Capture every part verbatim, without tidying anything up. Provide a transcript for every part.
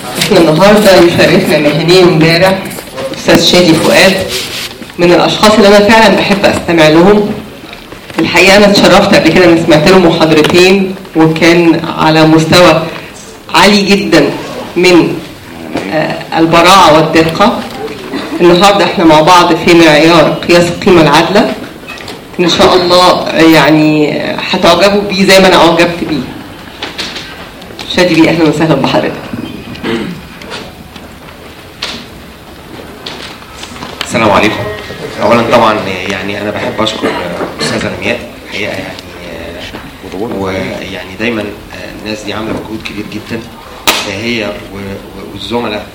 احنا النهارده يشاركنا مهنيا امبارح استاذ شادي فؤاد، من الاشخاص اللي انا فعلا بحب استمع لهم. الحقيقه انا اتشرفت قبل كده ان سمعت له محاضرتين وكان على مستوى عالي جدا من البراعه والدقه. النهارده احنا مع بعض في معيار قياس القيمه العادله، ان شاء الله يعني هتعجبوا بيه زي ما انا اعجبت بيه. شادي بيه، اهلا وسهلا بحضرتك. السلام عليكم. اولا طبعا يعني انا بحب اشكر استاذه رميات الحقيقه، يعني ويعني دايما الناس دي عامله مجهود كبير جدا، هي والزملاء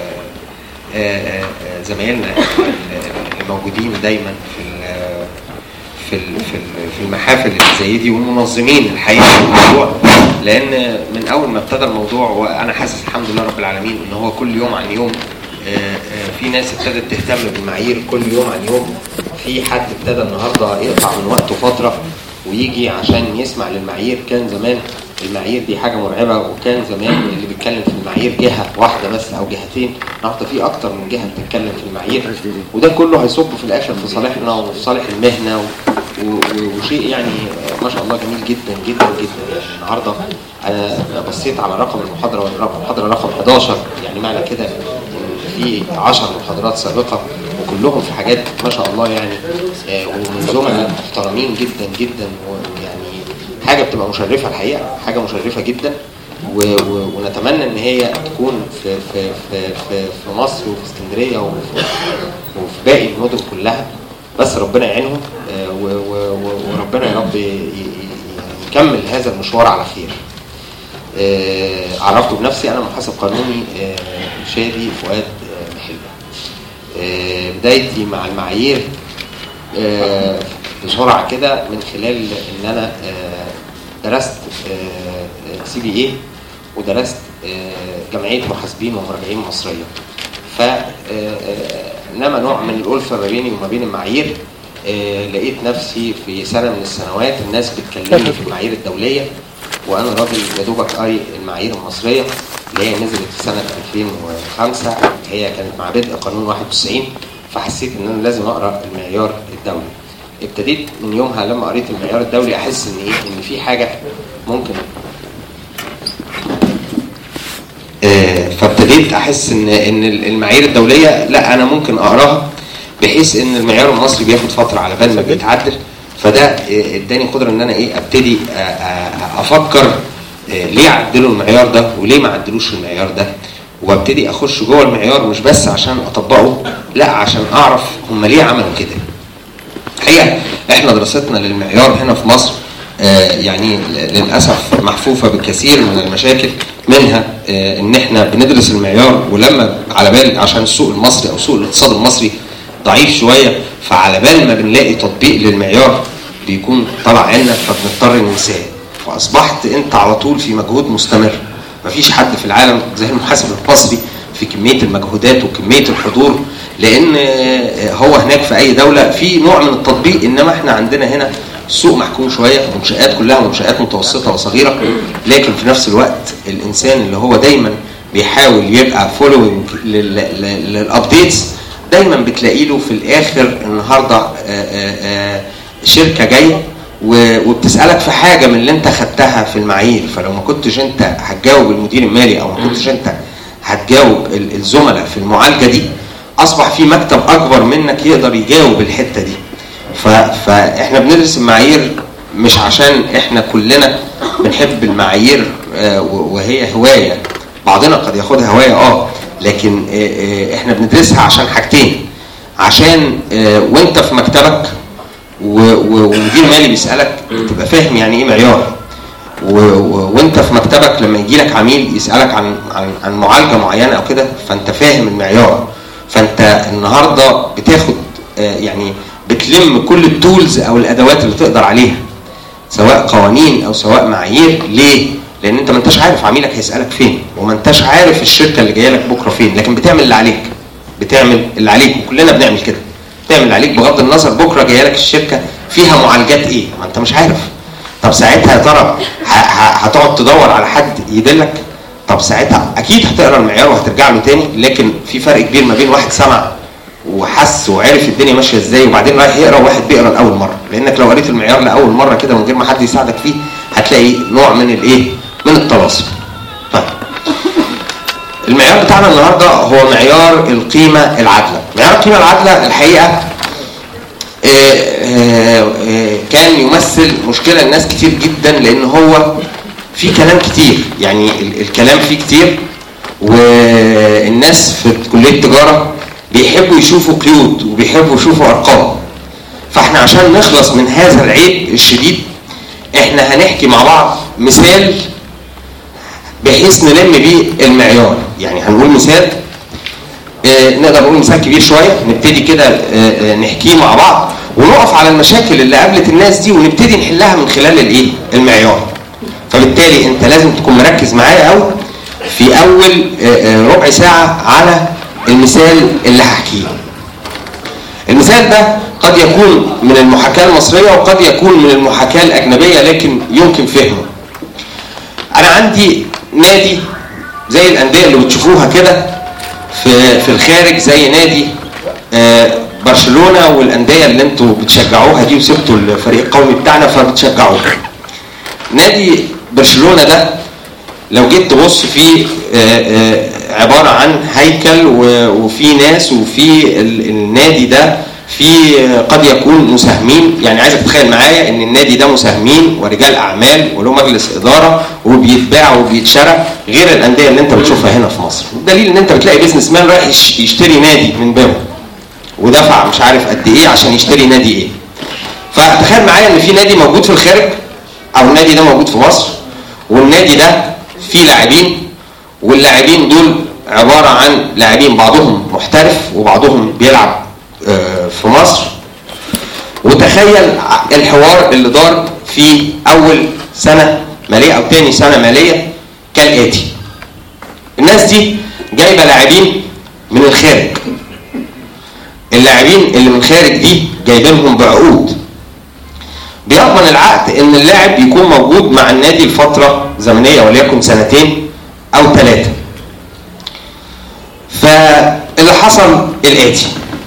زمايلنا الموجودين دايما في في في المحافل اللي زي دي، والمنظمين الحقيقه في الموضوع، لان من اول ما ابتدى الموضوع وانا حاسس الحمد لله رب العالمين ان هو كل يوم عن يوم في ناس ابتدت تهتم بالمعايير، كل يوم عن يوم في حد ابتدى النهارده يقطع من وقته فتره ويجي عشان يسمع للمعايير. كان زمان المعايير دي حاجه مرعبه، وكان زمان اللي بيتكلم في المعايير جهه واحده بس او جهتين، النهارده في اكتر من جهه بتتكلم في المعايير، وده كله هيصب في الاخر في صالحنا وفي صالح المهنه، وشيء يعني ما شاء الله جميل جدا جدا جدا. يعني النهارده انا بصيت على رقم المحاضره، المحاضره رقم حداشر، يعني معنى كده في عشر محاضرات سابقه وكلهم في حاجات ما شاء الله، يعني ومن زملاء محترمين جدا جدا، ويعني حاجه بتبقى مشرفه الحقيقه، حاجه مشرفه جدا، ونتمنى ان هي تكون في في في في, في مصر وفي اسكندريه وفي, وفي باقي المدن كلها، بس ربنا يعينهم وربنا يا رب يكمل هذا المشوار على خير. عرفته بنفسي، انا محاسب قانوني شادي فؤاد محلة. بدايتي مع المعايير بسرعه كده من خلال ان انا درست سي بي اي ودرست جمعيه محاسبين ومراجعين مصريه، فنما نوع من الالفه ما بيني وما بين المعايير. لقيت نفسي في سنه من السنوات الناس بتكلمني في المعايير الدوليه، وانا راجل يا دوبك قاري المعايير المصريه اللي هي نزلت في سنه ألفين وخمسة، هي كانت مع بدء قانون واحد وتسعين، فحسيت ان انا لازم اقرا المعيار الدولي. ابتديت من يومها لما قريت المعيار الدولي احس ان ايه، ان في حاجه ممكن آه فابتديت احس ان ان المعايير الدوليه لا انا ممكن اقراها، بحيث ان المعيار المصري بياخد فتره على بال ما بيتعدل. فده اداني قدره ان انا ايه ابتدي افكر ليه عدلوا المعيار ده وليه ما عدلوش المعيار ده، وابتدي اخش جوه المعيار مش بس عشان اطبقه، لا عشان اعرف هم ليه عملوا كده. الحقيقه احنا دراستنا للمعيار هنا في مصر يعني للاسف محفوفه بالكثير من المشاكل، منها ان احنا بندرس المعيار ولما على بال عشان السوق المصري او سوق الاقتصاد المصري ضعيف شويه، فعلى بال ما بنلاقي تطبيق للمعيار بيكون طلع عنا فبنضطر ننساه، فاصبحت انت على طول في مجهود مستمر. مفيش حد في العالم زي المحاسب المصري في كميه المجهودات وكميه الحضور، لان هو هناك في اي دوله في نوع من التطبيق، انما احنا عندنا هنا السوق محكوم شويه، منشآت كلها منشآت متوسطه وصغيره، لكن في نفس الوقت الانسان اللي هو دايما بيحاول يبقى فولوينج للابديتس دايما بتلاقي له في الاخر النهارده شركه جايه وبتسالك في حاجه من اللي انت خدتها في المعايير، فلو ما كنتش انت هتجاوب المدير المالي او ما كنتش انت هتجاوب الزملاء في المعالجه دي، اصبح في مكتب اكبر منك يقدر يجاوب الحته دي. فاحنا بندرس المعايير مش عشان احنا كلنا بنحب المعايير وهي هوايه، بعضنا قد ياخدها هوايه اه لكن احنا بندرسها عشان حاجتين، عشان وانت في مكتبك ومدير مالي بيسالك تبقى فاهم يعني ايه معيار، وانت في مكتبك لما يجي لك عميل يسالك عن عن عن معالجه معينه او كده فانت فاهم المعيار. فانت النهارده بتاخد يعني بتلم كل التولز او الادوات اللي تقدر عليها، سواء قوانين او سواء معايير. ليه؟ لان انت ما انتش عارف عميلك هيسالك فين، وما انتش عارف الشركه اللي جايه لك بكره فين، لكن بتعمل اللي عليك، بتعمل اللي عليك، وكلنا بنعمل كده، بتعمل اللي عليك بغض النظر بكره جايه لك الشركه فيها معالجات ايه، ما انت مش عارف. طب ساعتها يا ترى هتقعد تدور على حد يدلك؟ طب ساعتها اكيد هتقرا المعيار وهترجع له تاني، لكن في فرق كبير ما بين واحد سمع وحس وعرف الدنيا ماشيه ازاي وبعدين رايح يقرا وواحد بيقرا لاول مره، لانك لو قريت المعيار لاول مره كده من غير ما حد يساعدك فيه هتلاقي نوع من الايه؟ من التواصل. طيب المعيار بتاعنا النهارده هو معيار القيمه العادله. معيار القيمه العادله الحقيقه كان يمثل مشكله لناس كتير جدا، لان هو في كلام كتير، يعني الكلام فيه كتير، والناس في كليه التجاره بيحبوا يشوفوا قيود وبيحبوا يشوفوا ارقام. فاحنا عشان نخلص من هذا العيب الشديد احنا هنحكي مع بعض مثال بحيث نلم بيه المعيار. يعني هنقول مثال اه نقدر نقول مثال كبير شويه نبتدي كده اه نحكيه مع بعض ونقف على المشاكل اللي قابلت الناس دي ونبتدي نحلها من خلال الايه؟ المعيار. فبالتالي انت لازم تكون مركز معايا قوي في اول اه ربع ساعه على المثال اللي هحكيه. المثال ده قد يكون من المحاكاه المصريه وقد يكون من المحاكاه الاجنبيه، لكن يمكن فهمه. انا عندي نادي زي الانديه اللي بتشوفوها كده في في الخارج، زي نادي برشلونه والانديه اللي انتوا بتشجعوها دي وسبتوا الفريق القومي بتاعنا فبتشجعوه. نادي برشلونه ده لو جيت تبص فيه عباره عن هيكل وفي ناس وفي النادي ده في قد يكون مساهمين. يعني عايزك تتخيل معايا ان النادي ده مساهمين ورجال اعمال وله مجلس اداره وبيتباع وبيتشرى غير الانديه اللي انت بتشوفها هنا في مصر. الدليل ان انت بتلاقي بيزنس مان رايح يشتري نادي من بابه ودفع مش عارف قد ايه عشان يشتري نادي ايه. فتخيل معايا ان في نادي موجود في الخارج او النادي ده موجود في مصر، والنادي ده فيه لاعبين، واللاعبين دول عباره عن لاعبين بعضهم محترف وبعضهم بيلعب في مصر. وتخيل الحوار اللي دار في اول سنه ماليه او تاني سنه ماليه كالاتي. الناس دي جايبه لاعبين من الخارج، اللاعبين اللي من الخارج دي جايبينهم بعقود، بيضمن العقد ان اللاعب يكون موجود مع النادي لفتره زمنيه وليكن سنتين او ثلاثه. فاللي حصل الاتي،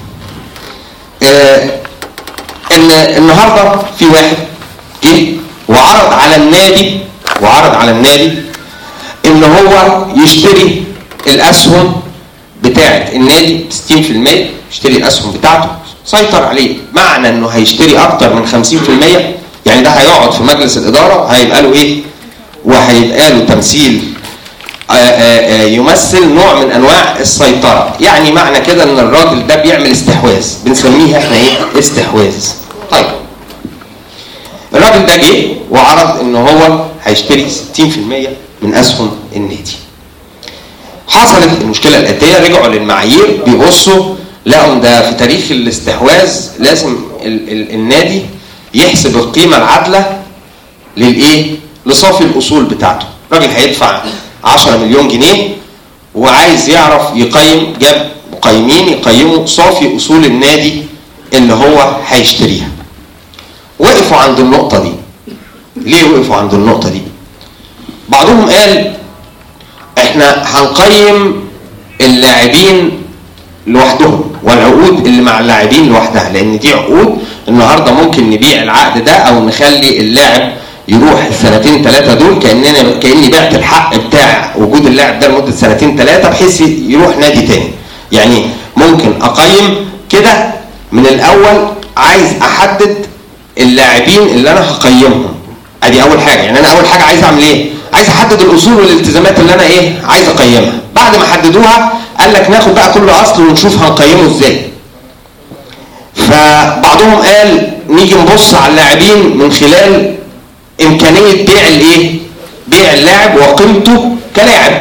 آه ان النهارده في واحد جه وعرض على النادي وعرض على النادي ان هو يشتري الاسهم بتاعه النادي ستين في المية، يشتري الاسهم بتاعته، سيطر عليه. معنى انه هيشتري اكتر من خمسين في المية يعني ده هيقعد في مجلس الاداره هيبقى له ايه؟ وهيبقى له تمثيل آآ آآ يمثل نوع من انواع السيطره. يعني معنى كده ان الراجل ده بيعمل استحواذ، بنسميه احنا ايه؟ استحواذ. طيب الراجل ده جه وعرض ان هو هيشتري ستين في المية من اسهم النادي. حصلت المشكله الاتيه، رجعوا للمعايير بيبصوا لقوا ده في تاريخ الاستحواذ لازم ال ال النادي يحسب القيمه العادله للايه؟ لصافي الاصول بتاعته. الراجل هيدفع عشرة مليون جنيه وعايز يعرف يقيم، جاب مقيمين يقيموا صافي اصول النادي اللي هو هيشتريها. وقفوا عند النقطه دي. ليه وقفوا عند النقطه دي؟ بعضهم قال احنا هنقيم اللاعبين لوحدهم والعقود اللي مع اللاعبين لوحدها، لان دي عقود النهارده ممكن نبيع العقد ده او نخلي اللاعب يروح السنتين ثلاثه دول كاننا كاني بعت الحق بتاع وجود اللاعب ده لمده سنتين ثلاثه بحيث يروح نادي تاني. يعني ممكن اقيم كده من الاول، عايز احدد اللاعبين اللي انا هقيمهم. ادي اول حاجه. يعني انا اول حاجه عايز اعمل ايه؟ عايز احدد الاصول والالتزامات اللي انا ايه؟ عايز اقيمها. بعد ما حددوها قال لك ناخد بقى كل اصل ونشوف هنقيمه ازاي. فبعضهم قال نيجي نبص على اللاعبين من خلال امكانيه بيع الايه؟ بيع اللاعب وقيمته كلاعب.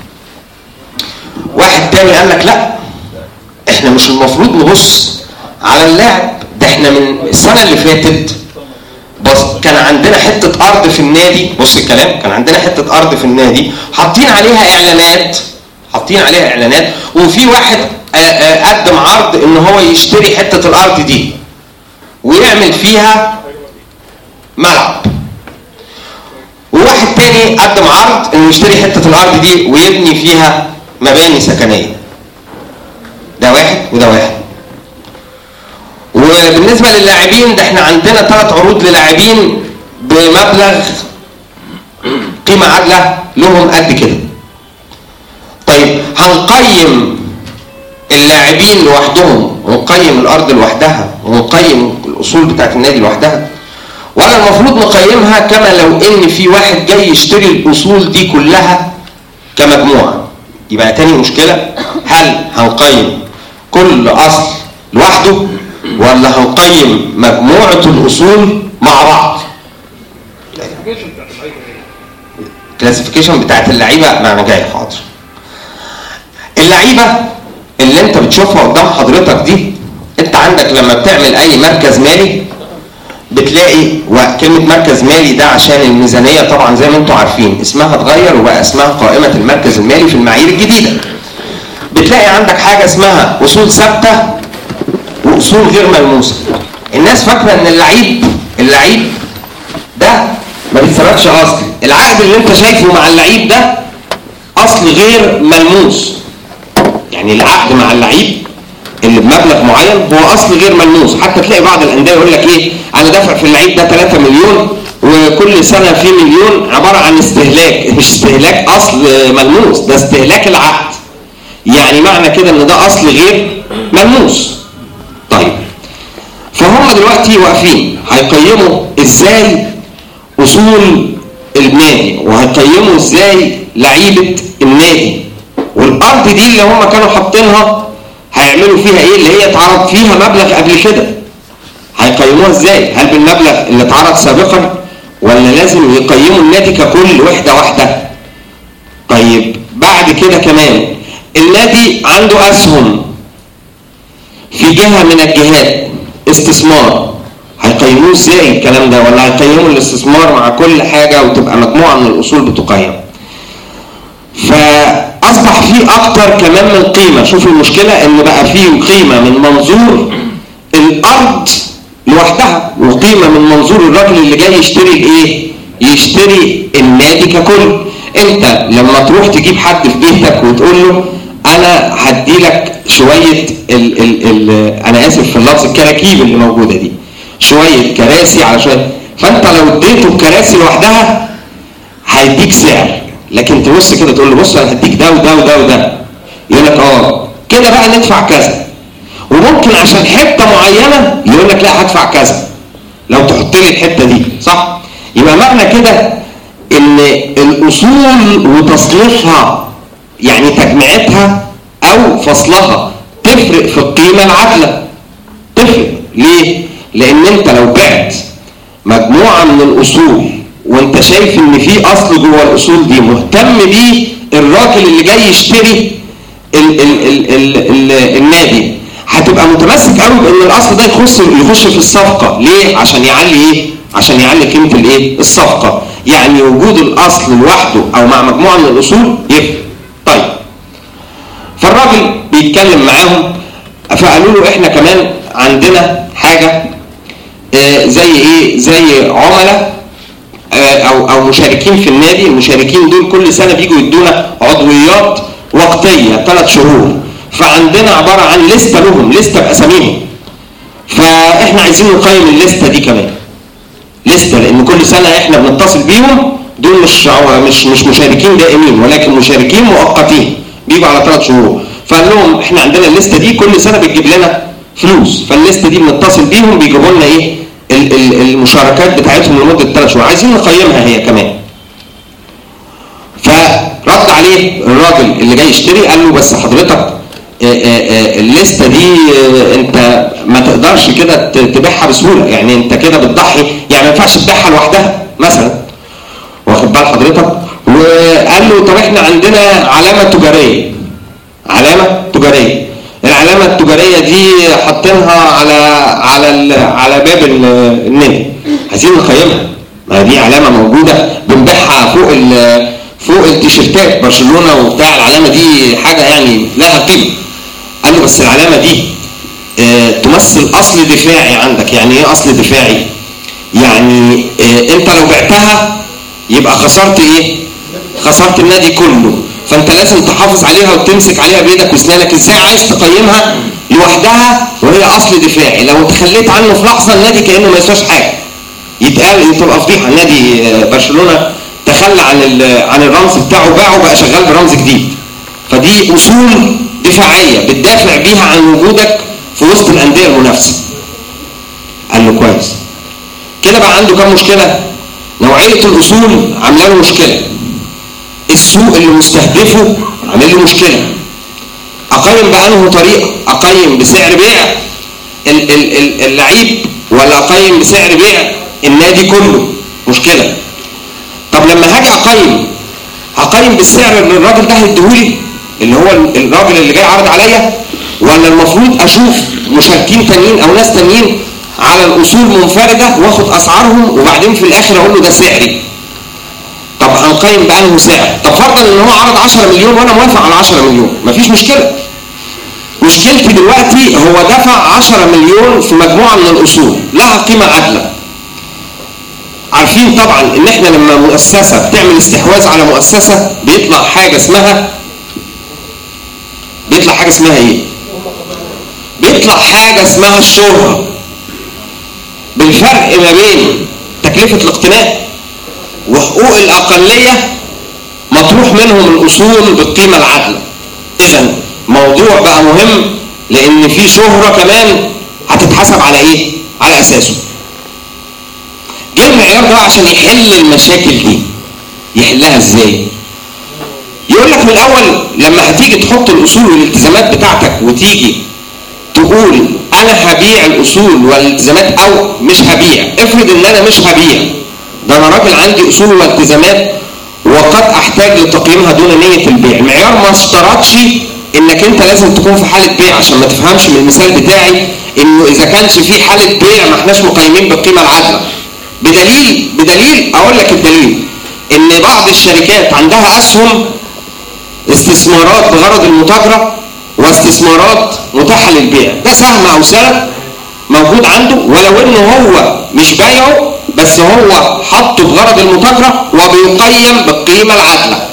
واحد تاني قال لك لا، احنا مش المفروض نبص على اللاعب ده، احنا من السنه اللي فاتت بس كان عندنا حته ارض في النادي. بص الكلام، كان عندنا حته ارض في النادي حاطين عليها اعلانات حاطين عليها اعلانات وفي واحد قدم عرض ان هو يشتري حته الارض دي ويعمل فيها ملعب، و وواحد تاني قدم عرض انه يشتري حته الارض دي ويبني فيها مباني سكنيه. ده واحد وده واحد. وبالنسبه للاعبين ده احنا عندنا ثلاث عروض للاعبين بمبلغ قيمه عادله لهم قد كده. طيب هنقيم اللاعبين لوحدهم ونقيم الارض لوحدها ونقيم الاصول بتاعت النادي لوحدها، ولا المفروض نقيمها كما لو ان في واحد جاي يشتري الاصول دي كلها كمجموعه؟ يبقى تاني مشكله، هل هنقيم كل اصل لوحده ولا هنقيم مجموعه الاصول مع بعض؟ الكلاسيفيكيشن بتاعت اللعيبه مع جاي حاضر. اللعيبه اللي انت بتشوفها قدام حضرتك دي، انت عندك لما بتعمل اي مركز مالي بتلاقي، وكلمه مركز مالي ده عشان الميزانيه طبعا زي ما انتم عارفين اسمها اتغير وبقى اسمها قائمه المركز المالي في المعايير الجديده. بتلاقي عندك حاجه اسمها اصول ثابته واصول غير ملموسه. الناس فاكره ان اللعيب اللعيب ده ما بيتسببش اصل. العقد اللي انت شايفه مع اللعيب ده اصل غير ملموس. يعني العقد مع اللعيب اللي بمبلغ معين هو اصل غير ملموس. حتى تلاقي بعض الانديه يقول لك ايه، انا دافع في اللعيب ده ثلاثة مليون وكل سنه في مليون، عباره عن استهلاك، مش استهلاك اصل ملموس، ده استهلاك العقد. يعني معنى كده ان ده اصل غير ملموس. طيب فهم دلوقتي واقفين هيقيموا ازاي اصول النادي وهيقيموا ازاي لعيبه النادي، والارض دي اللي هم كانوا حاطينها هيعملوا فيها ايه؟ اللي هي اتعرض فيها مبلغ قبل كده، هيقيموها ازاي؟ هل بالمبلغ اللي اتعرض سابقا ولا لازم يقيموا النادي ككل وحده واحده؟ طيب بعد كده كمان النادي عنده اسهم في جهه من الجهات استثمار، هيقيموه ازاي الكلام ده؟ ولا هيقيموا الاستثمار مع كل حاجه وتبقى مجموعه من الاصول بتقيم؟ فاصبح فيه اكتر كمان من قيمه. شوفوا المشكله ان بقى فيه قيمه من منظور الارض لوحدها وقيمه من منظور الراجل اللي جاي يشتري الايه؟ يشتري النادي ككل. انت لما تروح تجيب حد في بيتك وتقول له انا هدي لك شويه ال ال ال انا اسف في اللفظ الكراكيب اللي موجوده دي، شويه كراسي على شويه، فانت لو اديته الكراسي لوحدها هيديك سعر، لكن تبص كده تقول له بص انا هديك ده وده وده وده، يقول لك اه كده بقى ندفع كذا. وممكن عشان حته معينه يقول لك لا هدفع كذا لو تحط لي الحته دي، صح؟ يبقى معنى كده ان الاصول وتصنيفها يعني تجميعتها او فصلها تفرق في القيمه العادله. تفرق ليه؟ لان انت لو بعت مجموعه من الاصول وانت شايف ان في اصل جوه الاصول دي مهتم بيه الراجل اللي جاي يشتري ال ال ال ال ال النادي، هتبقى متمسك قوي بان الاصل ده يخش يخش في الصفقه. ليه؟ عشان يعلي ايه؟ عشان يعلي قيمه الايه؟ الصفقه. يعني وجود الاصل لوحده او مع مجموعه من الاصول يفرق. طيب فالراجل بيتكلم معاهم فقالوا له احنا كمان عندنا حاجه آه زي ايه؟ زي عملاء او او مشاركين في النادي. المشاركين دول كل سنه بيجوا يدونا عضويات وقتيه ثلاث شهور، فعندنا عباره عن لسته لهم، لسته باساميهم، فاحنا عايزين نقيم الليسته دي كمان لسته، لان كل سنه احنا بنتصل بيهم. دول مش مش مش مشاركين دائمين ولكن مشاركين مؤقتين بيجوا على ثلاث شهور. فقال لهم احنا عندنا الليسته دي كل سنه بتجيب لنا فلوس، فالليسته دي بنتصل بيهم بيجيبوا لنا ايه؟ المشاركات بتاعتهم لمده ثلاث شهور، عايزين نقيمها هي كمان. فرد عليه الراجل اللي جاي يشتري قال له بس حضرتك الليسته دي انت ما تقدرش كده تبيعها بسهوله، يعني انت كده بتضحي، يعني ما ينفعش تبيعها لوحدها مثلا، واخد بال حضرتك؟ وقال له طب احنا عندنا علامه تجاريه، علامه تجاريه، العلامه التجاريه دي حاطينها على على على باب النادي، عايزين نقيمها، ما دي علامه موجوده بنبيعها فوق فوق التيشيرتات برشلونه وبتاع، العلامه دي حاجه يعني لها قيمه. قال له بس العلامه دي اه تمثل اصل دفاعي عندك. يعني ايه اصل دفاعي؟ يعني اه انت لو بعتها يبقى خسرت ايه؟ خسرت النادي كله. فانت لازم تحافظ عليها وتمسك عليها بايدك واسنانك. ازاي عايز تقيمها لوحدها وهي اصل دفاعي؟ لو تخليت عنه في لحظه النادي كانه ما يسواش حاجه، يتقال تبقى فضيحه. نادي برشلونه تخلى عن عن الرمز بتاعه، باعه بقى شغال برمز جديد. فدي اصول دفاعيه بتدافع بيها عن وجودك في وسط الانديه المنافسه. قال له كويس. كده بقى عنده كام مشكله؟ نوعيه الاصول عامله له مشكله، السوق اللي مستهدفه عامل له مشكله. اقيم بانه طريقه؟ اقيم بسعر بيع اللعيب ولا اقيم بسعر بيع النادي كله؟ مشكله. طب لما هاجي اقيم، هقيم بالسعر اللي الراجل ده هيديهولي اللي هو الراجل اللي جاي عرض عليا، ولا المفروض اشوف مشاركين تانيين او ناس تانيين على الاصول منفرده واخد اسعارهم وبعدين في الاخر اقول له ده سعري؟ طب هنقيم بانه سعر. طب فرضا ان هو عرض عشرة مليون وانا موافق على عشرة مليون، مفيش مشكله. مشكلتي دلوقتي هو دفع عشرة مليون في مجموعه من الاصول لها قيمه عادله. عارفين طبعا ان احنا لما مؤسسه بتعمل استحواذ على مؤسسه بيطلع حاجه اسمها بيطلع حاجه اسمها ايه؟ بيطلع حاجه اسمها الشهره، بالفرق ما بين تكلفه الاقتناء وحقوق الاقليه مطروح منهم الاصول بالقيمه العادله. اذا موضوع بقى مهم لان في شهره كمان هتتحسب على ايه؟ على اساسه. جه المعيار ده عشان يحل المشاكل دي. يحلها ازاي؟ يقول لك من الاول لما هتيجي تحط الاصول والالتزامات بتاعتك وتيجي تقول انا هبيع الاصول والالتزامات او مش هبيع. افرض ان انا مش هبيع، ده انا راجل عندي اصول والتزامات وقد احتاج لتقييمها دون نيه البيع. المعيار ما اشترطش انك انت لازم تكون في حاله بيع، عشان ما تفهمش من المثال بتاعي انه اذا كانش في حاله بيع ما احناش مقيمين بالقيمه العادله. بدليل بدليل اقول لك الدليل ان بعض الشركات عندها اسهم استثمارات بغرض المتاجره واستثمارات متاحه للبيع. ده سهم او سهم موجود عنده ولو انه هو مش بايعه، بس هو حطه بغرض المتاجره وبيقيم بالقيمه العادله.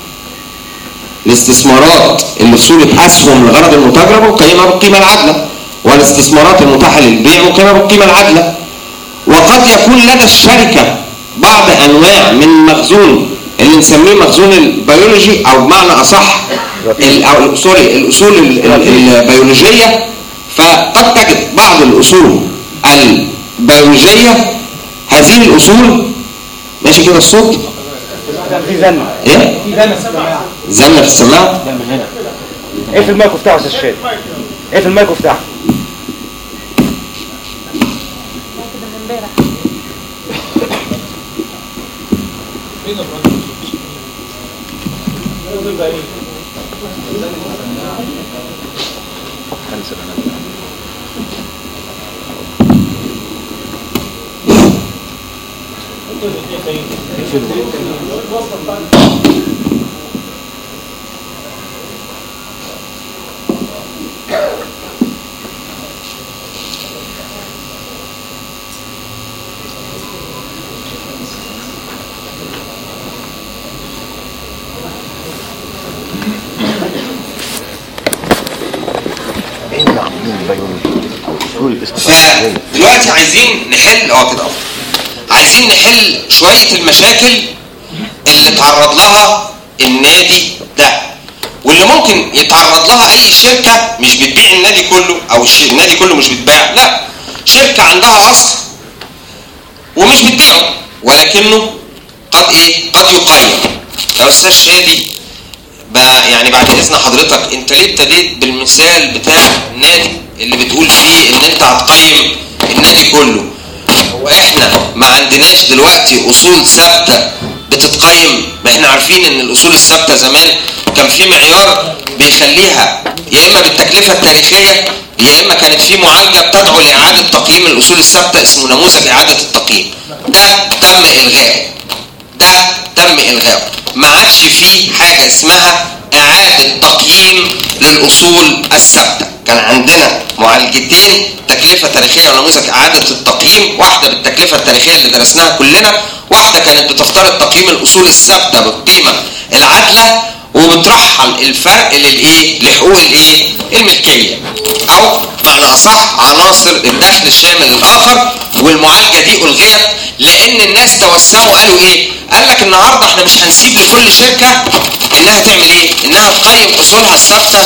الاستثمارات اللي في صوره اسهم لغرض المتاجره مقيمه بالقيمه العادله، والاستثمارات المتاحه للبيع مقيمه بالقيمه العادله. وقد يكون لدى الشركه بعض انواع من مخزون اللي نسميه مخزون البيولوجي، او بمعنى اصح او سوري الاصول البيولوجيه. فقد تجد بعض الاصول البيولوجيه هذه الاصول ماشي كده الصوت؟ في زنه ايه؟ في زنه في السماعه. زنه في السماعه؟ ده من هنا. ايه في المايك بتاعه يا استاذ شادي؟ ايه في المايك بتاعه؟ فدلوقتي عايزين نحل اه كده عايزين نحل شويه المشاكل اللي تعرض لها النادي ده، واللي ممكن يتعرض لها اي شركه مش بتبيع النادي كله، او النادي كله مش بتباع، لا، شركه عندها اصل ومش بتبيعه ولكنه قد ايه؟ قد يقيم. يا استاذ شادي بقى يعني بعد اذن حضرتك، انت ليه ابتديت بالمثال بتاع النادي اللي بتقول فيه ان انت هتقيم النادي كله؟ هو احنا ما عندناش دلوقتي اصول ثابته بتتقيم؟ ما احنا عارفين ان الاصول الثابته زمان كان في معيار بيخليها يا اما بالتكلفه التاريخيه، يا اما كانت في معالجه بتدعو لاعاده تقييم الاصول الثابته اسمه نموذج اعاده التقييم. ده تم الغائه، ده تم الغائه. ما عادش فيه حاجه اسمها اعاده تقييم للاصول الثابته. كان عندنا معالجتين تكلفه تاريخيه ونموذج اعاده التقييم، واحده بالتكلفه التاريخيه اللي درسناها كلنا، واحده كانت بتفترض تقييم الاصول الثابته بالقيمه العادله وبترحل الفرق للايه؟ لحقوق الايه؟ الملكيه، او معنى اصح عناصر الدخل الشامل الاخر. والمعالجه دي الغيت لان الناس توسعوا قالوا ايه؟ قال لك النهارده احنا مش هنسيب لكل شركه انها تعمل ايه؟ انها تقيم اصولها الثابته.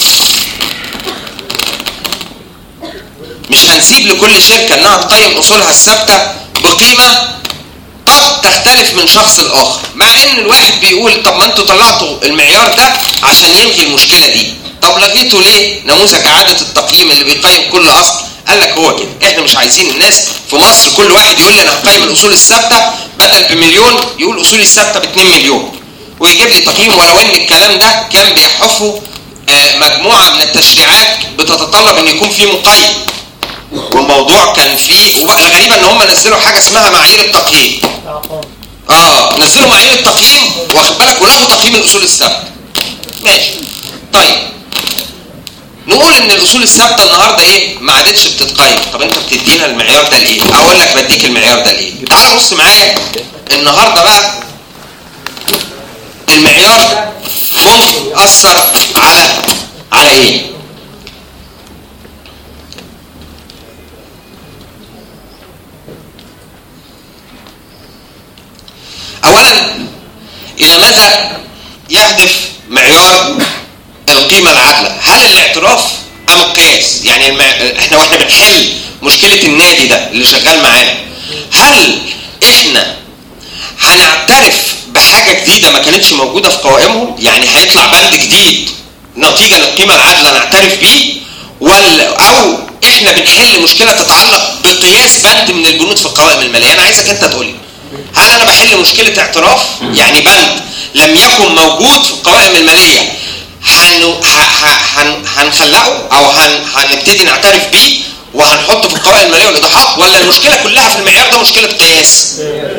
مش هنسيب لكل شركه انها تقيم اصولها الثابته بقيمه قد تختلف من شخص لاخر، مع ان الواحد بيقول طب ما انتوا طلعتوا المعيار ده عشان يلغي المشكله دي، طب لغيتوا ليه نموذج اعاده التقييم اللي بيقيم كل اصل؟ قال لك هو كده، احنا مش عايزين الناس في مصر كل واحد يقول لي انا هقيم الاصول الثابته بدل بمليون يقول اصولي الثابته ب اتنين مليون ويجيب لي تقييم، ولو ان الكلام ده كان بيحفه مجموعه من التشريعات بتتطلب ان يكون في مقيم، والموضوع كان فيه. وبقى الغريبه ان هم نزلوا حاجه اسمها معايير التقييم. اه نزلوا معايير التقييم واخد بالك ولغوا تقييم الاصول الثابته. ماشي. طيب نقول ان الاصول الثابته النهارده ايه؟ ما عادتش بتتقيم. طب انت بتدينا المعيار ده لايه؟ اقول لك بديك المعيار ده لايه؟ تعال بص معايا النهارده بقى المعيار ده ممكن ياثر على على ايه؟ اولا الى ماذا يهدف معيار القيمه العادله؟ هل الاعتراف ام القياس؟ يعني المع... احنا واحنا بنحل مشكله النادي ده اللي شغال معانا، هل احنا هنعترف بحاجه جديده ما كانتش موجوده في قوائمهم؟ يعني هيطلع بند جديد نتيجه للقيمه العادله نعترف بيه، ولا او احنا بنحل مشكله تتعلق بقياس بند من البنود في القوائم الماليه؟ انا عايزك انت تقول لي هل انا بحل مشكله اعتراف؟ يعني بند لم يكن موجود في القوائم الماليه هن... هن... هنخلقه او هن... هنبتدي نعترف بيه وهنحطه في القوائم الماليه والايضاحات، ولا المشكله كلها في المعيار ده مشكله قياس؟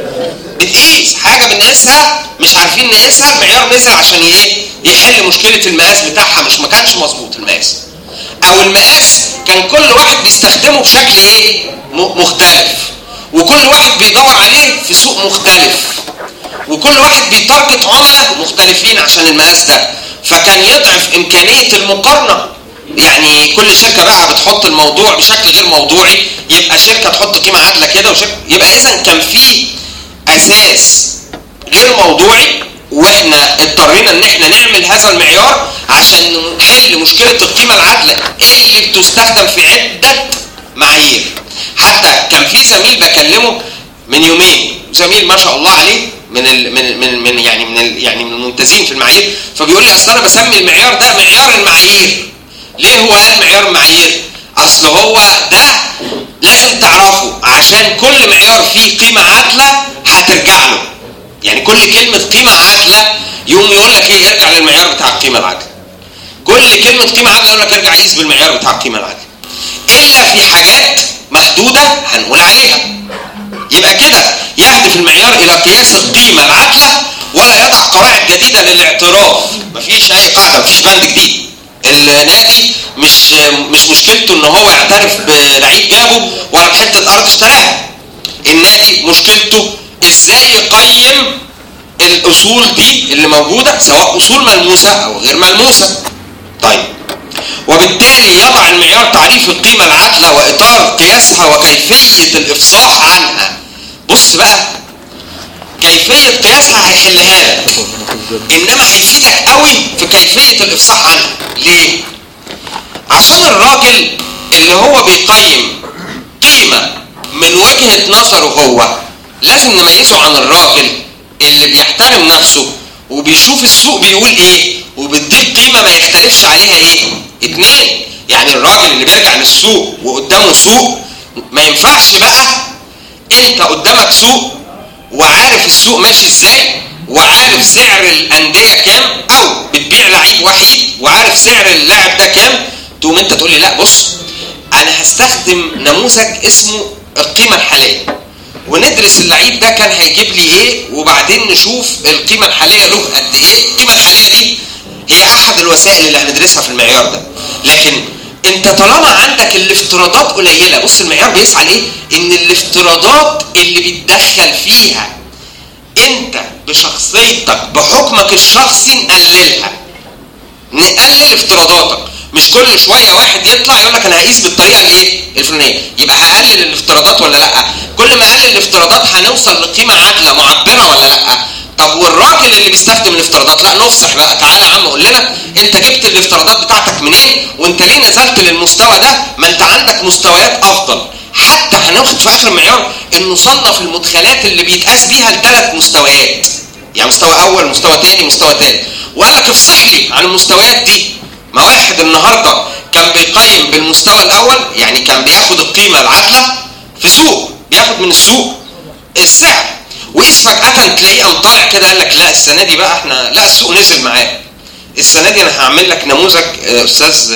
بتقيس حاجه بنقيسها مش عارفين نقيسها، المعيار نزل عشان ايه؟ يحل مشكله المقاس بتاعها، مش ما كانش مظبوط المقاس، او المقاس كان كل واحد بيستخدمه بشكل ايه؟ مختلف، وكل واحد بيدور عليه في سوق مختلف، وكل واحد بيتارجت عملاء مختلفين عشان المقاس ده، فكان يضعف امكانيه المقارنه. يعني كل شركه بقى بتحط الموضوع بشكل غير موضوعي، يبقى شركه تحط قيمه عادله كده وشركه، يبقى اذا كان في اساس غير موضوعي، واحنا اضطرينا ان احنا نعمل هذا المعيار عشان نحل مشكله القيمه العادله اللي بتستخدم في عده معايير. حتى كان في زميل بكلمه من يومين، زميل ما شاء الله عليه من ال من من من يعني من ال يعني من الممتازين في المعايير، فبيقول لي اصل انا بسمي المعيار ده معيار المعايير. ليه هو قال معيار المعايير؟ اصل هو ده لازم تعرفه عشان كل معيار فيه قيمه عادله هترجع له. يعني كل كلمه قيمه عادله يوم يقول لك ايه؟ ارجع للمعيار بتاع القيمه العادله. كل كلمه قيمه عادله يقول لك ارجع قيس بالمعيار بتاع القيمه العادله. الا في حاجات محدوده هنقول عليها. يبقى كده يهدف المعيار الى قياس القيمه العادله ولا يضع قواعد جديده للاعتراف. مفيش اي قاعده، مفيش بند جديد. النادي مش مش مشكلته ان هو يعترف بلعيب جابه ولا بحته ارض اشتراها. النادي مشكلته ازاي يقيم الاصول دي اللي موجوده، سواء اصول ملموسه او غير ملموسه. طيب وبالتالي يضع المعيار تعريف القيمه العادله واطار قياسها وكيفيه الافصاح عنها. بص بقى، كيفيه قياسها هيحلها لك، انما هيفيدك قوي في كيفيه الافصاح عنها. ليه؟ عشان الراجل اللي هو بيقيم قيمه من وجهه نظره هو لازم نميزه عن الراجل اللي بيحترم نفسه وبيشوف السوق بيقول ايه وبيديك قيمه ما يختلفش عليها ايه؟ اتنين. يعني الراجل اللي بيرجع للسوق وقدامه سوق، ما ينفعش بقى انت قدامك سوق وعارف السوق ماشي ازاي وعارف سعر الانديه كام، او بتبيع لعيب وحيد وعارف سعر اللاعب ده كام، تقوم انت تقول لي لا بص انا هستخدم نموذج اسمه القيمه الحاليه وندرس اللعيب ده كان هيجيب لي ايه وبعدين نشوف القيمه الحاليه له قد ايه. القيمه الحاليه دي هي احد الوسائل اللي هندرسها في المعيار ده، لكن انت طالما عندك الافتراضات قليله، بص المعيار بيسعى ليه؟ ان الافتراضات اللي بيتدخل فيها انت بشخصيتك بحكمك الشخصي نقللها، نقلل افتراضاتك. مش كل شويه واحد يطلع يقول لك انا هقيس بالطريقه الايه الفلانيه، يبقى هقلل الافتراضات ولا لا؟ كل ما اقلل الافتراضات هنوصل لقيمه عادله معبره ولا لا؟ طب والراجل اللي بيستخدم الافتراضات، لا نفصح بقى، تعالى يا عم قول لنا انت جبت الافتراضات بتاعتك منين؟ وانت ليه نزلت للمستوى ده؟ ما انت عندك مستويات افضل. حتى هنوصل في اخر المعيار ان نصنف المدخلات اللي بيتقاس بيها لثلاث مستويات، يعني مستوى اول، مستوى ثاني، مستوى ثالث. وقال لك افصح لي عن المستويات دي. ما واحد النهارده كان بيقيم بالمستوى الاول، يعني كان بياخد القيمه العادله في سوق، بياخد من السوق السعر، وقيس فجاه تلاقيه قام طالع كده قال لك لا السنه دي بقى احنا لا السوق نزل معاه، السنه دي انا هعمل لك نموذج استاذ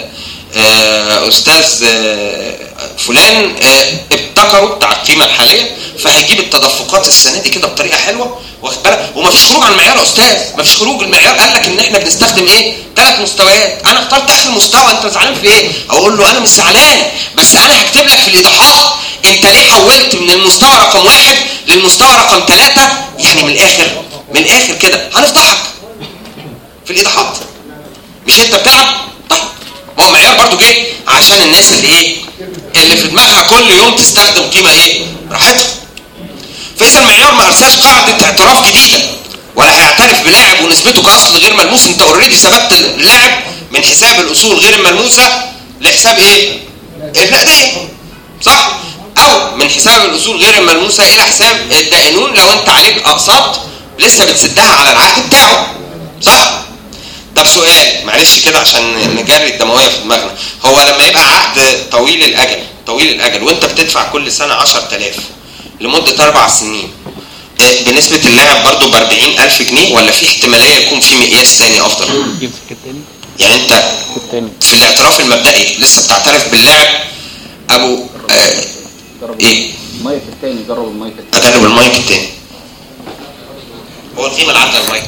استاذ فلان ابتكروا بتاع القيمه الحاليه، فهيجيب التدفقات السنه دي كده بطريقه حلوه، واخد بالك؟ ومفيش خروج عن المعيار يا استاذ، مفيش خروج. المعيار قال لك ان احنا بنستخدم ايه؟ ثلاث مستويات. انا اخترت اخر مستوى، انت زعلان في ايه؟ اقول له انا مش زعلان، بس انا هكتب لك في الايضاحات انت ليه حولت من المستوى رقم واحد للمستوى رقم ثلاثه، يعني من الاخر من الاخر كده هنفضحك في الايضاحات. مش انت بتلعب؟ طيب هو المعيار برضو جه عشان الناس اللي ايه؟ اللي في دماغها كل يوم تستخدم قيمه ايه؟ براحتها. فاذا المعيار ما ارساش قاعده اعتراف جديده، ولا هيعترف بلاعب ونسبته كاصل غير ملموس. انت اوريدي ثبتت اللاعب من حساب الاصول غير الملموسه لحساب ايه؟ النقديه، صح؟ او من حساب الاصول غير الملموسه الى حساب الدائنون لو انت عليك اقساط لسه بتسدها على العقد بتاعه، صح؟ طب سؤال معلش كده عشان نجري الدمويه في دماغنا، هو لما يبقى عقد طويل الاجل طويل الاجل وانت بتدفع كل سنه عشرة آلاف لمده اربع سنين، بنسبه اللاعب برضو ب أربعين ألف جنيه، ولا في احتماليه يكون في مقياس ثاني افضل؟ يعني انت في الاعتراف المبدئي لسه بتعترف باللاعب ابو آه ايه؟ المايك الثاني، جرب المايك الثاني. اجرب المايك الثاني. هو القيمه العادله المايك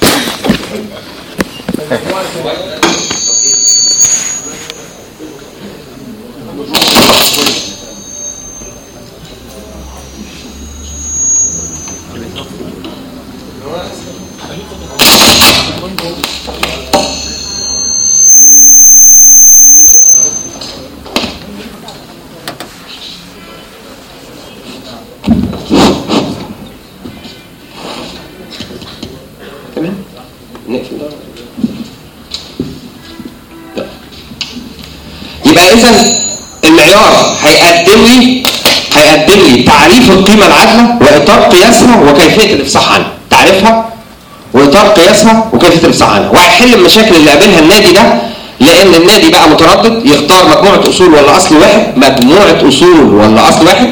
يبقى اذا المعيار هيقدم لي هيقدم لي تعريف القيمه العادله واطار قياسها وكيفيه الافصاح عنها، تعريفها واطار قياسها وكيفيه الافصاح عنها، وهيحل المشاكل اللي قابلها النادي ده، لان النادي بقى متردد يختار مجموعه اصول ولا اصل واحد، مجموعه اصول ولا اصل واحد،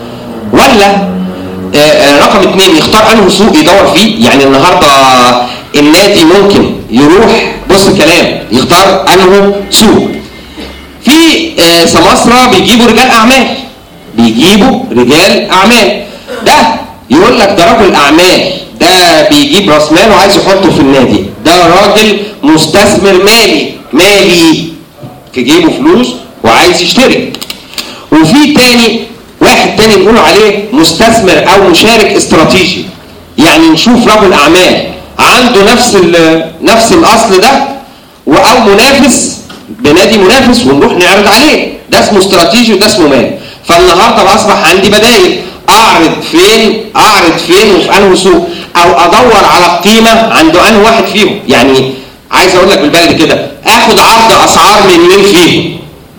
ولا آه رقم اثنين يختار انه سوق يدور فيه. يعني النهارده النادي ممكن يروح بص الكلام يختار انه سوق. في آه سماسرة بيجيبوا رجال اعمال بيجيبوا رجال اعمال ده يقول لك ده رجل اعمال، ده بيجيب راس مال وعايز يحطه في النادي، ده راجل مستثمر مالي مالي في جيبه فلوس وعايز يشتري. وفي تاني واحد تاني نقول عليه مستثمر او مشارك استراتيجي، يعني نشوف رجل اعمال عنده نفس نفس الاصل ده او منافس بنادي منافس ونروح نعرض عليه، ده اسمه استراتيجي وده اسمه مال. فالنهارده اصبح عندي بدائل، اعرض فين اعرض فين وفي انه سوق، او ادور على القيمه عند انه واحد فيهم. يعني عايز اقول لك بالبلد كده، اخد عرض اسعار من مين فيهم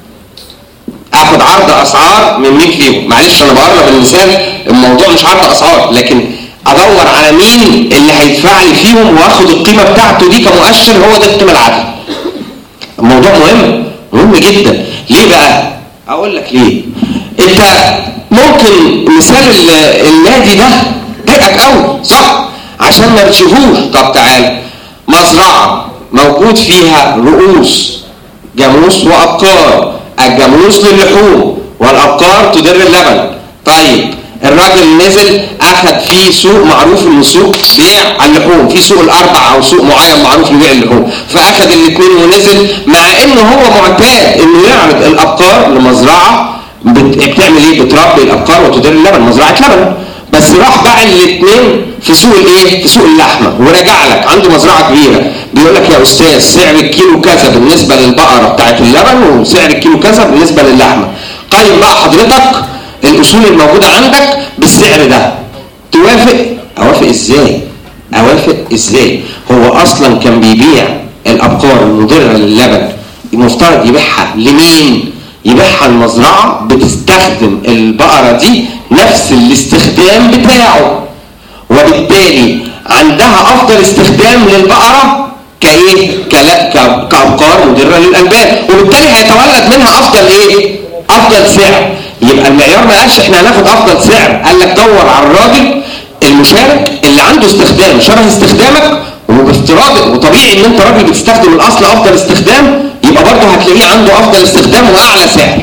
اخد عرض اسعار من مين فيهم معلش انا بقرب المثال، الموضوع مش عرض اسعار، لكن ادور على مين اللي هيدفع لي فيهم واخد القيمه بتاعته دي كمؤشر، هو ده القيمه العادله. الموضوع مهم مهم جدا. ليه بقى؟ اقول لك ليه. انت ممكن مثال النادي ده ضايقك قوي، صح؟ عشان ما تشوفوش. طب تعال مزرعه موجود فيها رؤوس جاموس وابقار، الجاموس للحوم والابقار تدر اللبن. طيب الراجل نزل اخذ في سوق معروف انه سوق بيع اللحوم، في سوق الاربع او سوق معين معروف لبيع اللحوم، فاخذ الاثنين ونزل، مع انه هو معتاد انه يعرض الابقار لمزرعه بتعمل ايه؟ بتربي الابقار وتدير اللبن، مزرعه لبن، بس راح باع الاثنين في سوق الايه؟ في سوق اللحمه، ورجع لك عنده مزرعه كبيره بيقول لك يا استاذ سعر الكيلو كذا بالنسبه للبقره بتاعت اللبن وسعر الكيلو كذا بالنسبه للحمه. قيم بقى حضرتك الاصول الموجوده عندك بالسعر ده، توافق؟ اوافق ازاي؟ اوافق ازاي؟ هو اصلا كان بيبيع الابقار المضره للبن، المفترض يبيعها لمين؟ يبيعها المزرعه بتستخدم البقره دي نفس الاستخدام بتاعه، وبالتالي عندها افضل استخدام للبقره كايه؟ كابقار مضره للالبان، وبالتالي هيتولد منها افضل ايه؟ افضل سعر. يبقى المعيار ما قالش احنا هناخد افضل سعر، قال لك دور على الراجل المشارك اللي عنده استخدام شبه استخدامك، وبافتراض وطبيعي ان انت راجل بتستخدم الاصل افضل استخدام، يبقى برضه هتلاقيه عنده افضل استخدام واعلى سعر.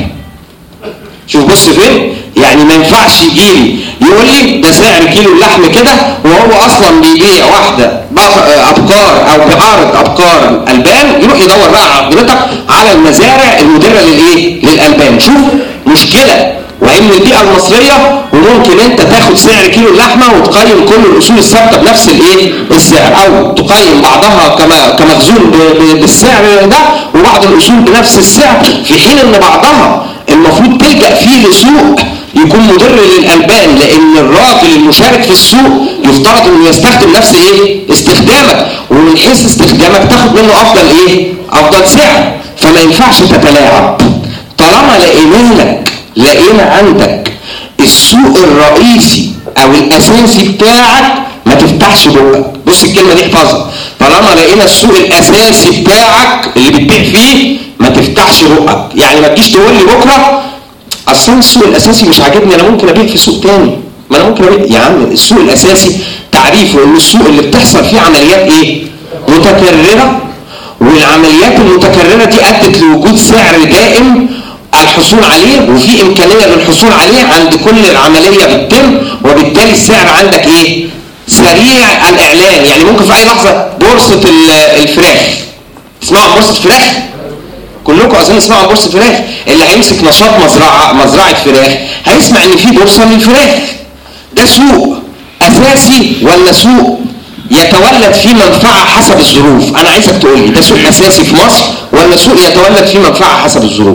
شوف بص فين؟ يعني ما ينفعش يجيلي يقول لي ده سعر كيلو اللحم كده وهو اصلا بيبيع واحده ابقار او بيعارض ابقار البان، يروح يدور بقى حضرتك على المزارع المدره للايه؟ للالبان. شوف مشكله، وان البيئه المصريه وممكن انت تاخد سعر كيلو اللحمه وتقيم كل الاصول الثابته بنفس الايه؟ السعر، او تقيم بعضها كما كمخزون بالسعر ده وبعض الاصول بنفس السعر، في حين ان بعضها المفروض تلجأ فيه لسوق يكون مضر للألبان، لأن الراجل المشارك في السوق يفترض أنه يستخدم نفس إيه؟ استخدامك، ومن حيث استخدامك تاخد منه أفضل إيه؟ أفضل سعر. فما ينفعش تتلاعب. طالما لقينا لك لقينا عندك السوق الرئيسي أو الأساسي بتاعك ما تفتحش بقك. بص الكلمة دي احفظها، طالما لقينا السوق الأساسي بتاعك اللي بتبيع فيه ما تفتحش بقك. يعني ما تجيش تقول لي بكره اصلا السوق الاساسي مش عاجبني انا ممكن ابيع في سوق تاني، ما انا ممكن ابيع. يا عم السوق الاساسي تعريفه ان السوق اللي بتحصل فيه عمليات ايه؟ متكرره، والعمليات المتكرره دي ادت لوجود سعر دائم الحصول عليه، وفي امكانيه للحصول عليه عند كل العمليه بتتم، وبالتالي السعر عندك ايه؟ سريع الاعلان. يعني ممكن في اي لحظه بورصه الفراخ، تسمعوا عن بورصه الفراخ؟ كلكم اظن اسمعوا عن بورصه الفراخ. اللي هيمسك نشاط مزرعه مزرعه فراخ هيسمع ان في بورصه للفراخ. ده سوق اساسي ولا سوق يتولد فيه منفعه حسب الظروف؟ انا عايزك تقول لي ده سوق اساسي في مصر ولا سوق يتولد فيه منفعه حسب الظروف؟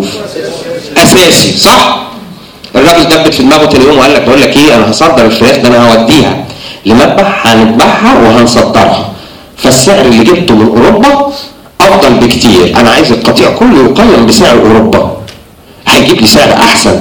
اساسي، صح؟ الراجل دبت في دماغه تاني يوم وقال لك بقول لك ايه، انا هصدر الفراخ ده، انا هوديها لمذبح هنذبحها وهنصدرها، فالسعر اللي جبته من اوروبا افضل بكتير، انا عايز القطيع كله يقيم بسعر اوروبا، هيجيب لي سعر احسن.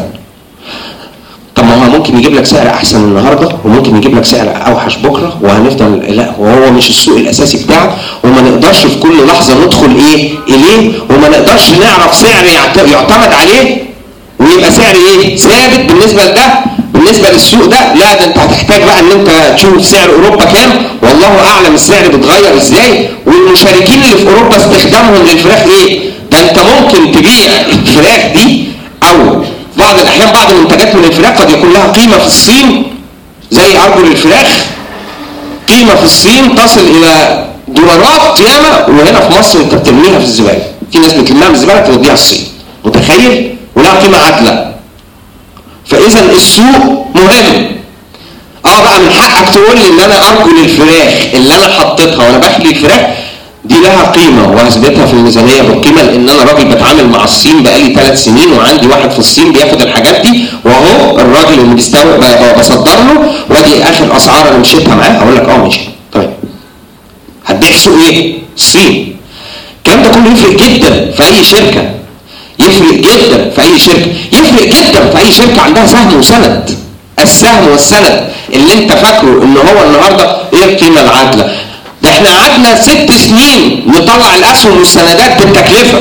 طب ما هو ممكن يجيب لك سعر احسن النهارده وممكن يجيب لك سعر اوحش بكره، وهنفضل لا وهو مش السوق الاساسي بتاعك، وما نقدرش في كل لحظه ندخل ايه اليه، وما نقدرش نعرف سعر يعتمد عليه ويبقى سعر ايه ثابت بالنسبه لده بالنسبه للسوق ده. لا ده انت هتحتاج بقى ان انت تشوف سعر اوروبا كام، والله اعلم السعر بيتغير ازاي، والمشاركين اللي في اوروبا استخدامهم للفراخ ايه. ده انت ممكن تبيع الفراخ دي او بعض الاحيان بعض المنتجات من الفراخ قد يكون لها قيمه في الصين زي ارجل الفراخ، قيمه في الصين تصل الى دولارات ياما، وهنا في مصر انت بترميها في الزباله. في ناس بتلمها من الزباله توديها الصين، متخيل؟ ولها قيمه عادله. فاذا السوق مهم. اه بقى من حقك تقول لي ان انا ارجل الفراخ اللي انا حطيتها وانا بخلي الفراخ دي لها قيمه وهثبتها في الميزانيه بالقيمه، لان انا راجل بتعامل مع الصين بقالي ثلاث سنين وعندي واحد في الصين بياخد الحاجات دي، وهو الراجل اللي بيستورد بصدر له، وادي اخر اسعار انا مشيتها معاه. اقول لك اه ماشي طيب هتبيع سوق ايه؟ الصين. الكلام ده كله يفرق جدا في اي شركه، يفرق جدا في اي شركه، يفرق جدا في اي شركه عندها سهم وسند. السهم والسند اللي انت فاكره ان هو النهارده ايه القيمه العادله، ده احنا قعدنا ست سنين نطلع الاسهم والسندات بالتكلفه.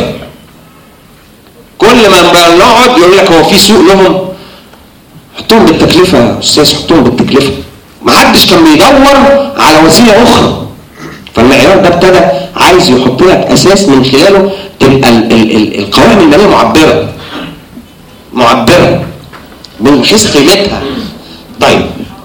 كل ما بنقعد يقول لك هو في سوق لهم، حطهم بالتكلفه يا استاذ، حطهم بالتكلفه. ما حدش كان بيدور على وسيله اخرى. فالمعيار ده ابتدى عايز يحط لك اساس من خلاله تبقى القوائم الماليه معبره معبره من حيث قيمتها. طيب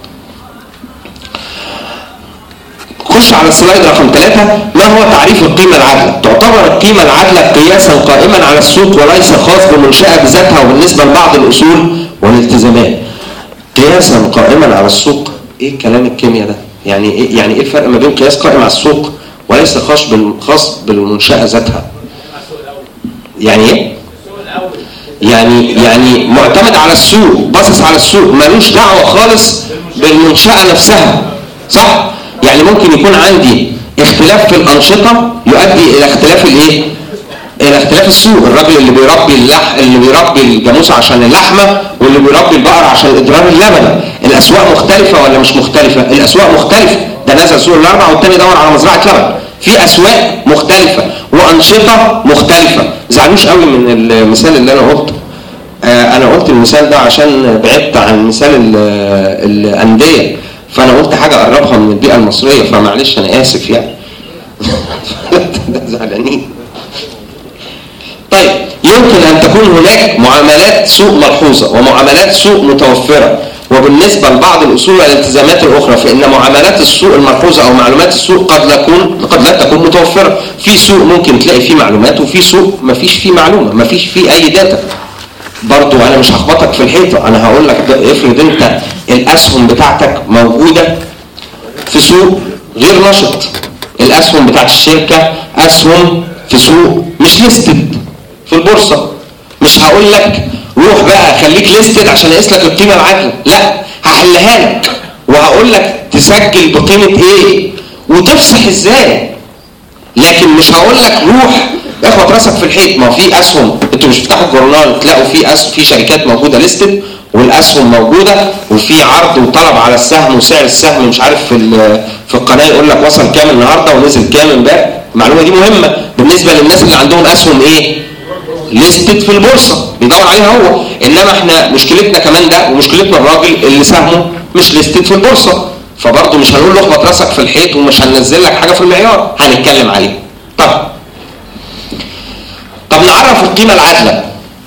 خش على السلايد رقم ثلاثة. ما هو تعريف القيمة العادلة؟ تعتبر القيمة العادلة قياسا قائما على السوق وليس خاص بمنشأة بذاتها وبالنسبة لبعض الأصول والالتزامات. قياسا قائما على السوق، ايه كلام الكيمياء ده؟ يعني ايه يعني ايه الفرق ما بين قياس قائم على السوق وليس خاص خاص بالمنشأة ذاتها؟ يعني ايه؟ يعني يعني معتمد على السوق، باصص على السوق، ملوش دعوة خالص بالمنشأة نفسها، صح؟ يعني ممكن يكون عندي اختلاف في الأنشطة يؤدي إلى اختلاف الايه؟ إلى اختلاف السوق. الراجل اللي بيربي اللح اللي بيربي الجاموسة عشان اللحمة واللي بيربي البقر عشان إدرار اللبن، الأسواق مختلفة ولا مش مختلفة؟ الأسواق مختلفة، ده نزل سوق الأربع والتاني دور على مزرعة لبن. في أسواق مختلفة وأنشطة مختلفة. زعلوش قوي من المثال اللي أنا قلته. آه أنا قلت المثال ده عشان بعدت عن مثال الأندية، فأنا قلت حاجة أقربها من البيئة المصرية، فمعلش أنا آسف يعني. زعلانين. طيب يمكن أن تكون هناك معاملات سوق ملحوظة ومعاملات سوق متوفرة، وبالنسبة لبعض الأصول والالتزامات الأخرى فإن معاملات السوق الملحوظة أو معلومات السوق قد لا تكون قد لا تكون متوفرة. في سوق ممكن تلاقي فيه معلومات وفي سوق ما فيش فيه معلومة، ما فيش فيه أي داتا. برضو أنا مش هخبطك في الحيطة، أنا هقول لك افرض أنت الأسهم بتاعتك موجودة في سوق غير نشط، الأسهم بتاعت الشركة أسهم في سوق مش ليستد في البورصة، مش هقول لك روح بقى خليك ليستد عشان اقيس لك القيمة العادلة، لا، هحلها لك وهقول لك تسجل بقيمة ايه وتفصح ازاي، لكن مش هقول لك روح اخبط راسك في الحيط. ما في اسهم، انتوا مش بتفتحوا الجورنال تلاقوا في اسهم في شركات موجودة ليستد والاسهم موجودة وفي عرض وطلب على السهم وسعر السهم مش عارف في في القناة يقول لك وصل كام النهارده ونزل كام امبارح. المعلومة دي مهمة بالنسبة للناس اللي عندهم اسهم ايه؟ ليستد في البورصة بيدور عليها هو. انما احنا مشكلتنا كمان ده ومشكلتنا الراجل اللي سهمه مش ليستد في البورصة، فبرضه مش هنقول له اخبط راسك في الحيط ومش هننزل لك حاجة في المعيار، هنتكلم عليه. طب طب نعرف القيمة العادلة.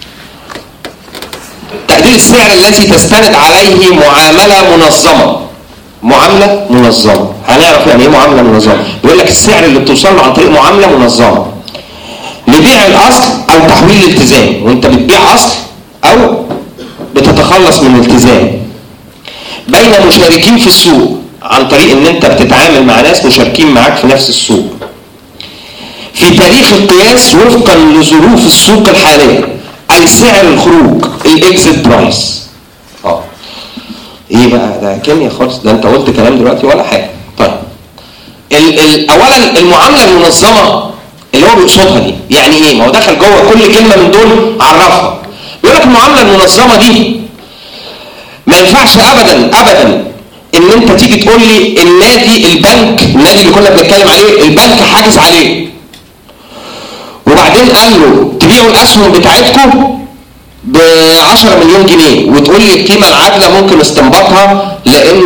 تقدير السعر الذي تستند عليه معاملة منظمة. معاملة منظمة، هنعرف يعني ايه معاملة منظمة. بيقول لك السعر اللي بتوصل له عن طريق معاملة منظمة لبيع الاصل او تحويل الالتزام، وانت بتبيع اصل او بتتخلص من الالتزام بين مشاركين في السوق عن طريق ان انت بتتعامل مع ناس مشاركين معاك في نفس السوق في تاريخ القياس وفقا لظروف السوق الحالية، اي سعر الخروج الاكزيت برايس. اه ايه بقى ده كيمياء خالص، ده انت قلت كلام دلوقتي ولا حاجة. طيب ال ال اولا المعاملة المنظمة اللي هو بيقصدها دي يعني ايه؟ ما هو دخل جوه كل كلمه من دول عرفها. بيقول لك المعامله المنظمه دي ما ينفعش ابدا ابدا ان انت تيجي تقول لي النادي البنك النادي اللي كنا بنتكلم عليه البنك حاجز عليه وبعدين قال له تبيعوا الاسهم بتاعتكم ب عشرة مليون جنيه وتقول لي القيمه العادله ممكن استنباطها لان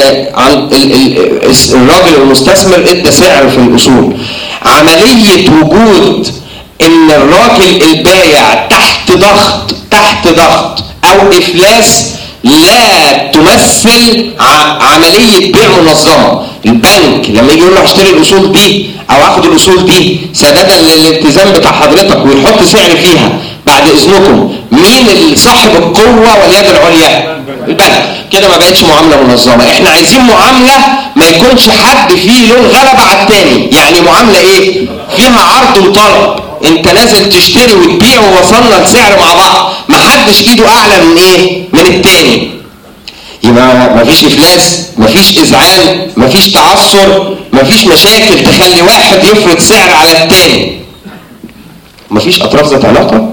الراجل المستثمر ادى سعر في الاصول. عمليه وجود ان الراجل البايع تحت ضغط تحت ضغط او افلاس لا تمثل عمليه بيع منظمه. البنك لما يجي يقول له هشتري الاصول دي او اخد الاصول دي سدادا للالتزام بتاع حضرتك ويحط سعر فيها، بعد اذنكم مين صاحب القوه واليد العليا؟ البنك. كده ما بقتش معامله منظمه. احنا عايزين معامله ما يكونش حد فيه له الغلبه على الثاني. يعني معامله ايه؟ فيها عرض وطلب، انت نازل تشتري وتبيع ووصلنا لسعر مع بعض، ما حدش ايده اعلى من ايه؟ من الثاني. يبقى ما فيش افلاس، ما فيش ازعاج، ما فيش تعثر، ما فيش مشاكل تخلي واحد يفرض سعر على الثاني. ما فيش اطراف ذات علاقه.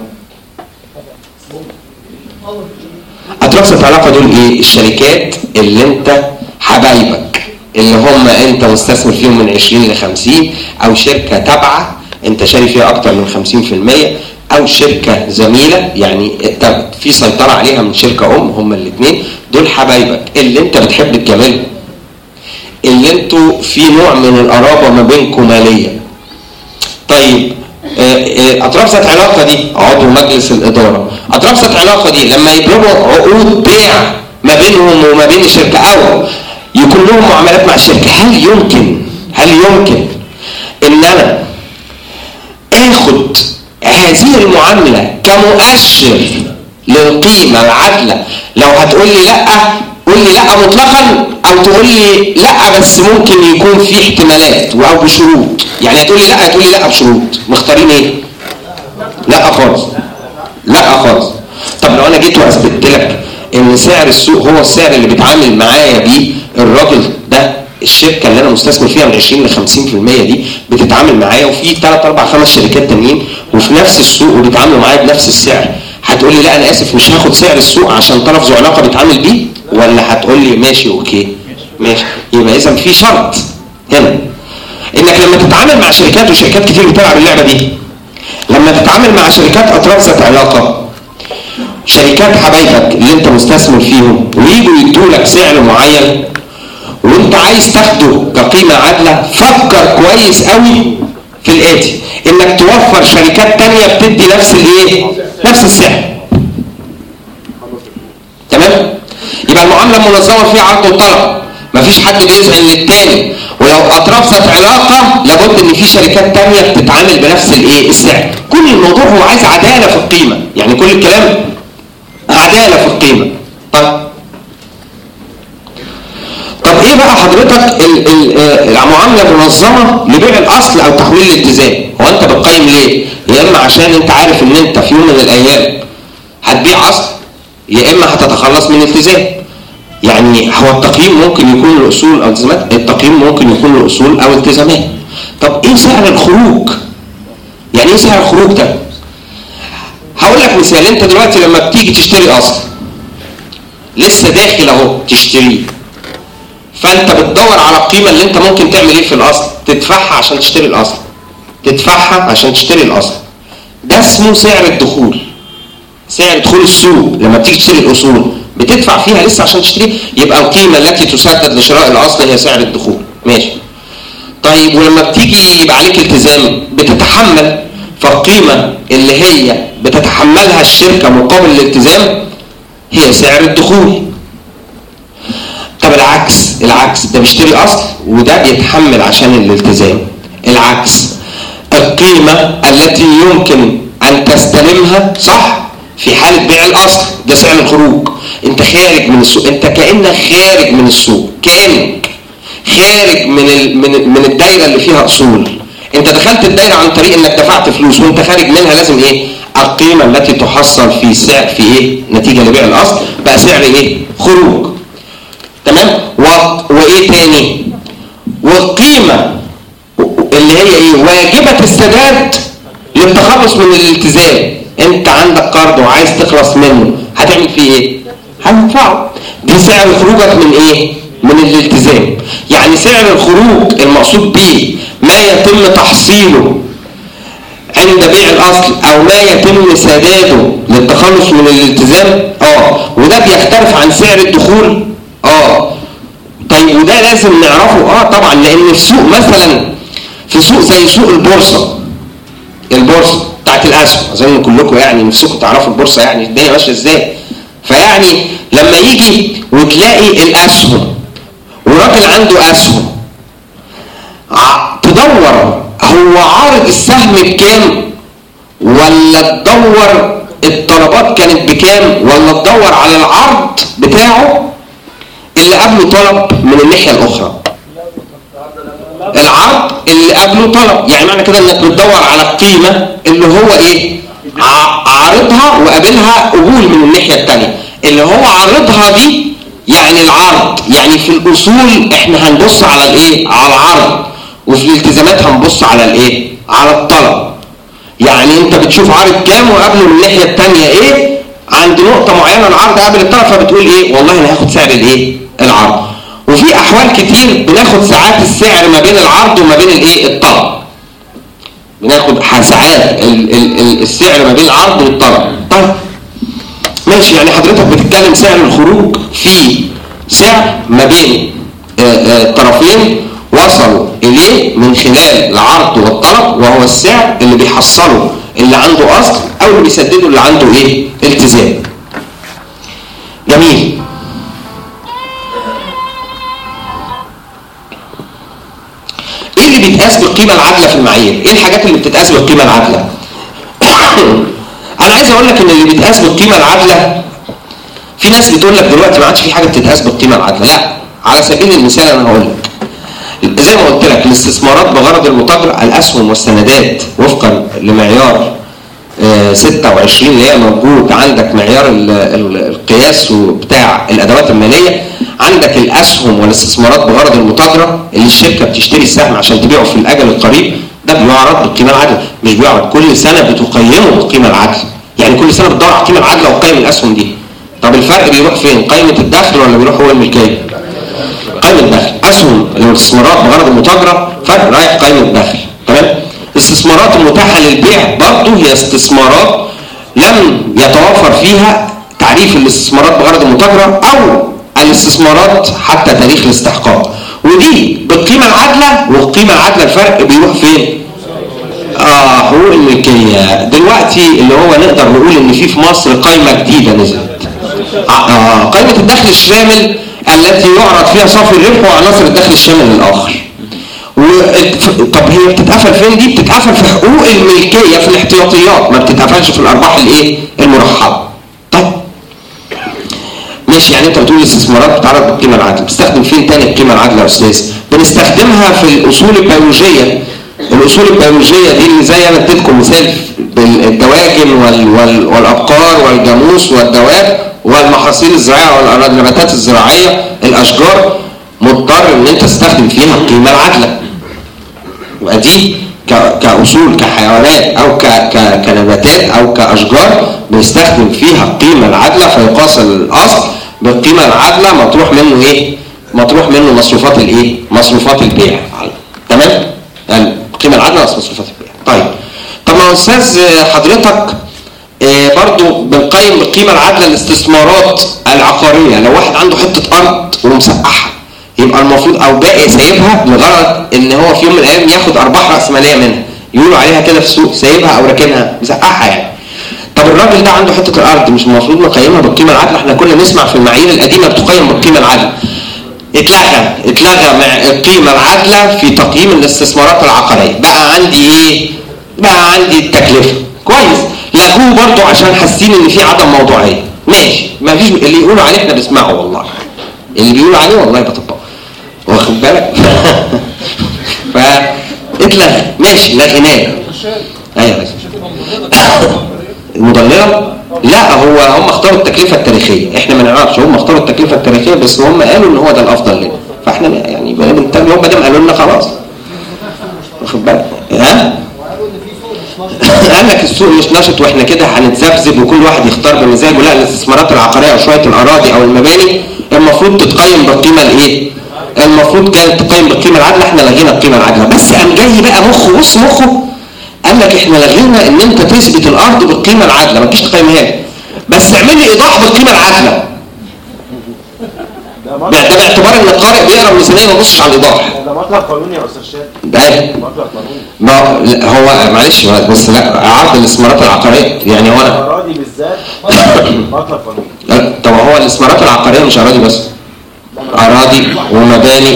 اطراف ذات علاقه دول ايه؟ الشركات اللي انت حبايبك اللي هم انت مستثمر فيهم من عشرين لخمسين، او شركه تابعه انت شاري فيها اكتر من خمسين في المية، او شركه زميله يعني انت في سيطره عليها من شركه ام، هم الاثنين دول حبايبك اللي انت بتحب تجاملهم، اللي انتوا في نوع من القرابه ما بينكم ماليه. طيب اطراف ذات علاقه دي عضو مجلس الاداره، اطراف ذات علاقه دي لما يطلبوا عقود بيع ما بينهم وما بين الشركه او يكون لهم معاملات مع الشركه، هل يمكن هل يمكن ان انا اخد هذه المعامله كمؤشر للقيمه العادله؟ لو هتقول لي لا قول لي لا مطلقا، او تقول لي لا بس ممكن يكون في احتمالات او بشروط. يعني هتقول لي لا هتقول لي لا بشروط. مختارين ايه؟ لا خالص. لا خالص. طب لو انا جيت واثبت لك ان سعر السوق هو السعر اللي بيتعامل معايا بيه الراجل ده، الشركه اللي انا مستثمر فيها من عشرين ل خمسين في المية دي بتتعامل معايا، وفي ثلاث اربع خمس شركات تانيين وفي نفس السوق وبيتعاملوا معايا بنفس السعر، هتقول لي لا انا اسف مش هاخد سعر السوق عشان طرف ذو علاقه بيتعامل بيه؟ ولا هتقول لي ماشي اوكي ماشي؟ يبقى اذا في شرط هنا انك لما تتعامل مع شركات، وشركات كتير بتلعب اللعبه دي، لما تتعامل مع شركات اطراف ذات علاقه، شركات حبايبك اللي انت مستثمر فيهم، ويجوا يدوا لك سعر معين وانت عايز تاخده كقيمه عادله، فكر كويس قوي في الاتي، انك توفر شركات تانية بتدي نفس الايه؟ نفس السعر. تمام؟ يبقى المعامله منظمه فيها عرض وطلب، مفيش حد بيذعن للتاني، ولو اطراف ذات علاقه لابد ان في شركات تانية بتتعامل بنفس الايه؟ السعر. كل الموضوع هو عايز عداله في القيمه، يعني كل الكلام عداله في القيمه. طيب طب ايه بقى حضرتك المعامله منظمه لبيع الاصل او تحويل الالتزام؟ هو انت بتقيم ليه؟ يا اما عشان انت عارف ان انت في يوم من الايام هتبيع اصل، يا اما هتتخلص من التزام. يعني هو التقييم ممكن يكون لاصول او التزامات، التقييم ممكن يكون لاصول او التزامات. طب ايه سعر الخروج؟ يعني ايه سعر الخروج ده؟ هقول لك مثال. انت دلوقتي لما بتيجي تشتري اصل لسه داخل اهو تشتريه، فانت بتدور على القيمه اللي انت ممكن تعمل ايه في الاصل، تدفعها عشان تشتري الاصل، تدفعها عشان تشتري الاصل. ده اسمه سعر الدخول، سعر دخول السوق. لما بتيجي تشتري الاصول بتدفع فيها لسه عشان تشتري، يبقى القيمه التي تسدد لشراء الاصل هي سعر الدخول. ماشي. طيب ولما بتيجي يبقى عليك التزام بتتحمل، فالقيمه اللي هي بتتحملها الشركه مقابل الالتزام هي سعر الدخول. طب العكس، العكس ده بيشتري اصل وده بيتحمل عشان الالتزام. العكس، القيمه التي يمكن ان تستلمها صح في حاله بيع الاصل ده سعر الخروج. انت خارج من السوق، انت كانك خارج من السوق، كانك خارج من ال... من من الدايره اللي فيها اصول. انت دخلت الدايره عن طريق انك دفعت فلوس، وانت خارج منها لازم ايه؟ القيمه التي تحصل في سعر في ايه؟ نتيجه لبيع الاصل بقى سعر ايه؟ خروج. تمام؟ و... وايه تاني؟ والقيمه اللي هي ايه؟ واجبه السداد للتخلص من الالتزام. انت عندك قرض وعايز تخلص منه، هتعمل فيه ايه؟ هتدفعه. دي سعر خروجك من ايه؟ من الالتزام. يعني سعر الخروج المقصود به ما يتم تحصيله عند بيع الاصل او ما يتم سداده للتخلص من الالتزام. اه وده بيختلف عن سعر الدخول. اه طيب وده لازم نعرفه. اه طبعا، لان في سوق مثلا، في سوق زي سوق البورصه، البورصه بتاعت الاسهم، اظن كلكم يعني نفسكم تعرفوا البورصه يعني الدنيا ماشيه ازاي. فيعني لما يجي وتلاقي الاسهم وراجل عنده اسهم، تدور هو عارض السهم بكام، ولا تدور الطلبات كانت بكام، ولا تدور على العرض بتاعه اللي قبله طلب من الناحيه الاخرى. العرض اللي قبله طلب، يعني معنى كده انك بتدور على القيمه اللي هو ايه؟ عارضها وقابلها قبول من الناحيه الثانيه. اللي هو عارضها دي يعني العرض، يعني في الاصول احنا هنبص على الايه؟ على العرض، وفي الالتزامات هنبص على الايه؟ على الطلب. يعني انت بتشوف عارض كام وقابله من الناحيه الثانيه ايه؟ عند نقطه معينه العرض قابل الطلب، فبتقول ايه؟ والله انا هاخد سعر الايه؟ العرض. وفي احوال كتير بناخد ساعات السعر ما بين العرض وما بين الايه؟ الطلب. بناخد ساعات السعر ما بين العرض والطلب. طيب ماشي، يعني حضرتك بتتكلم سعر الخروج في سعر ما بين طرفين وصلوا اليه من خلال العرض والطلب، وهو السعر اللي بيحصله اللي عنده اصل او اللي بيسدده اللي عنده ايه؟ التزام. جميل. بتتقاس بالقيمه العادله في المعايير. ايه الحاجات اللي بتتقاس بالقيمه العادله؟ انا عايز اقول لك ان اللي بيتقاس بالقيمه العادله، في ناس بتقول لك دلوقتي ما عادش في حاجه بتتقاس بالقيمه العادله. لا، على سبيل المثال انا هقول لك زي ما قلت لك الاستثمارات بغرض المتاجره، الاسهم والسندات وفقا لمعيار ستة وعشرين اللي هي موجود عندك، معيار القياس بتاع الادوات الماليه. عندك الاسهم والاستثمارات بغرض المتاجره اللي الشركه بتشتري السهم عشان تبيعه في الاجل القريب، ده بيعرض بالقيمه العادله. مش بيعرض، كل سنه بتقيمه بالقيمه العادله، يعني كل سنه بتدور على القيمه العادله وتقيم الاسهم دي. طب الفرق بيروح فين؟ قيمه الدخل ولا بيروح هو الملكيه؟ قيمه الدخل. اسهم الاستثمارات بغرض المتاجره فرق رايح قيمه الدخل. تمام؟ الاستثمارات المتاحه للبيع برضه هي استثمارات لم يتوفر فيها تعريف الاستثمارات بغرض المتاجره او الاستثمارات حتى تاريخ الاستحقاق، ودي بالقيمه العادله. والقيمه العادله الفرق بيروح فين؟ اه حقوق الملكيه. دلوقتي اللي هو نقدر نقول ان في في مصر قائمه جديده نزلت، آه قائمه الدخل الشامل التي يعرض فيها صافي الربح وعناصر الدخل الشامل الاخر. و... طب هي بتتقفل فين دي؟ بتتقفل في حقوق الملكيه في الاحتياطيات، ما بتتقفلش في الارباح الايه؟ المرحبه. طيب ماشي، يعني انت بتقول الاستثمارات بتعرض بالقيمه العادله، بتستخدم فين تاني القيمه العادله يا استاذ؟ بنستخدمها في الاصول البيولوجيه. الاصول البيولوجيه دي اللي زي انا اديتكم مثال بالدواجن وال... وال... والابقار والجاموس والدواب والمحاصيل الزراعيه والنباتات الزراعيه، الاشجار مضطر ان انت تستخدم فيها القيمه العادله. يبقى دي ك... كاصول كحيوانات او ك... ك... كنباتات او كاشجار بنستخدم فيها القيمه العادله، فيقاس الاصل بالقيمه العادله مطروح منه ايه؟ مطروح منه مصروفات الايه؟ مصروفات البيع. تمام؟ يعني القيمه العادله ناقص مصروفات البيع. طيب طب ما استاذ حضرتك آه برضو بنقيم بالقيمه العادله الاستثمارات العقاريه. لو واحد عنده حته ارض ومسقحها يبقى المفروض او باقي سايبها لغرض ان هو في يوم من الايام ياخد ارباح راس ماليه منها، يقولوا عليها كده في السوق سايبها او راكنها مسقحها يعني. طب الراجل ده عنده حته الارض مش المفروض نقيمها بالقيمه العادله؟ احنا كنا نسمع في المعايير القديمه بتقيم بالقيمه العادله. اتلغى اتلغى مع القيمه العادله في تقييم الاستثمارات العقاريه. بقى عندي ايه؟ بقى عندي التكلفه. كويس، لغوه برضو عشان حاسين ان في عدم موضوعيه. ماشي، ما فيش اللي يقولوا عليه احنا بنسمعه والله، اللي بيقولوا عليه والله بطبقه، واخد بالك؟ فاتلغى. ماشي، لغيناه. ايوه بس المضلله؟ لا، هو هم اختاروا التكلفه التاريخيه، احنا ما نعرفش، هم اختاروا التكلفه التاريخيه بس هم قالوا ان هو ده الافضل لنا، فاحنا يعني بنتابع. هم ده قالوا لنا خلاص، واخد بالك؟ ها؟ قال لك السوق مش نشط واحنا كده هنتذبذب وكل واحد يختار بمزاجه. لا، الاستثمارات العقاريه وشويه الاراضي او المباني المفروض تتقيم بالقيمه الايه؟ المفروض كانت تقيم بالقيمه العادله، احنا لغينا القيمه العادله. بس قام جاي بقى مخه، بص مخه، قال لك احنا لغينا ان انت تثبت الارض بالقيمه العادله، ما تجيش تقيمها لي، بس اعمل لي ايضاح بالقيمه العادله. ده باعتبار ان القارئ بيقرا الميزانيه ما يبصش على الايضاح. ده مطلب قانوني يا استاذ شاد. ده مطلب قانوني. ما هو معلش بس لا، عرض الاستثمارات العقاريه يعني هو انا اراضي بالذات مطلب قانوني. لا، طب هو الاستثمارات العقاريه مش اراضي بس، اراضي ومباني.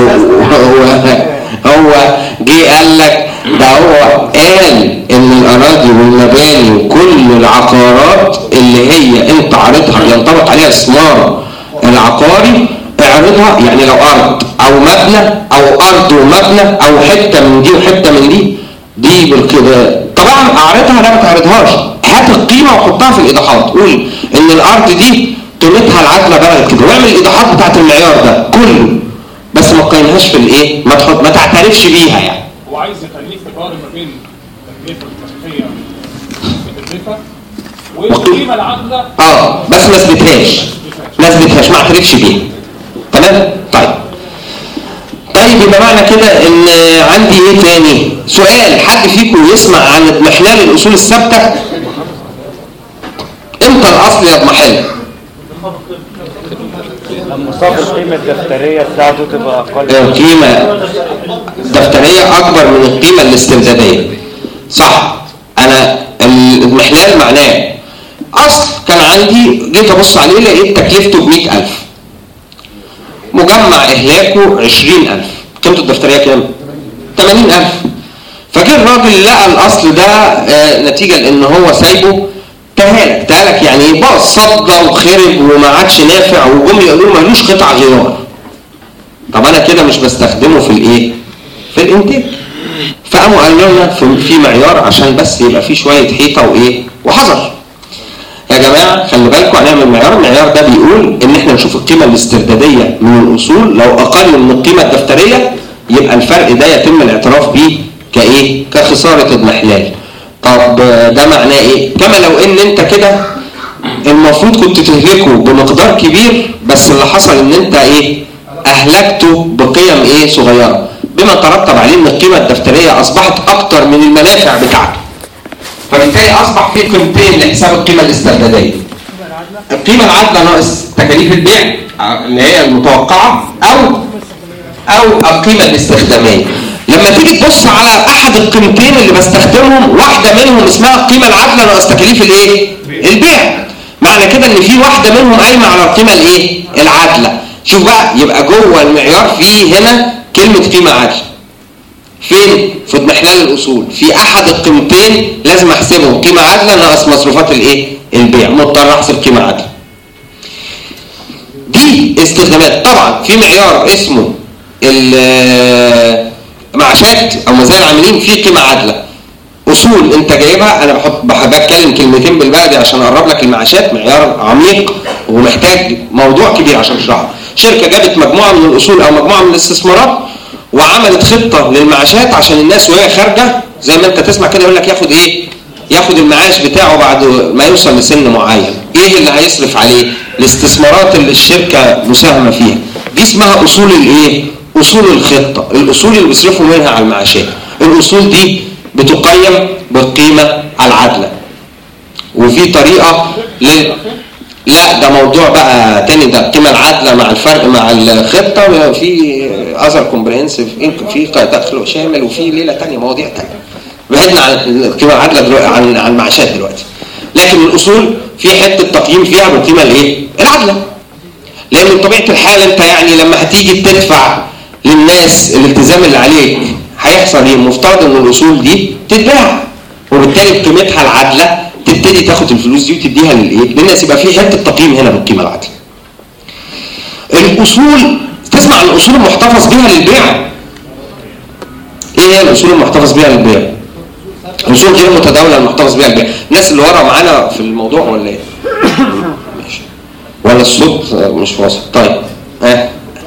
هو جه قال لك ده، هو قال ان الاراضي والمباني وكل العقارات اللي هي انت عارضها ينطبق عليها الاستثمار العقاري اعرضها. يعني لو ارض او مبنى او ارض ومبنى او حته من دي وحته من دي دي بالكده طبعا اعرضها. لا ما تعرضهاش، هات القيمه وحطها في الايضاحات. قول ان الارض دي قيمتها العادله بقى كده، واعمل الايضاحات بتاعت المعيار ده كله، بس ما تقيمهاش في الايه، ما تحط ما تعترفش بيها يعني. هو عايز يخليك تقارن ما بين التكلفه التاريخيه التكلفه والقيمه العادله. اه بس ما اثبتهاش، ما اثبتهاش، ما اعترفش بيها. تمام؟ طيب طيب يبقى معنى كده ان عندي ايه تاني؟ سؤال، حد فيكم يسمع عن اضمحلال الاصول الثابته؟ امتى الاصل يضمحل؟ لما صافي القيمه الدفتريه بتاعته تبقى اقل. القيمه الدفتريه اكبر من القيمه الاسترداديه. صح؟ انا الاضمحلال معناه اصل كان عندي جيت ابص عليه لقيت تكلفته ب مئة ألف، مجمع اهلاكه عشرين ألف، قيمته الدفتريه كام؟ ثمانين ألف. فجه الراجل لقى الاصل ده آه نتيجه لان هو سايبه تهالك تهالك يعني ايه باظ صدى وخرب وما عادش نافع، وجم يقولوا له ملوش قطع غيار. طب انا كده مش بستخدمه في الايه؟ في الانتاج. فقاموا قالوا لنا في معيار عشان بس يبقى فيه شويه حيطه وايه وحذر. يا جماعه خلي بالكم هنعمل معيار، المعيار ده بيقول ان احنا نشوف القيمه الاسترداديه من الاصول، لو اقل من القيمه الدفتريه يبقى الفرق ده يتم الاعتراف بيه كايه؟ كخساره اضمحلال. طب ده معناه ايه؟ كما لو ان انت كده المفروض كنت تهلكه بمقدار كبير، بس اللي حصل ان انت ايه؟ اهلكته بقيم ايه؟ صغيره، بما ترتب عليه ان القيمه الدفتريه اصبحت اكتر من المنافع بتاعته. فبالتالي اصبح في قيمتين لحساب القيمه الاسترداديه. القيمه العادله ناقص تكاليف البيع اللي هي المتوقعه، او او القيمه الاستخداميه. لما تيجي تبص على احد القيمتين اللي بستخدمهم، واحده منهم اسمها القيمه العادله ناقص تكاليف الايه؟ البيع. معنى كده ان في واحده منهم قايمه على القيمه الايه؟ العادله. شوف بقى، يبقى جوه المعيار في هنا كلمه قيمه عادله. فين؟ في اضمحلال الاصول في احد القيمتين لازم احسبهم قيمه عادله ناقص مصروفات الايه؟ البيع. مضطر احسب قيمه عادله. دي استخدامات. طبعا في معيار اسمه المعاشات او مزايا العاملين، في قيمه عادله. اصول انت جايبها، انا بحط بتكلم كلمتين بالبلدي عشان اقرب لك المعاشات، معيار عميق ومحتاج موضوع كبير عشان اشرحه. شركه جابت مجموعه من الاصول او مجموعه من الاستثمارات وعملت خطه للمعاشات عشان الناس وهي خارجه، زي ما انت تسمع كده يقول لك ياخد ايه؟ ياخد المعاش بتاعه بعد ما يوصل لسن معين. ايه اللي هيصرف عليه؟ الاستثمارات اللي الشركه مساهمه فيها. دي اسمها اصول الايه؟ اصول الخطه، الاصول اللي بيصرفوا منها على المعاشات. الاصول دي بتقيم بالقيمه العادله. وفي طريقه لل لا ده موضوع بقى تاني، ده القيمه العادله مع الفرق مع الخطه، وفي اذر كومبريهنسيف في دخل شامل، وفي ليله تانيه مواضيع تانيه. بعدنا عن القيمه العادله دلوقتي، عن عن المعاشات دلوقتي. لكن الاصول في حته تقييم فيها بالقيمه الايه؟ العادله. لان بطبيعه الحال انت يعني لما هتيجي تدفع للناس الالتزام اللي عليك هيحصل ايه؟ مفترض ان الاصول دي تتباع، وبالتالي بقيمتها العادله تبتدي تاخد الفلوس دي وتديها للايه؟ للناس. يبقى في حته تقييم هنا بالقيمه العادله. الاصول، تسمع عن الاصول المحتفظ بها للبيع. ايه هي الاصول المحتفظ بها للبيع؟ الاصول غير متداوله المحتفظ بها للبيع. الناس اللي ورا معانا في الموضوع ولا ايه؟ ماشي. ولا الصوت مش واصل؟ طيب ها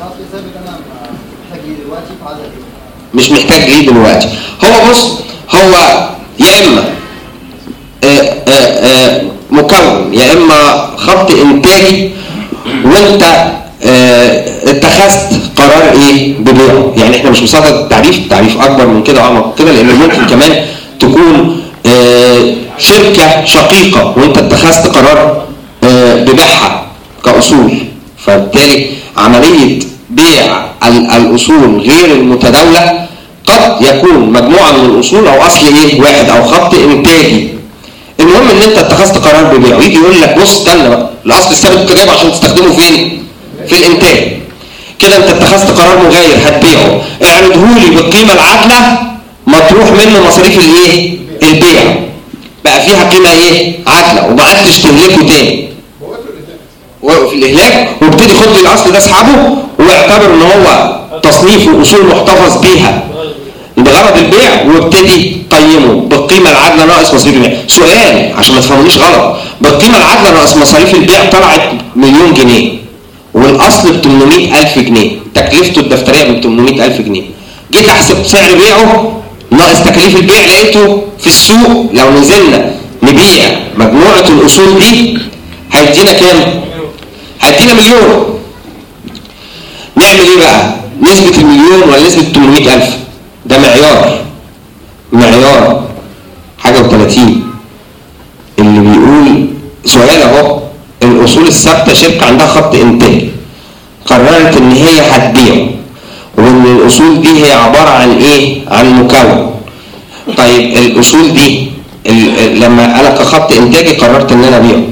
مش محتاج ليه دلوقتي. هو بص، هو يا اما آآ آآ مكون، يا اما خط انتاجي وانت اتخذت قرار ايه؟ ببيعه. يعني احنا مش بصدد التعريف، التعريف اكبر من كده واعمق كده، لان ممكن كمان تكون شركه شقيقه وانت اتخذت قرار ببيعها كاصول. فبالتالي عمليه بيع الاصول غير المتداوله قد يكون مجموعه من الاصول او اصل ايه؟ واحد او خط انتاجي. المهم ان انت اتخذت قرار ببيعه، يجي يقول لك بص استنى بقى، الاصل الثابت انت جايبه عشان تستخدمه فين؟ في الانتاج. كده انت اتخذت قرار مغاير هتبيعه، اعرضه لي بالقيمه العادله مطروح منه مصاريف الايه؟ البيع. بقى فيها قيمه ايه؟ عادله، وما عدتش تهلكه تاني. وقف الاهلاك، وابتدي خد لي الاصل ده اسحبه واعتبر ان هو تصنيفه اصول محتفظ بيها بغرض البيع، وابتدي قيمه بالقيمه العادله ناقص مصاريف البيع. سؤال عشان ما تفهمونيش غلط، بالقيمه العادله ناقص مصاريف البيع طلعت مليون جنيه، والاصل ب ثمانمائة ألف جنيه، تكلفته الدفتريه ب ثمانمائة ألف جنيه. جيت احسب سعر بيعه ناقص تكاليف البيع، لقيته في السوق لو نزلنا نبيع مجموعه الاصول دي هيدينا كام؟ هيدينا مليون. نعمل ايه بقى؟ نسبه المليون ولا نسبه ثمانمائة ألف؟ ده معيار معيار حاجه وثلاثين اللي بيقول سؤال اهو. الاصول الثابته، شركه عندها خط انتاج قررت ان هي هتبيعه، وان الاصول دي هي عباره عن ايه؟ عن مكون. طيب الاصول دي لما انا كخط انتاجي قررت ان انا ابيعه،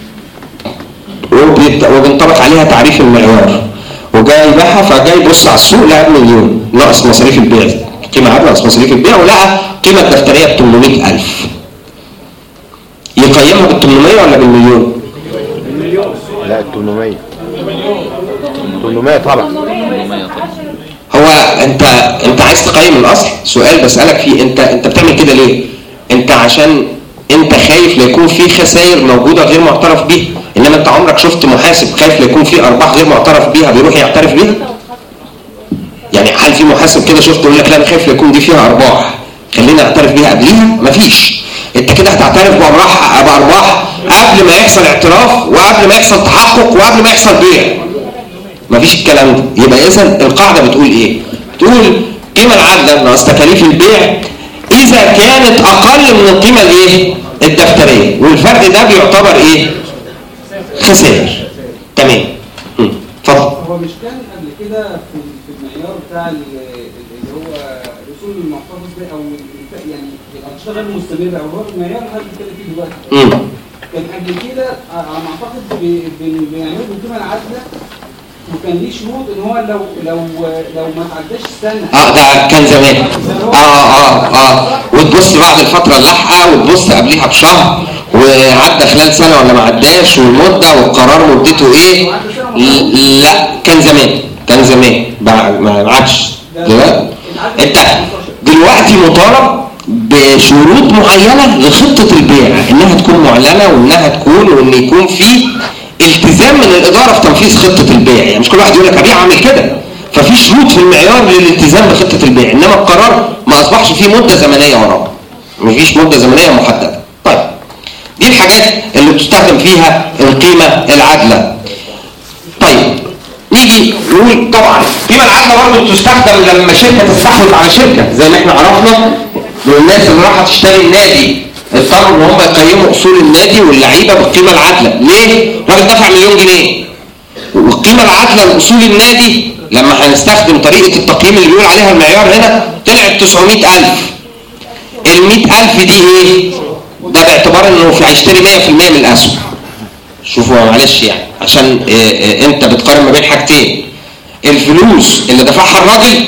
وبينطبق عليها تعريف المعيار، وجاي يبيعها، فجاي يبص على السوق لقى مليون ناقص مصاريف البيع قيمه عادله ناقص مصاريف البيع، ولقى قيمه دفتريه ب ثمانمائة ألف. يقيمها بال ثمانمائة ولا بالمليون؟ لا ال ثمانمائة ثمانمائة طبعا. هو انت انت عايز تقيم الاصل؟ سؤال بسالك فيه، انت انت بتعمل كده ليه؟ انت عشان انت خايف ليكون في خسائر موجوده غير معترف بيها، انما انت عمرك شفت محاسب خايف ليكون في ارباح غير معترف بيها بيروح يعترف بيها؟ يعني هل في محاسب كده شفته يقول لك لا انا خايف ليكون دي فيها ارباح خلينا اعترف بيها قبليها؟ مفيش. انت كده هتعترف بارباح بارباح قبل ما يحصل اعتراف وقبل ما يحصل تحقق وقبل ما يحصل بيع. مفيش الكلام ده. يبقى اذا القاعده بتقول ايه؟ بتقول قيمه العادله ناقص تكاليف البيع اذا كانت اقل من القيمه الايه؟ الدفتريه، والفرق ده بيعتبر ايه؟ خسائر. تمام. اتفضل. هو مش كان قبل كده في المعيار بتاع اللي هو الاصول المحتفظ به او يعني الانشطه غير مستمره او هو المعيار اللي حضرتك بتتكلم فيه دلوقتي، كان قبل كده على ما اعتقد بيعملوا القيمه العادله وكان ليه شروط ان هو لو لو لو ما تعداش سنه. اه ده كان زمان. اه اه اه وتبص بعد الفتره اللاحقه وتبص قبليها بشهر وعدى خلال سنه ولا ما عداش والمده والقرار مدته ايه. لا كان زمان كان زمان ما عادش دلوقتي. انت دلوقتي مطالب بشروط معينه لخطه البيع، انها تكون معلنه وانها تكون وان يكون في التزام من الاداره في تنفيذ خطه البيع. يعني مش كل واحد يقول لك ابيع اعمل كده، ففي شروط في المعيار للالتزام بخطه البيع، انما القرار ما اصبحش فيه مده زمنيه وراه، مفيش مده زمنيه محدده. طيب دي الحاجات اللي بتستخدم فيها القيمه العادله. طيب نيجي نقول طبعا القيمه العادله برضه بتستخدم لما شركه تستحوذ على شركه، زي ما احنا عرفنا والناس اللي راحت تشتري النادي اضطروا ان هم يقيموا اصول النادي واللعيبه بالقيمه العادله. ليه؟ راجل دفع مليون جنيه والقيمه العادله لاصول النادي لما هنستخدم طريقه التقييم اللي بيقول عليها المعيار هنا طلعت تسعمائة ألف. ال مائة ألف دي ايه؟ ده باعتبار انه هيشتري مية في المية من الاسهم. شوفوا معلش يعني عشان إيه إيه انت بتقارن ما بين حاجتين، الفلوس اللي دفعها الراجل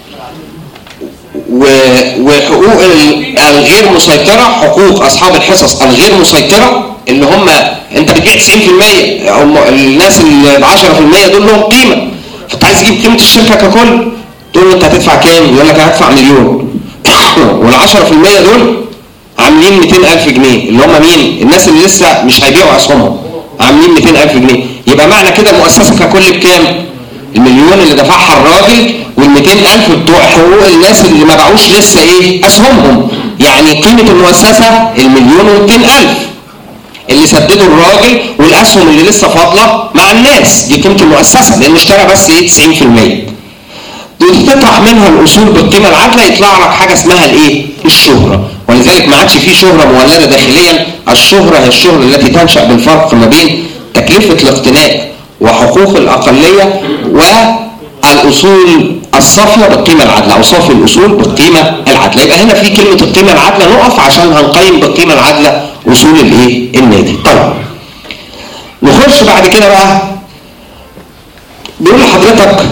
وحقوق الغير مسيطرة، حقوق أصحاب الحصص الغير مسيطرة اللي هم أنت بتبيع تسعين في المية، هم الناس ال عشرة في المية دول لهم قيمة، فأنت عايز تجيب قيمة الشركة ككل، تقول له أنت هتدفع كام؟ يقول لك هدفع مليون وال عشرة في المية دول عاملين مئتين ألف جنيه اللي هم مين؟ الناس اللي لسه مش هيبيعوا أسهمهم عاملين مئتين ألف جنيه. يبقى معنى كده المؤسسة ككل بكام؟ المليون اللي دفعها الراجل والمئتين ألف بتوع حقوق الناس اللي ما باعوش لسه ايه اسهمهم. يعني قيمة المؤسسة المليون ومئتين ألف اللي سددوا الراجل والاسهم اللي لسه فاضلة مع الناس، دي قيمة المؤسسة لانه اشترى بس ايه تسعين في المية. تطرح منها الاصول بالقيمة العادلة يطلع لك حاجة اسمها الايه؟ الشهرة. ولذلك ما عادش فيه شهرة مولدة داخليا. الشهرة هي الشهرة التي تنشأ بالفرق ما بين تكلفة الاقتناء وحقوق الأقلية والأصول الصافية بالقيمة العادلة أو صافي الأصول بالقيمة العادلة. يبقى هنا في كلمة القيمة العادلة نقف عشان هنقيم بالقيمة العادلة أصول الإيه؟ النادي. طيب نخش بعد كده بقى بيقول لحضرتك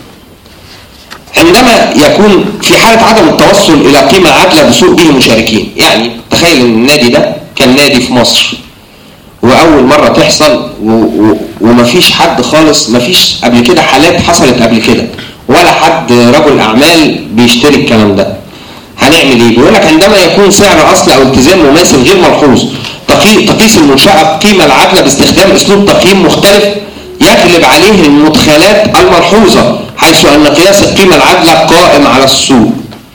عندما يكون في حالة عدم التوصل إلى قيمة عادلة بسوق به مشاركين. يعني تخيل إن النادي ده كان نادي في مصر واول مره تحصل و... و... ومفيش حد خالص، مفيش قبل كده حالات حصلت قبل كده ولا حد رجل اعمال بيشتري الكلام ده. هنعمل ايه؟ بيقول لك عندما يكون سعر اصل او التزام مماثل غير ملحوظ تقيس المنشاه القيمه العادله باستخدام اسلوب تقييم مختلف يغلب عليه المدخلات الملحوظه، حيث ان قياس القيمه العادله قائم على السوق.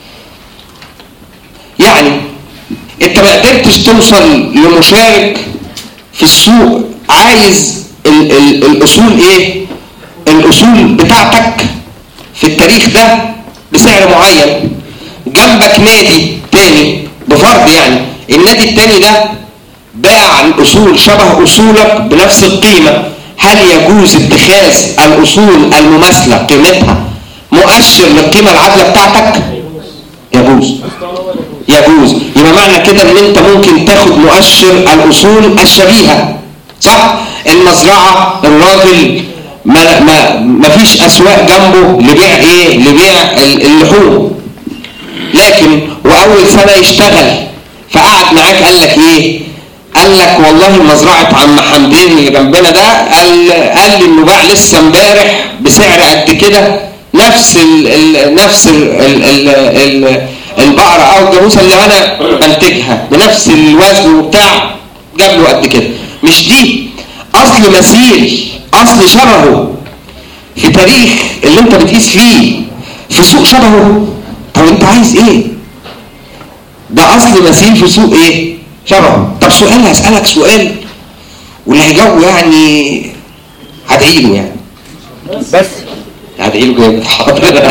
يعني انت ما قدرتش توصل لمشارك في السوق عايز ال ال الاصول ايه؟ الاصول بتاعتك في التاريخ ده بسعر معين، جنبك نادي تاني بفرض يعني النادي التاني ده باع الاصول شبه اصولك بنفس القيمة، هل يجوز اتخاذ الاصول المماثلة قيمتها مؤشر للقيمة العادلة بتاعتك؟ يجوز يجوز. يبقى معنى كده ان انت ممكن تاخد مؤشر الاصول الشبيهة، صح؟ المزرعة الراجل ما, ما, ما فيش اسواق جنبه لبيع ايه؟ لبيع اللحوم، لكن واول سنه يشتغل فقعد معاك قال لك ايه؟ قال لك والله مزرعه عم حمدين اللي جنبنا ده قال قال لي انه باع لسه امبارح بسعر قد كده نفس ال ال نفس ال ال ال ال البقره او الجاموسه اللي انا بنتجها بنفس الوزن وبتاع جاب له قد كده. مش دي اصل مثيل، اصل شبهه في تاريخ اللي انت بتقيس فيه، في سوق شبهه. طب انت عايز ايه؟ ده اصل مثيل في سوق ايه؟ شبهه. طب سؤال، هسألك سؤال واللي هيجاوبه يعني هدعي له يعني بس هدعي له جامد. حاضر.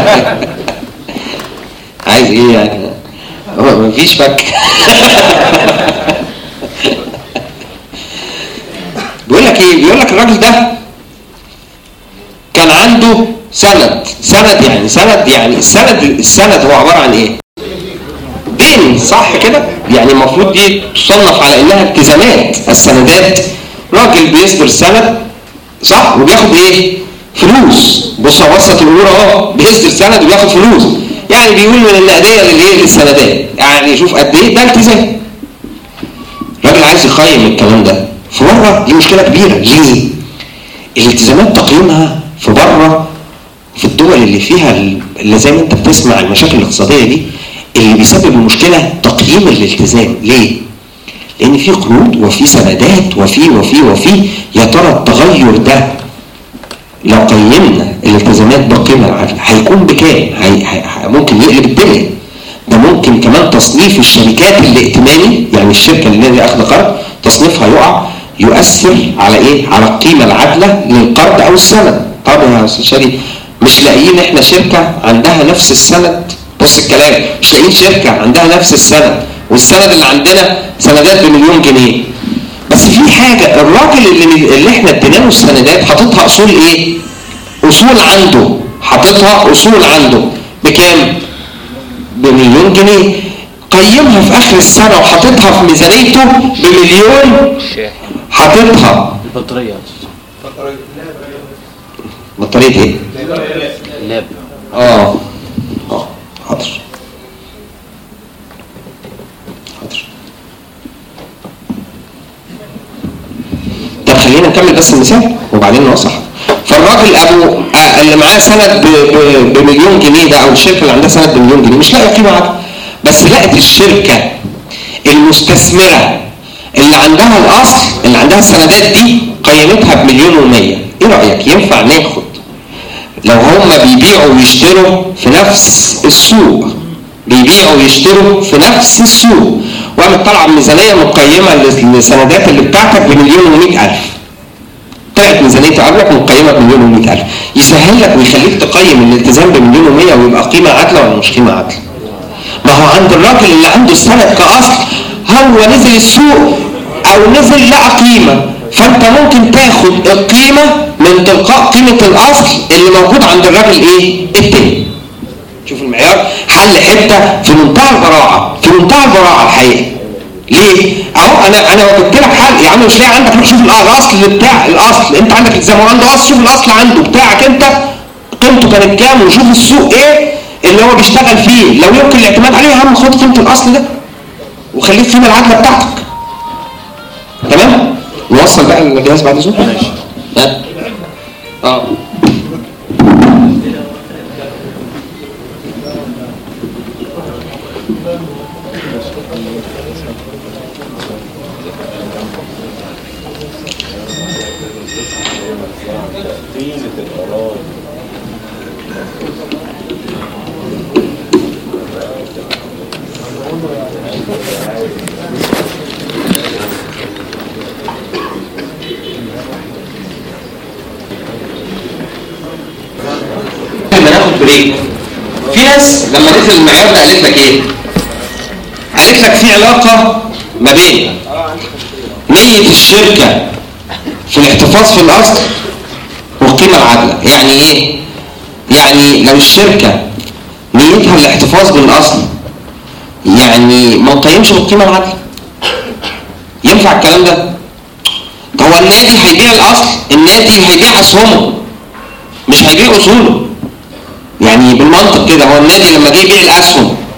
عايز ايه يعني؟ هو مفيش فك. بيقول لك ايه؟ بيقول لك الراجل ده كان عنده سند، سند يعني سند يعني السند السند هو عباره عن ايه؟ دين، صح كده؟ يعني المفروض دي تصنف على انها التزامات. السندات راجل بيصدر سند صح وبياخد ايه؟ فلوس. بص وسط الامور اهو، بيصدر سند وبياخد فلوس. يعني بيقول من النقديه للايه؟ للسندات. يعني شوف قد ايه ده التزام. الراجل عايز يقيم الكلام ده في بره، دي مشكله كبيره. ليه؟ الالتزامات تقييمها في بره في الدول اللي فيها اللي زي ما انت بتسمع المشاكل الاقتصاديه دي، اللي بيسبب المشكله تقييم الالتزام. ليه؟ لان في قروض وفي سندات وفي وفي وفي يا ترى التغير ده لو قيمنا الالتزامات بالقيمه العادله هيكون بكام؟ هي هي ممكن يقلب الدنيا. ده ممكن كمان تصنيف الشركات الائتماني، يعني الشركه اللي اخذ قرض تصنيفها يقع، يؤثر على ايه؟ على القيمه العادله للقرض او السند. طب يا استاذ شريف مش لاقيين احنا شركه عندها نفس السند؟ بص الكلام، مش لاقيين شركه عندها نفس السند والسند اللي عندنا سندات بمليون جنيه. بس في حاجه، الراجل اللي اللي احنا ادينا له السندات حاططها اصول ايه؟ اصول عنده، حاططها اصول عنده بكام؟ بمليون جنيه. قيمها في اخر السنه وحاططها في ميزانيته بمليون، حاططها البطاريه بطاريه ايه؟ اللاب. اه اه حاضر حاضر. طب خلينا نكمل بس المثال وبعدين نوضح. فالراجل ابو اللي معاه سند بمليون جنيه ده، او الشركه اللي عندها سند بمليون جنيه، مش لاقي قيمه عادله. بس لقت الشركه المستثمره اللي عندها الاصل، اللي عندها السندات دي، قيمتها بمليون ومية. ايه رايك؟ ينفع ناخد لو هم بيبيعوا ويشتروا في نفس السوق، بيبيعوا ويشتروا في نفس السوق، وقامت طالعه ميزانيه مقيمه للسندات اللي بتاعتك بمليون ومئة الف، طلعت ميزانيه قبلك مقيمه بمليون ومئة الف، يسهل لك ويخليك تقيم الالتزام بمليون ومية ويبقى قيمه عادله ولا مش قيمه عادله؟ ما هو عند الراجل اللي عنده السند كاصل، هو نزل السوق او نزل لقى قيمه، فانت ممكن تاخد القيمه من تلقاء قيمه الاصل اللي موجود عند الراجل ايه؟ التاني. شوف المعيار، حل حته في منتهى البراعه، في منتهى البراعه الحقيقه. ليه؟ اهو انا انا جبت لك حل يا عم، مش لاقي عندك، روح شوف الاصل بتاع الاصل، انت عندك التزام وعنده اصل، شوف الاصل عنده بتاعك انت قيمته كانت كام، وشوف السوق ايه اللي هو بيشتغل فيه، لو يمكن الاعتماد عليه يا عم خد قيمه الاصل ده وخليه القيمه العادله بتاعتك. تمام؟ نوصل بقى الجهاز بعد ذوق؟ ماشي. ها؟ اه بريك. في ناس لما نزل المعيار ده قالت لك ايه؟ قالت لك في علاقه ما بين نيه الشركه في الاحتفاظ في الاصل والقيمه العادله. يعني ايه؟ يعني لو الشركه نيتها الاحتفاظ بالاصل، يعني ما نقيمش بالقيمه العادله. ينفع الكلام ده؟ هو النادي هيبيع الاصل، النادي هيبيع اسهمه مش هيبيع اصوله. يعني بالمنطق كده، هو النادي لما جه يبيع الاسهم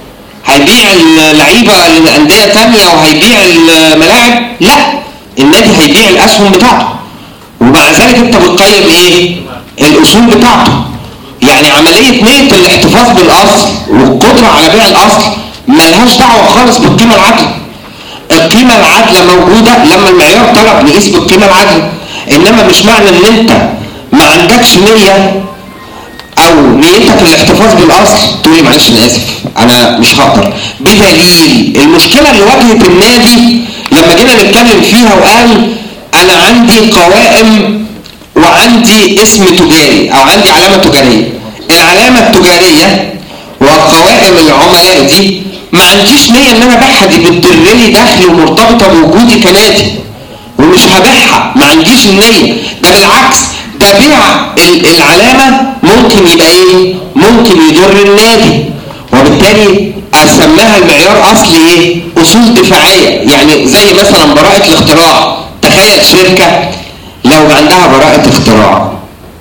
هيبيع اللعيبه لانديه ثانيه وهيبيع الملاعب؟ لا، النادي هيبيع الاسهم بتاعته، ومع ذلك انت بتقيم ايه؟ الاصول بتاعته. يعني عمليه نيه الاحتفاظ بالاصل والقدره على بيع الاصل ملهاش دعوه خالص بالقيمه العادله. القيمه العادله موجوده لما المعيار طلب نقيس بالقيمه العادله، انما مش معنى ان انت ما عندكش نيه او نيتك الاحتفاظ بالاصل تقولي معلش انا اسف انا مش هقدر. بدليل المشكله اللي واجهت النادي لما جينا نتكلم فيها وقال انا عندي قوائم وعندي اسم تجاري او عندي علامه تجاريه. العلامه التجاريه وقوائم العملاء دي ما عنديش نيه ان انا ابيعها، دي بتدر لي دخل ومرتبطه بوجودي كنادي ومش هبيعها، ما عنديش النيه. ده بالعكس، ده بيع العلامه ممكن يبقى ايه؟ ممكن يضر النادي، وبالتالي اسماها المعيار اصل ايه؟ اصول دفاعيه. يعني زي مثلا براءه الاختراع. تخيل شركه لو عندها براءه اختراع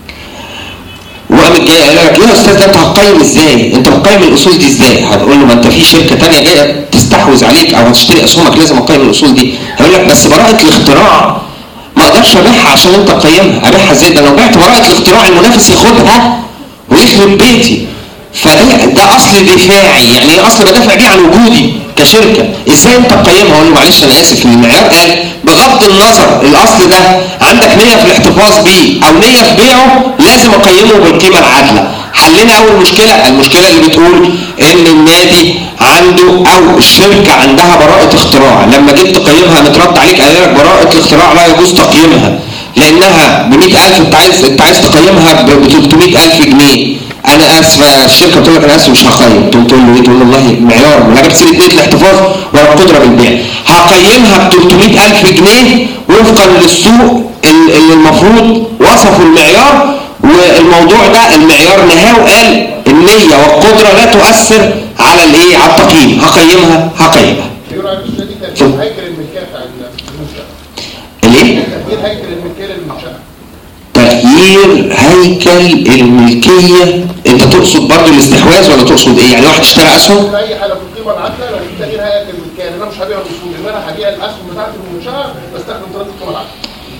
وقامت جايه قال لك ايه يا استاذ ده انت هتقيم ازاي؟ انت بتقيم الاصول دي ازاي؟ هتقول له ما انت في شركه ثانيه جايه تستحوذ عليك او هتشتري اسهمك لازم اقيم الاصول دي. هيقول لك بس براءه الاختراع ما اقدرش ابيعها عشان انت تقيمها، ابيعها ازاي؟ ده لو بعت براءه الاختراع المنافس ياخدها ويخرب بيتي. فده ده اصل دفاعي، يعني ايه اصل بدافع بيه عن وجودي كشركه، ازاي انت تقيمها؟ اقول له معلش انا اسف المعيار قال بغض النظر الاصل ده عندك نيه في الاحتفاظ بيه او نيه في بيعه لازم اقيمه بالقيمه العادله. حلنا اول مشكله، المشكله اللي بتقول ان النادي عنده او الشركه عندها براءه اختراع، لما جيت تقيمها مترد عليك قال لك براءه الاختراع لا يجوز تقييمها لانها ب مئة ألف، انت عايز انت عايز تقيمها ب ثلاثمئة ألف جنيه. انا اسف الشركه بتقول لك انا اسف مش هقيم. تقول له ايه؟ تقول له والله معيار ولا جبت سيره نيه الاحتفاظ ولا القدره بالبيع، هقيمها ب ثلاثمئة ألف جنيه وفقا للسوق اللي المفروض وصفوا المعيار، والموضوع ده المعيار نهاه وقال النيه والقدره لا تؤثر على الايه؟ على التقييم. هقيمها هقيمها. ايه رايك في الشركه دي هيكل الملكيه بتاع المنشاه؟ الايه؟ تغيير هيكل الملكيه للمنشاه. تغيير هيكل الملكيه، انت تقصد برضه الاستحواذ ولا تقصد ايه؟ يعني واحد اشترى اسهم؟ في اي حاله في القيمه العادله لو في تغيير هيكل الملكيه، انا مش هبيع الاصول، ان انا هبيع الاسهم بتاعت المنشاه بستخدم طريقه القيمه العادله.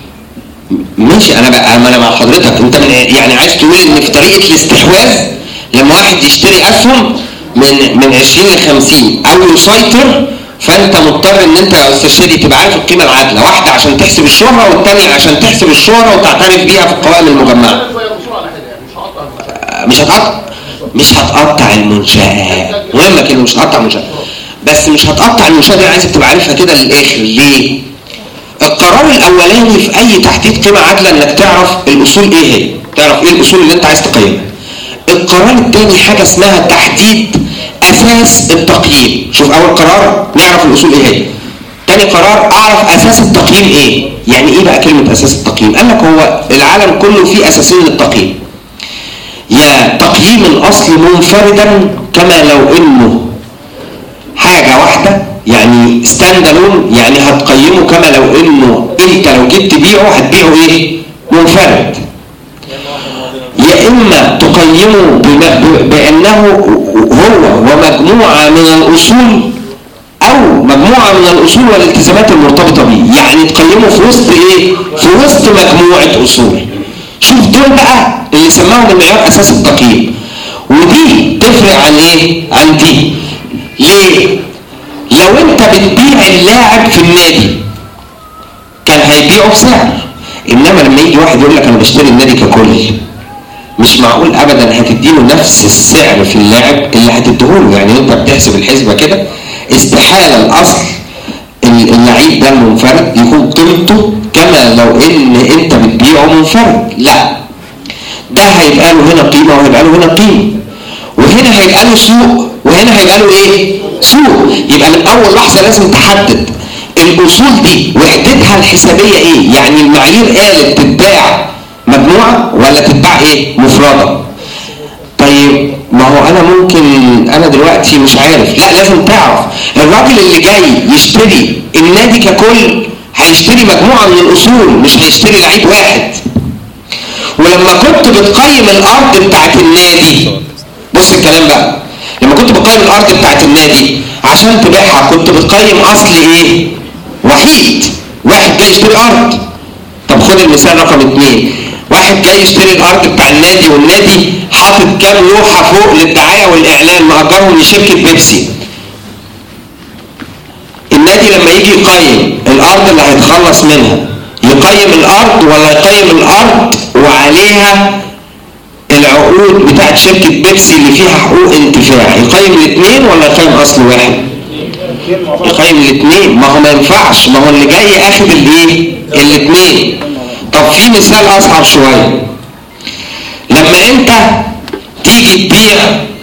ماشي، انا بقى انا مع حضرتك. انت من يعني عايز تقول ان في طريقه الاستحواذ لما واحد يشتري اسهم من من عشرين ل خمسين او يسيطر، فانت مضطر ان انت يا استاذ شادي تبقى عارف القيمه العادله، واحده عشان تحسب الشهره والثانيه عشان تحسب الشهره وتعترف بيها في القوائم المجمعه. مش هتقطع مش هتقطع المنشآت، مهمه كده مش هتقطع المنشآت، بس مش هتقطع المنشآت دي عايزك تبقى عارفها كده للاخر. ليه؟ القرار الاولاني في اي تحديد قيمه عادله انك تعرف الاصول ايه هي، تعرف ايه الاصول اللي انت عايز تقيمها. القرار الثاني حاجه اسمها تحديد اساس التقييم. شوف، اول قرار نعرف الاصول ايه هي، ثاني قرار اعرف اساس التقييم ايه. يعني ايه بقى كلمه اساس التقييم؟ قال لك هو العالم كله فيه اساسين للتقييم، يا تقييم الاصل منفردا كما لو انه حاجه واحده يعني ستاند الون، يعني هتقيمه كما لو انه انت لو جيت تبيعه هتبيعه ايه؟ منفرد. يا اما تقيمه بانه هو ومجموعه من الاصول او مجموعه من الاصول والالتزامات المرتبطه به، يعني تقيمه في وسط ايه؟ في وسط مجموعه اصول. شوف دول بقى اللي سماهم المعيار اساس التقييم، ودي تفرق عن ايه؟ عن دي. ليه؟ لو انت بتبيع اللاعب في النادي كان هيبيعه بسعر، انما لما يجي واحد يقول لك انا بشتري النادي ككل، مش معقول ابدا هتديله نفس السعر في اللاعب اللي هتديهوله. يعني انت بتحسب الحسبه كده، استحاله الاصل اللعيب ده المنفرد يكون قيمته كما لو ان انت بتبيعه منفرد، لا، ده هيبقى له هنا قيمه وهيبقى له هنا قيمه، وهنا هيبقى له سوق وهنا هيبقى له ايه؟ سوق. يبقى من اول لحظه لازم تحدد الاصول دي وحدتها الحسابيه ايه. يعني المعايير قالت تتباع مجموعه ولا تتباع ايه؟ مفرده. طيب ما هو انا ممكن انا دلوقتي مش عارف، لا لازم تعرف الراجل اللي جاي يشتري النادي ككل هيشتري مجموعه من الاصول، مش هيشتري لعيب واحد. ولما كنت بتقيم الارض بتاعت النادي، بص الكلام بقى، لما كنت بقيم الارض بتاعت النادي عشان تبيعها كنت بتقيم اصل ايه؟ وحيد. واحد جاي يشتري ارض. طب خد المثال رقم اتنين، واحد جاي يشتري الارض بتاع النادي والنادي حاطط كام لوحه فوق للدعايه والاعلان مأجرهم لشركه بيبسي. النادي لما يجي يقيم الارض اللي هيتخلص منها يقيم الارض ولا يقيم الارض وعليها العقود بتاعت شركه بيبسي اللي فيها حقوق انتفاع؟ يقيم الاثنين ولا يقيم اصل واحد؟ يقيم الاثنين. ما هو ما ينفعش، ما هو اللي جاي اخد الايه؟ الاثنين. طب في مثال اصعب شويه، لما انت تيجي تبيع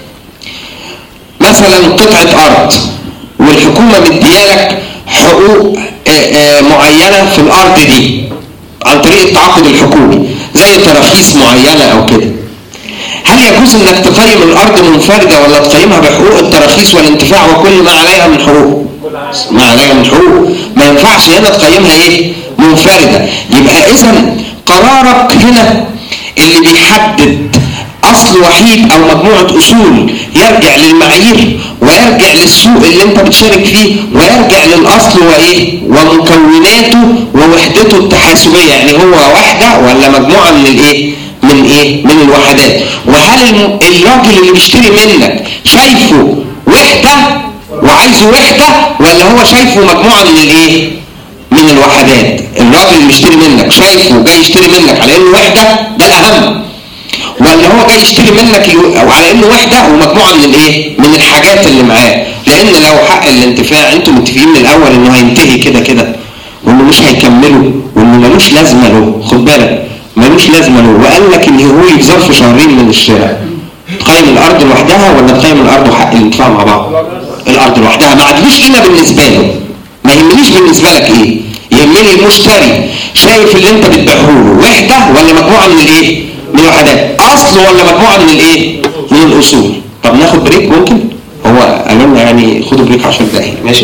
مثلا قطعه ارض والحكومه مديالك حقوق معينه في الارض دي عن طريق التعاقد الحكومي زي تراخيص معينه او كده، هل يجوز انك تقيم الارض منفرده ولا تقيمها بحقوق التراخيص والانتفاع وكل ما عليها من حقوق؟ ما عليها من حقوق. ما ينفعش هنا تقيمها ايه؟ منفرده. يبقى اذا قرارك هنا اللي بيحدد اصل وحيد او مجموعه اصول يرجع للمعايير ويرجع للسوق اللي انت بتشارك فيه ويرجع للاصل وايه؟ ومكوناته ووحدته التحاسبيه، يعني هو وحده ولا مجموعه من الايه؟ من ايه؟ من الوحدات. وهل الراجل اللي بيشتري منك شايفه وحده وعايزه وحده ولا هو شايفه مجموعه من الايه؟ من الوحدات. الراجل اللي بيشتري منك شايفه جاي يشتري منك على انه وحده، ده الاهم، ولا هو جاي يشتري منك او على انه وحده ومجموعه من الايه؟ من الحاجات اللي معاه. لان لو حق الانتفاع انتم متفقين من الاول انه هينتهي كده كده وانه مش هيكمله وانه ملوش لازمه له، خد بالك ملوش لازمه له، وقال لك ان هو في ظرف شهرين من الشراء، تقيم الارض لوحدها ولا تقيم الارض وحق الانتفاع مع بعض؟ الارض لوحدها ما عادلوش قيمه بالنسبه له. ما يهمنيش بالنسبه لك ايه؟ يهمني المشتري شايف اللي انت بتبيعه له وحده ولا مجموعه من الايه؟ من الوحدات. اصل ولا مجموعه من الايه؟ من الاصول. طب ناخد بريك ممكن؟ هو قالوا لنا يعني خدوا بريك عشر دقايق. ماشي؟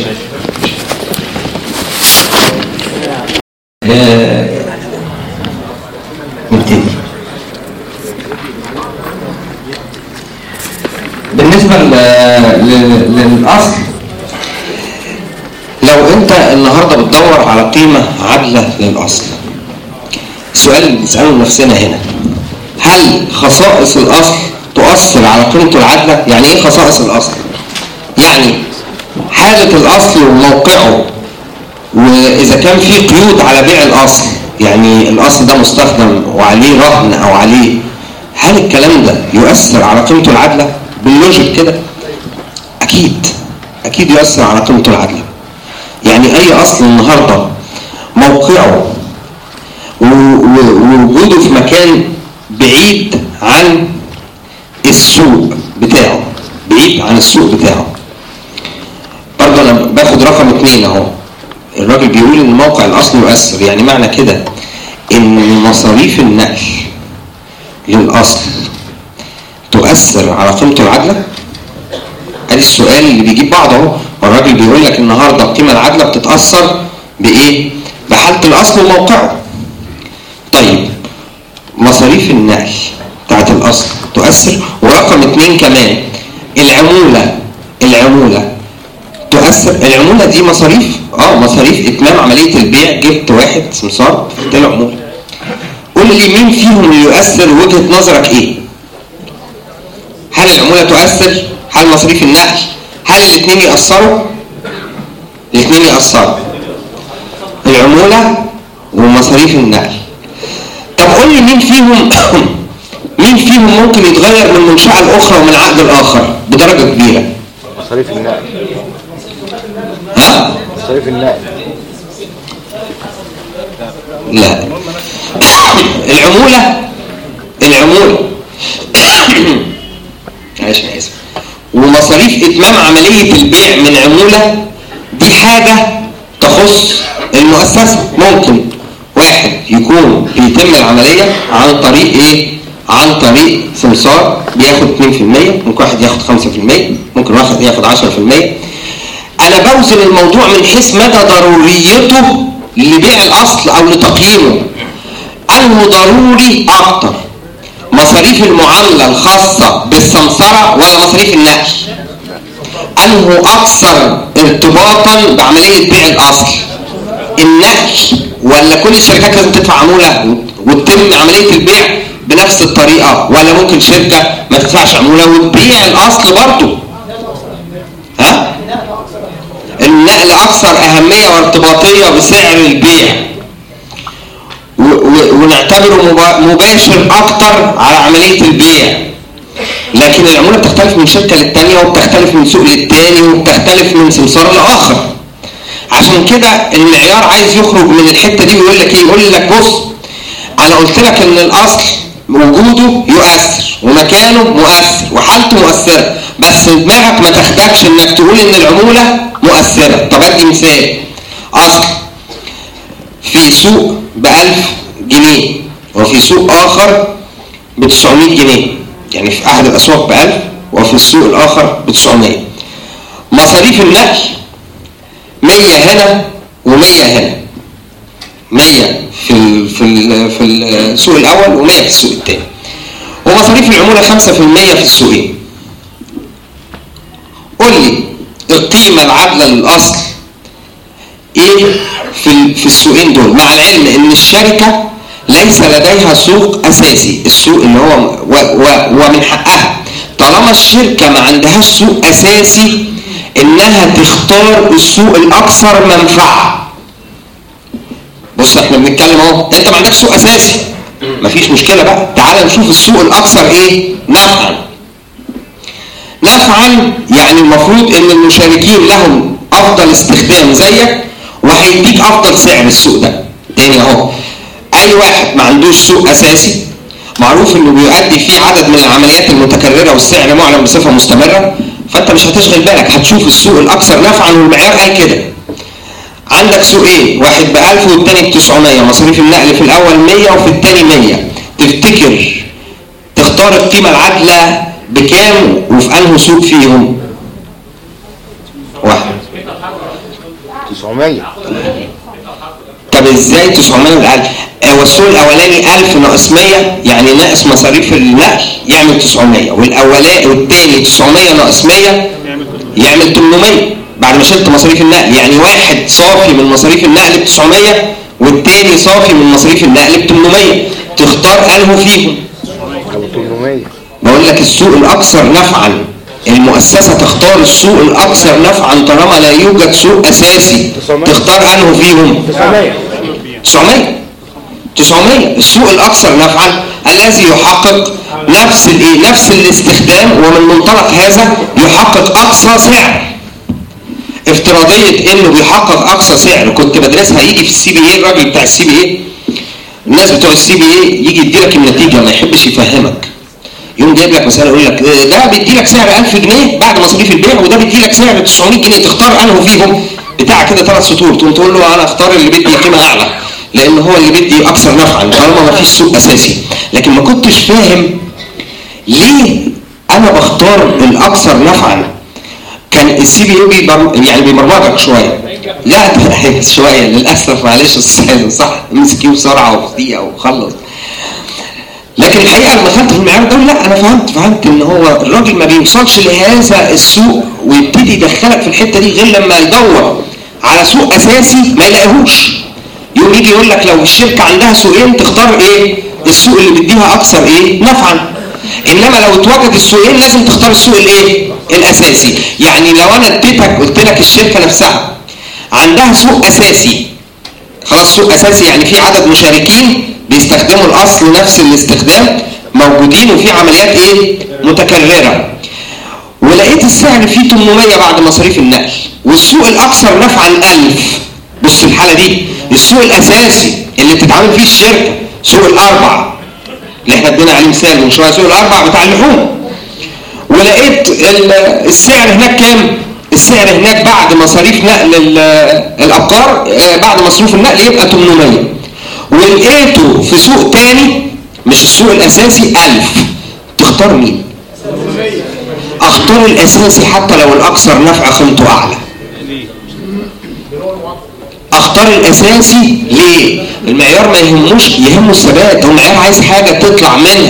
نبتدي. بالنسبه للاصل، لو انت النهارده بتدور على قيمه عادله للاصل، السؤال اللي بنساله لنفسنا هنا، هل خصائص الاصل تؤثر على قيمته العادله؟ يعني ايه خصائص الاصل؟ يعني حاله الاصل وموقعه، واذا كان في قيود على بيع الاصل، يعني الاصل ده مستخدم وعليه رهن او عليه، هل الكلام ده يؤثر على قيمته العادله؟ باللوجيك كده اكيد اكيد يؤثر على قيمته العادله. يعني اي اصل النهارده موقعه ووجوده في مكان بعيد عن السوق بتاعه، بعيد عن السوق بتاعه. برضه انا باخد رقم اتنين اهو، الراجل بيقول ان موقع الاصل يؤثر، يعني معنى كده ان مصاريف النقل للاصل تؤثر على قيمته العادله؟ ادي السؤال اللي بيجيب بعضه اهو. الراجل بيقول لك النهارده القيمه العادله بتتاثر بايه؟ بحاله الاصل وموقعه. طيب مصاريف النقل بتاعت الاصل تؤثر؟ ورقم اتنين كمان، العموله العموله تؤثر؟ العموله دي مصاريف، اه مصاريف اتمام عمليه البيع. جبت واحد سمسار فدت له عموله. قول لي مين فيهم اللي يؤثر؟ وجهه نظرك ايه؟ هل العموله تؤثر؟ هل مصاريف النقل؟ هل الاثنين يأثروا؟ الاثنين يأثروا، العموله ومصاريف النقل. طب قول لي مين فيهم مين فيهم ممكن يتغير من منشأة الأخرى ومن عقد الآخر بدرجة كبيرة؟ مصاريف النقل. ها؟ مصاريف النقل. لا. العمولة العمولة معلش أنا آسف. ومصاريف إتمام عملية البيع من عمولة، دي حاجة تخص المؤسسة. ممكن واحد يكون بيتم العملية عن طريق ايه؟ عن طريق سمسار بياخد اتنين في المية، ممكن واحد ياخد خمسة في المية، ممكن واحد ياخد عشرة في المية. انا بوزن الموضوع من حيث مدى ضروريته لبيع الاصل او لتقييمه. انه ضروري اكتر مصاريف المعامله الخاصه بالسمسره ولا مصاريف النقل؟ انه اكثر ارتباطا بعمليه بيع الاصل؟ النقل ولا كل الشركات لازم تدفع عموله وتتم عمليه البيع بنفس الطريقه، ولا ممكن شركه ما تدفعش عموله وتبيع الاصل برضه؟ ها؟ النقل اكثر اهميه وارتباطيه بسعر البيع ونعتبره مباشر اكتر على عمليه البيع، لكن العموله بتختلف من شركه للتانيه وبتختلف من سوق للتاني وبتختلف من سمسار لاخر. عشان كده المعيار عايز يخرج من الحته دي ويقول لك ايه؟ يقول لك بص انا قلت لك ان الاصل وجوده يؤثر ومكانه مؤثر وحالته مؤثره، بس دماغك ما تاخدكش انك تقول ان العموله مؤثره. طب ادي مثال، اصل في سوق بألف جنيه وفي سوق اخر بتسعمائة جنيه، يعني في احد الاسواق بألف وفي السوق الاخر بتسعمائة. مصاريف النقل مية هنا ومية هنا، مية في ال في ال في السوق الاول ومية في السوق الثاني. ومصاريف العموله خمسة في المية في السوقين. قول لي القيمه العادله للاصل ايه في في السوقين دول، مع العلم ان الشركه ليس لديها سوق اساسي، السوق اللي هو و و ومن حقها طالما الشركه ما عندهاش سوق اساسي انها تختار السوق الاكثر منفعه. بص احنا بنتكلم اهو، انت ما عندكش سوق اساسي مفيش مشكله بقى، تعال نشوف السوق الاكثر ايه نفعا. نفعا يعني المفروض ان المشاركين لهم افضل استخدام زيك وهيديك افضل سعر السوق ده. تاني اهو، اي واحد ما عندوش سوق اساسي معروف انه بيؤدي فيه عدد من العمليات المتكرره والسعر معلن بصفه مستمره، فانت مش هتشغل بالك، هتشوف السوق الاكثر نفعا والمعيار قال كده. عندك سوقين، واحد بألف والتاني بتسعمائة، مصاريف النقل في الاول مية وفي التاني مية، تفتكر تختار القيمه العادله بكام وفي انه سوق فيهم؟ واحد تسعمائة. طب ازاي تسعمائة والألف؟ هو السوق الاولاني ألف ناقص مية يعني ناقص مصاريف النقل يعمل تسعمائة، والاولاني والتاني تسعمائة ناقص مية يعمل ثمانمائة بعد ما شلت مصاريف النقل. يعني واحد صافي من مصاريف النقل ب تسعمائة والتاني صافي من مصاريف النقل ب ثمانمائة، تختار انه فيهم؟ ثمانمائة. بقول لك السوق الاكثر نفعا، المؤسسه تختار السوق الاكثر نفعا طالما لا يوجد سوق اساسي، تختار انه فيهم؟ تسعمائة. تسعمائة تسعمائة السوق الاكثر نفعا الذي يحقق نفس الايه نفس الاستخدام، ومن منطلق هذا يحقق اقصى سعر. افتراضيه انه بيحقق اقصى سعر كنت بدرسها، يجي في السي بي اي الراجل بتاع السي بي اي، الناس بتوع السي بي اي يجي يديلك النتيجه ما يحبش يفهمك، يقوم جايب لك مساله يقول لك ده بيدي لك سعر ألف جنيه بعد مصاريف البيع وده بيدي لك سعر تسعمائة جنيه، تختار انه فيهم؟ بتاع كده ثلاث سطور، تقوم تقول له انا اختار اللي بيدي قيمه اعلى لان هو اللي بيدي اكثر نفعا طالما ما فيش سوق اساسي. لكن ما كنتش فاهم ليه انا بختار الاكثر نفعا. كان السي بي اي يعني بيبرمجك شويه، لا شويه للاسف معلش استاذ صح، امسك بسرعه وفي دقيقه وخلص. لكن الحقيقه لما دخلت في المعيار ده لا انا فهمت فهمت ان هو الراجل ما بيوصلش لهذا السوق ويبتدي يدخلك في الحته دي غير لما يدور على سوق اساسي ما يلاقيهوش. يوم يجي يقول لك لو الشركه عندها سوقين تختار ايه؟ السوق اللي بيديها اكثر ايه؟ نفعا. انما لو اتوجد السوقين لازم تختار السوق الايه؟ الاساسي. يعني لو انا اديتك قلت لك الشركه نفسها عندها سوق اساسي، خلاص سوق اساسي يعني في عدد مشاركين بيستخدموا الاصل نفس الاستخدام موجودين وفي عمليات ايه؟ متكرره، ولقيت السعر فيه ثمانمائة بعد مصاريف النقل والسوق الاكثر نفعا ألف. بص الحاله دي السوق الاساسي اللي بتتعامل فيه الشركه سوق الاربع اللي احنا ادينا عليه مثال من شويه، سوق الاربع بتاع اللحوم، ولقيت السعر هناك كام؟ السعر هناك بعد مصاريف نقل الابقار بعد مصروف النقل يبقى ثمانمائة، ولقيته في سوق تاني مش السوق الاساسي ألف. تختار مين؟ اختار الاساسي حتى لو الاكثر نفع قيمته اعلى. اختار الاساسي ليه؟ المعيار ما يهموش، يهمه الثبات، هو المعيار عايز حاجه تطلع منها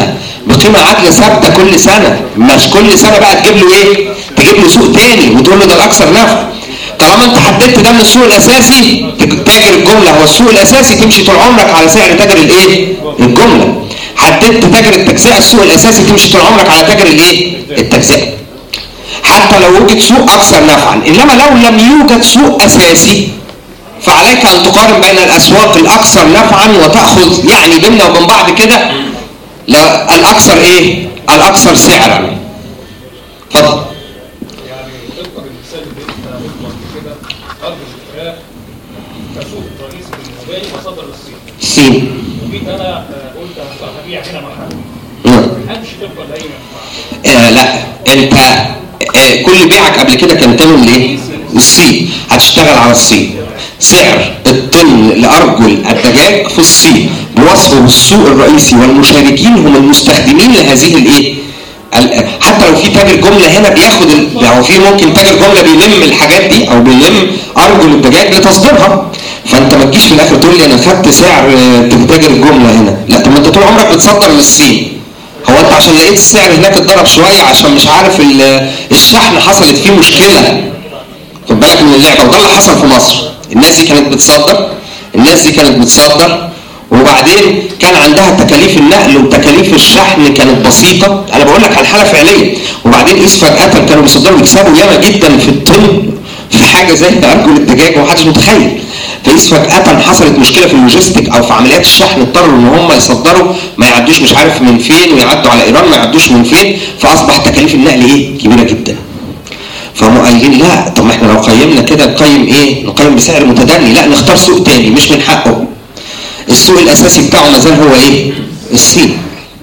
بقيمه عادله ثابته كل سنه، مش كل سنه بقى تجيب له ايه؟ تجيب له سوق تاني وتقول له ده الاكثر نفع. طالما انت حددت ده من السوق الاساسي تاجر الجمله هو السوق الاساسي، تمشي طول عمرك على سعر تاجر الايه؟ الجمله. حددت تاجر التجزئه السوق الاساسي، تمشي طول عمرك على تاجر الايه؟ التجزئه. حتى لو وجد سوق اكثر نفعا، انما لو لم يوجد سوق اساسي فعليك ان تقارن بين الاسواق الاكثر نفعا وتاخذ يعني بيننا وبين بعض كده لا الاكثر ايه؟ الاكثر سعرا. اتفضل. يعني تذكر المثال اللي انت قلته كده، ارض الفراخ كسوق رئيسي بالنسبه لي مصدر للصين. الصين. وجيت انا قلت هبيع هنا محل. امشي تبقى دايما. آه لا انت آه كل بيعك قبل كده كان تمن لايه؟ الصين. هتشتغل على الصين. سعر الطن لارجل الدجاج في الصين بوصفه السوق الرئيسي والمشاركين هم المستخدمين لهذه الايه؟ حتى لو في تاجر جمله هنا بياخد لو في ممكن تاجر جمله بيلم الحاجات دي او بيلم ارجل الدجاج لتصديرها، فانت ما تجيش في الاخر تقول لي انا خدت سعر تاجر الجمله هنا، لا طب ما انت طول عمرك بتصدر للصين. هو انت عشان لقيت السعر هناك اتضرب شويه عشان مش عارف الشحن حصلت فيه مشكله، خد بالك من اللعبه، وده اللي حصل في مصر. الناس دي كانت بتصدر الناس دي كانت بتصدر وبعدين كان عندها تكاليف النقل وتكاليف الشحن كانت بسيطه، انا بقول لك على حاله فعليه، وبعدين قيس فجاه كانوا بيصدروا يكسبوا ياما جدا في الطن في حاجه زي ارجل الدجاج ومحدش متخيل. فقيس فجاه حصلت مشكله في اللوجيستيك او في عمليات الشحن، اضطروا ان هم يصدروا ما يعدوش مش عارف من فين ويعدوا على ايران ما يعدوش من فين، فاصبح تكاليف النقل ايه؟ كبيره جدا. فهم قايلين لا طب ما احنا لو قيمنا كده نقيم ايه؟ نقيم بسعر متدني، لا نختار سوق تاني مش من حقه. السوق الاساسي بتاعه ما زال هو ايه؟ الصين.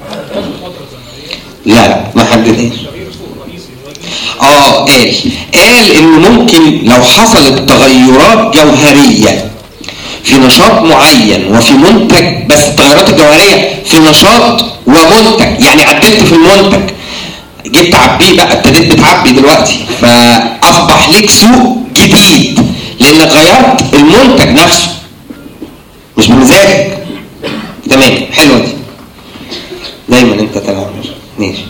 لا لا ما حددهاش. اه قال قال انه ممكن لو حصلت تغيرات جوهريه في نشاط معين وفي منتج، بس التغيرات الجوهريه في نشاط ومنتج، يعني عدلت في المنتج جيت تعبيه بقى ابتديت بتعبي دلوقتي فاصبح ليك سوق جديد لانك غيرت المنتج نفسه مش بمزاجك. تمام حلوه دي دايما انت تلعب ماشي.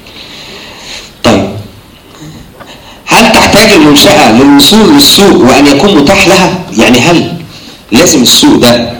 طيب هل تحتاج المنشأة للوصول للسوق وأن يكون متاح لها؟ يعني هل لازم السوق ده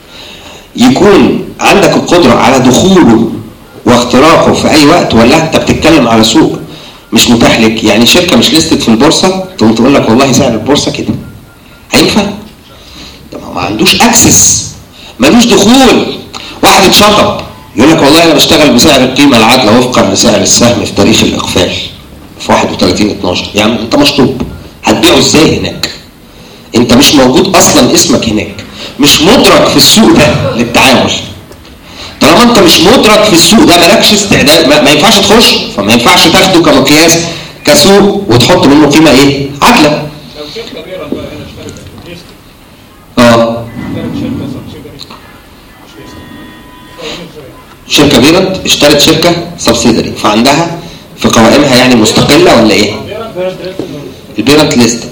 يكون عندك القدرة على دخوله واختراقه في أي وقت، ولا أنت بتتكلم على سوق مش متاح لك؟ يعني شركة مش لستت في البورصة تقوم تقول لك والله سعر البورصة كده، هينفع؟ طب ما عندوش أكسس، ملوش دخول. واحد اتشطب يقول لك والله أنا بشتغل بسعر القيمة العادلة وفقا لسعر السهم في تاريخ الإقفال في واحد وثلاثين اتناشر. يا عم انت مشطوب، هتبيعه ازاي هناك؟ انت مش موجود اصلا، اسمك هناك مش مدرك في السوق ده للتعامل. طالما انت مش مدرك في السوق ده مالكش استعداد، ما, ما ينفعش تخش، فما ينفعش تاخده كمقياس كسوق وتحط منه قيمه ايه؟ عادله. لو شركه بيرا بقى هنا اشتركت ليست اه شركه سبسيدري مش ليست، شركه بيرا اشترت شركه سبسيدري فعندها في قوائمها يعني مستقله ولا ايه؟ البيرنت ليستد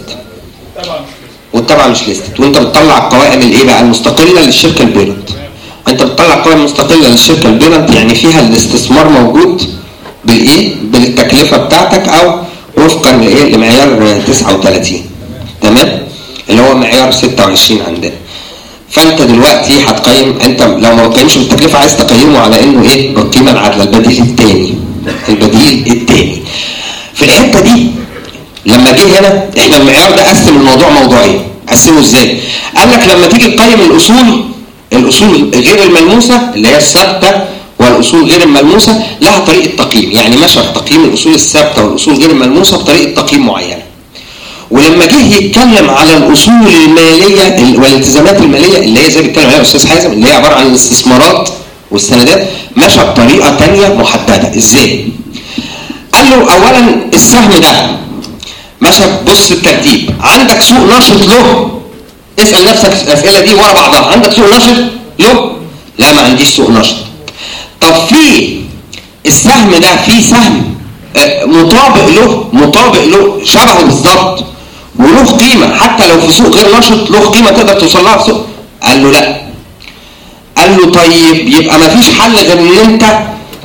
والتبع مش ليستد، وانت بتطلع القوائم الايه بقى المستقله للشركه البيرنت. انت بتطلع قوائم مستقله للشركه البيرنت يعني فيها الاستثمار موجود بالايه؟ بالتكلفه بتاعتك او وفقا لايه؟ لمعيار تسعة وثلاثين. تمام؟ اللي هو معيار ستة وعشرين عندنا. فانت دلوقتي هتقيم، انت لو ما بتقيمش بالتكلفه عايز تقيمه على انه ايه؟ بالقيمه العادله، البديل الثاني. البديل الثاني في الحته دي لما جه هنا احنا المعيار ده قسم الموضوع موضوعين. قسمه ازاي؟ قال لك لما تيجي تقيم الاصول الاصول غير الملموسه اللي هي الثابته والاصول غير الملموسه لها طريقه تقييم، يعني ماشي تقييم الاصول الثابته والاصول غير الملموسه بطريقه تقييم معينه. ولما جه يتكلم على الاصول الماليه والالتزامات الماليه اللي هي زي بيتكلم عليها الاستاذ حازم اللي هي عباره عن الاستثمارات والسندات ماشي بطريقه ثانيه محدده. ازاي؟ قال له اولا السهم ده ماشي بص الترتيب، عندك سوق نشط له، اسال نفسك الاسئله دي ورا بعضها، عندك سوق نشط له؟ لا ما عنديش سوق نشط. طب في السهم ده في سهم مطابق له مطابق له شبهه بالظبط وله قيمه حتى لو في سوق غير نشط له قيمه تقدر توصل لها في سوق؟ قال له لا. قال له طيب يبقى ما فيش حل غير ان انت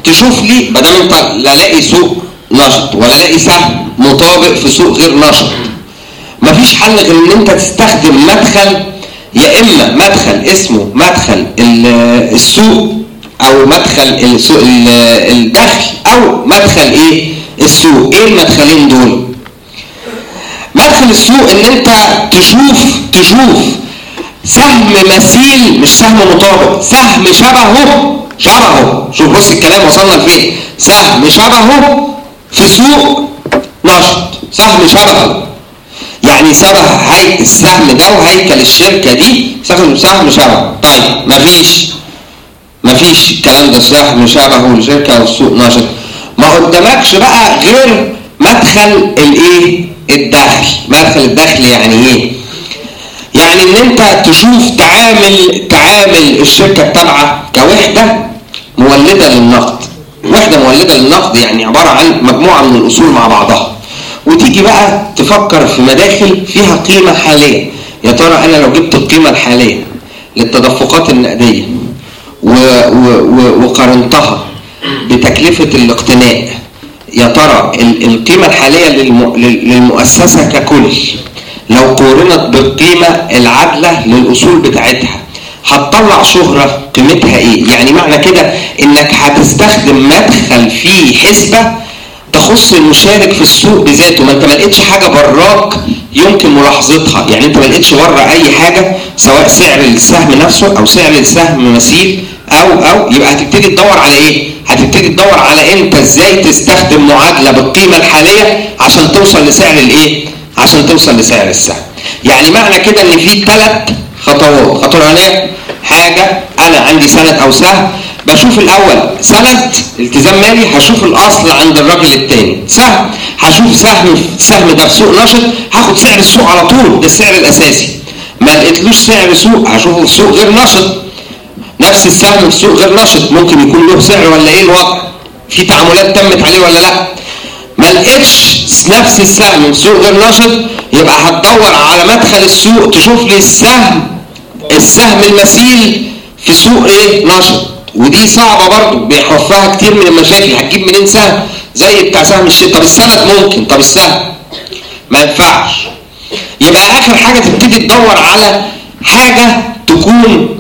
تشوف لي ما دام انت لا لاقي سوق نشط ولا لاقي سهم مطابق في سوق غير نشط، مفيش حل غير ان انت تستخدم مدخل، يا اما مدخل اسمه مدخل السوق او مدخل السوق الدخل او مدخل ايه السوق. ايه المدخلين دول؟ مدخل السوق ان انت تشوف تشوف سهم مثيل، مش سهم مطابق، سهم شبهه شبهه شوف بص الكلام وصلنا لفين، سهم شبهه في سوق نشط، سهم شبهه يعني شبه هيكل السهم ده وهيكل الشركه دي، سهم سهم شبهه. طيب مفيش مفيش الكلام ده، سهم شبهه الشركه والسوق نشط، ما قدامكش بقى غير مدخل الايه الدخل. مدخل الدخل يعني ايه؟ يعني ان انت تشوف تعامل تعامل الشركه التابعه كوحده مولده للنقد. وحده مولده للنقد يعني عباره عن مجموعه من الاصول مع بعضها، وتيجي بقى تفكر في مداخل فيها قيمه حاليه. يا ترى انا لو جبت القيمه الحاليه للتدفقات النقديه وقارنتها بتكلفه الاقتناء، يا ترى القيمه الحاليه للمؤسسه ككل لو قورنت بالقيمه العادله للاصول بتاعتها هتطلع شهره قيمتها ايه؟ يعني معنى كده انك هتستخدم مدخل فيه حسبه تخص المشارك في السوق بذاته. ما انت ما لقيتش حاجه براك يمكن ملاحظتها، يعني انت ما لقيتش بره اي حاجه سواء سعر السهم نفسه او سعر السهم مثيل او او يبقى هتبتدي تدور على ايه؟ هتبتدي تدور على انت ازاي تستخدم معادله بالقيمه الحاليه عشان توصل لسعر الايه؟ عشان توصل لسعر السهم. يعني معنى كده ان في ثلاث خطوات. خطوه الاولانيه حاجه انا عندي سند او سهم، بشوف الاول سند التزام مالي، هشوف الاصل عند الراجل الثاني. سهم هشوف سهم سهم ده في سوق نشط، هاخد سعر السوق على طول، ده السعر الاساسي. ما لقيتلوش سعر سوق هشوفه في سوق غير نشط. نفس السهم في سوق غير نشط ممكن يكون له سعر ولا ايه الوضع؟ في تعاملات تمت عليه ولا لا؟ ما لقيتش نفس السهم في سوق غير نشط، يبقى هتدور على مدخل السوق تشوف لي السهم السهم المثيل في سوق ايه نشط. ودي صعبه برضه بيحفها كتير من المشاكل. هتجيب منين سهم زي بتاع سهم الشيء؟ طب السند ممكن، طب السهم ما ينفعش. يبقى اخر حاجه تبتدي تدور على حاجه تكون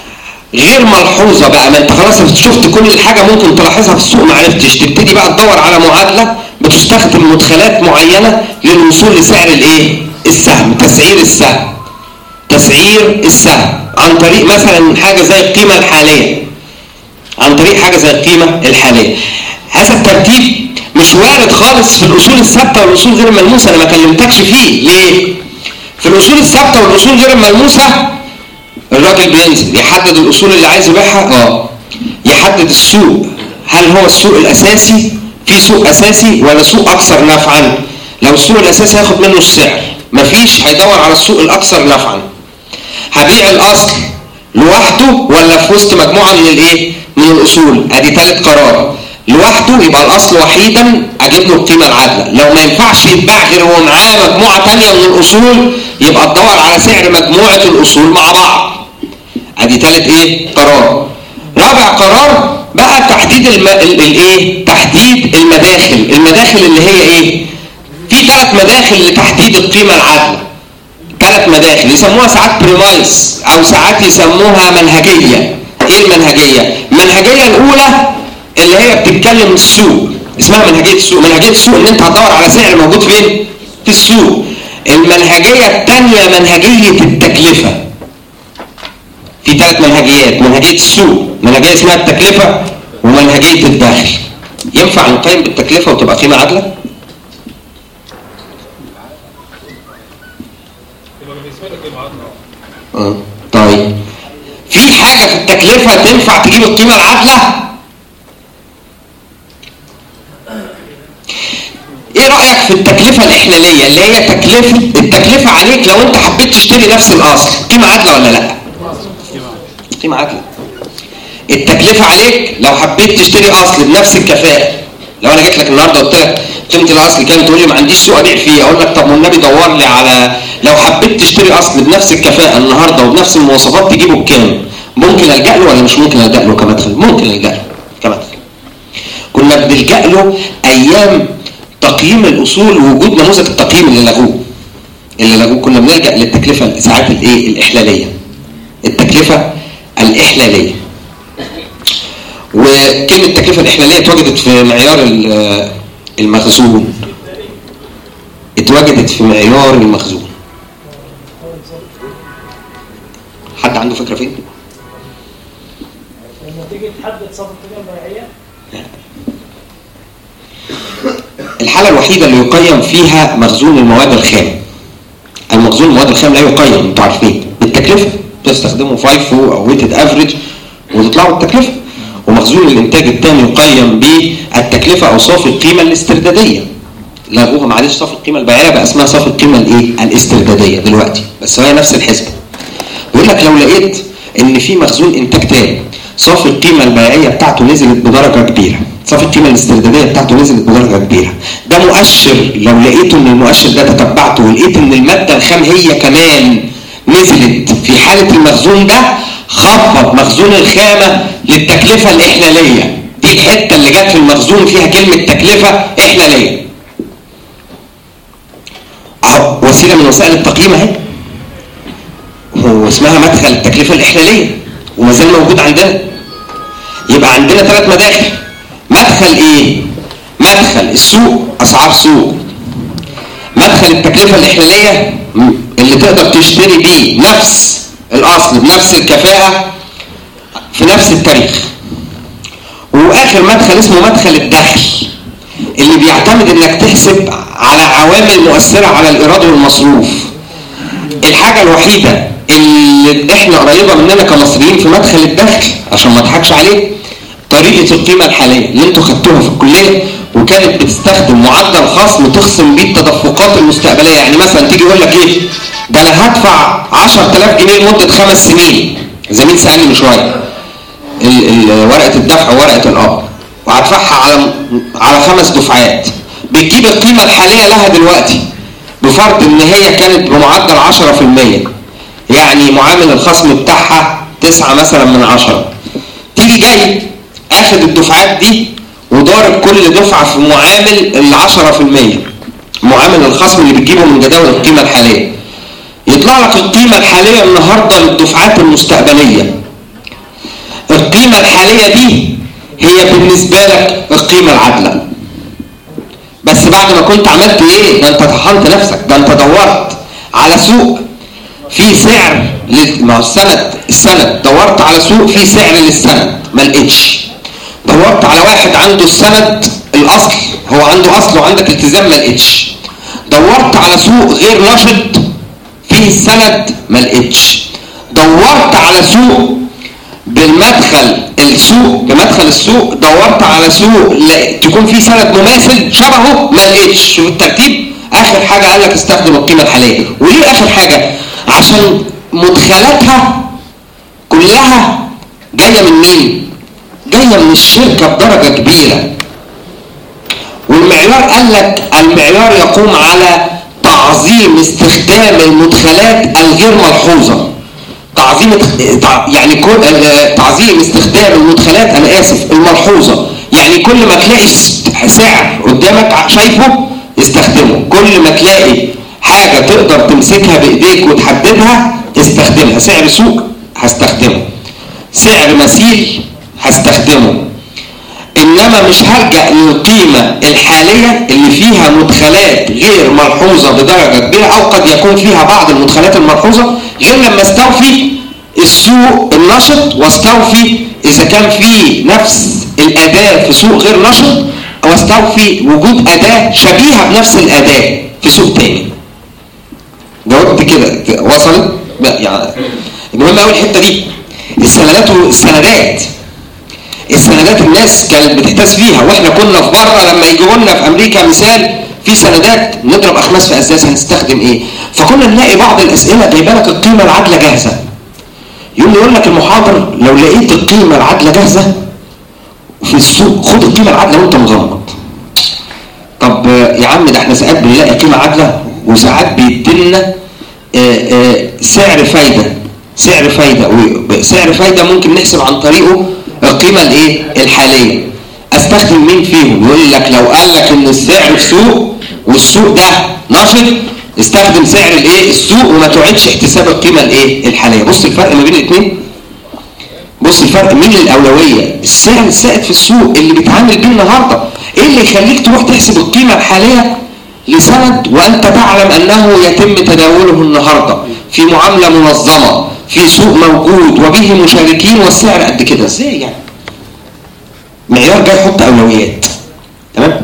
غير ملحوظه بقى. ما انت خلاص شفت كل الحاجه ممكن تلاحظها في السوق ما عرفتش، تبتدي بقى تدور على معادله بتستخدم مدخلات معينه للوصول لسعر الايه السهم، تسعير السهم تسعير السهم عن طريق مثلا حاجه زي القيمه الحاليه، عن طريق حاجه زي القيمه الحاليه. هذا الترتيب مش وارد خالص في الاصول الثابته والاصول غير الملموسه، انا ما كلمتكش فيه. ليه؟ في الاصول الثابته والاصول غير الملموسه الراجل بينزل يحدد الاصول اللي عايز يبيعها، اه يحدد السوق، هل هو السوق الاساسي، في سوق اساسي ولا سوق اكثر نفعا؟ لو السوق الاساسي هياخد منه السعر، مفيش هيدور على السوق الاكثر نفعا. هبيع الاصل لوحده ولا في وسط مجموعه من الايه من الاصول؟ ادي ثالث قرار. لوحده يبقى الاصل وحيدا اجيب له القيمه العادله، لو ما ينفعش يتباع غير هو معاه مجموعه ثانيه من الاصول يبقى تدور على سعر مجموعه الاصول مع بعض. ادي ثالث ايه قرار. رابع قرار بقى تحديد الم... الايه تحديد المداخل. المداخل اللي هي ايه؟ في ثلاث مداخل لتحديد القيمه العادله، ثلاث مداخل يسموها ساعات بريمايس او ساعات يسموها منهجيه. ايه المنهجيه؟ المنهجيه الاولى اللي هي بتتكلم السوق، اسمها منهجيه السوق. منهجيه السوق ان انت هتدور على سعر موجود فين؟ في السوق. المنهجيه الثانيه منهجيه التكلفه. في ثلاث منهجيات، منهجيه السوق، منهجيه اسمها التكلفه، ومنهجيه الدخل. ينفع نقيم بالتكلفه وتبقى قيمه عادله؟ اه طيب في حاجه في التكلفه تنفع تجيب القيمه العادله؟ ايه رايك في التكلفه الاحلاليه اللي هي تكلفه التكلفه عليك لو انت حبيت تشتري نفس الاصل؟ قيمه عادله ولا لا؟ قيمه عادله. التكلفه عليك لو حبيت تشتري اصل بنفس الكفاءه. لو انا جيت لك النهارده قلت لك قيمه الاصل كام، تقول لي ما عنديش سوق ابيع فيه، اقول لك طب والنبي دور لي على لو حبيت تشتري اصل بنفس الكفاءه النهارده وبنفس المواصفات تجيبه بكام؟ ممكن الجا له ولا مش ممكن الجا له كمدخل؟ ممكن الجا له كمدخل. كنا بنلجأ له ايام تقييم الاصول ووجود نموذج التقييم اللي لغوه اللي لغوه كنا بنلجأ للتكلفه ساعات الايه الاحلاليه التكلفه الاحلاليه وكلمه التكلفه الاحلاليه اتوجدت في معيار المخزون اتوجدت في معيار المخزون. حد عنده فكره فين؟ لما تيجي تحدد صافي القيمه البيعيه الحالة الوحيدة اللي يقيم فيها مخزون المواد الخام. المخزون المواد الخام لا يقيم انتوا عارفين بالتكلفة تستخدموا فايفو او ويتد افريج وتطلعوا التكلفة ومخزون الانتاج الثاني يقيم بالتكلفة او صافي القيمة الاستردادية لغوها معلش صافي القيمة البيعية بقى اسمها صافي القيمة الايه الاستردادية دلوقتي بس هي نفس الحسبة. بيقول لك لو لقيت ان في مخزون انتاج تاني صافي القيمة البيعية بتاعته نزلت بدرجة كبيرة صافي القيمة الاستردادية بتاعته نزلت بدرجة كبيرة ده مؤشر لو لقيته ان المؤشر ده تتبعته ولقيت ان المادة الخام هي كمان نزلت في حالة المخزون ده خفض مخزون الخامة للتكلفة الإحلالية دي الحتة اللي جت في المخزون فيها كلمة تكلفة إحلالية اهو وسيلة من وسائل التقييم اهي واسمها مدخل التكلفة الإحلالية وما زال موجود عندنا. يبقى عندنا ثلاث مداخل. مدخل ايه؟ مدخل السوق اسعار سوق. مدخل التكلفة الإحلالية اللي تقدر تشتري بيه نفس الاصل بنفس الكفاءة في نفس التاريخ. واخر مدخل اسمه مدخل الدخل اللي بيعتمد انك تحسب على عوامل مؤثرة على الايراد والمصروف. الحاجة الوحيدة اللي احنا قريبة مننا كمصريين في مدخل الدخل عشان ما اضحكش عليه طريقة القيمة الحالية اللي انتوا خدتوها في الكلية وكانت بتستخدم معدل خصم تخصم بيه التدفقات المستقبلية. يعني مثلا تيجي يقول لك ايه ده انا هدفع عشرة آلاف جنيه لمدة خمس سنين زميل سألني من شوية ورقة الدفع وورقة القبض وهدفعها على على خمس دفعات بتجيب القيمة الحالية لها دلوقتي بفرض ان هي كانت بمعدل عشرة في المية يعني معامل الخصم بتاعها تسعة مثلا من عشرة. تيجي جاي اخد الدفعات دي وضارب كل دفعة في معامل العشرة في المية معامل الخصم اللي بتجيبه من جداول القيمة الحالية يطلع لك القيمة الحالية النهاردة للدفعات المستقبلية. القيمة الحالية دي هي بالنسبة لك القيمة العادلة بس بعد ما كنت عملت ايه؟ ده انت طحنت نفسك ده انت دورت على سوق في سعر ما هو السند السند دورت على سوق في سعر للسند ما لقيتش. دورت على واحد عنده السند الاصل هو عنده اصل وعندك التزام ما لقيتش. دورت على سوق غير نشط فيه السند ما لقيتش. دورت على سوق بالمدخل السوق بمدخل السوق دورت على سوق تكون فيه سند مماثل شبهه ما لقيتش. شوف الترتيب. اخر حاجه قال لك استخدم القيمه الحاليه. وليه اخر حاجه؟ عشان مدخلاتها كلها جايه من مين؟ جايه من الشركه بدرجه كبيره. والمعيار قال لك المعيار يقوم على تعظيم استخدام المدخلات الغير ملحوظه. تعظيم يعني كل تعظيم استخدام المدخلات انا اسف الملحوظه يعني كل ما تلاقي سعر قدامك شايفه استخدمه. كل ما تلاقي حاجه تقدر تمسكها بايديك وتحددها استخدمها. سعر سوق هستخدمه سعر مثيل هستخدمه انما مش هرجع للقيمه الحاليه اللي فيها مدخلات غير ملحوظه بدرجه كبيره او قد يكون فيها بعض المدخلات الملحوظه غير لما استوفي السوق النشط واستوفي اذا كان في نفس الاداه في سوق غير نشط او استوفي وجود اداه شبيهه بنفس الاداه في سوق تاني. جاوبت كده وصلت يعني. المهم قوي الحته دي السندات والسندات السندات الناس كانت بتحتاس فيها واحنا كنا في بره لما يجوا لنا في امريكا مثال في سندات نضرب اخماس في اساس هنستخدم ايه. فكنا نلاقي بعض الاسئله جايبه لك القيمه العادله جاهزه. يقوم يقول لك المحاضر لو لقيت القيمه العادله جاهزه في السوق خد القيمه العادله وانت مغمض. طب يا عم ده احنا ساعات بنلاقي قيمه عادله وساعات بيدينا سعر فايده سعر فايده وسعر فايده ممكن نحسب عن طريقه القيمه الايه الحاليه. استخدم مين فيهم؟ يقول لك لو قال لك ان السعر في سوق والسوق ده نشط استخدم سعر الايه السوق وما تعيدش احتساب القيمه الايه الحاليه. بص الفرق ما بين الاثنين، بص الفرق مين الاولويه؟ السعر السائد في السوق اللي بيتعامل بيه النهارده. ايه اللي يخليك تروح تحسب القيمه الحاليه لسند وانت تعلم انه يتم تداوله النهارده في معامله منظمه في سوق موجود وبه مشاركين والسعر قد كده؟ ازاي يعني؟ معيار جاي يحط اولويات. تمام؟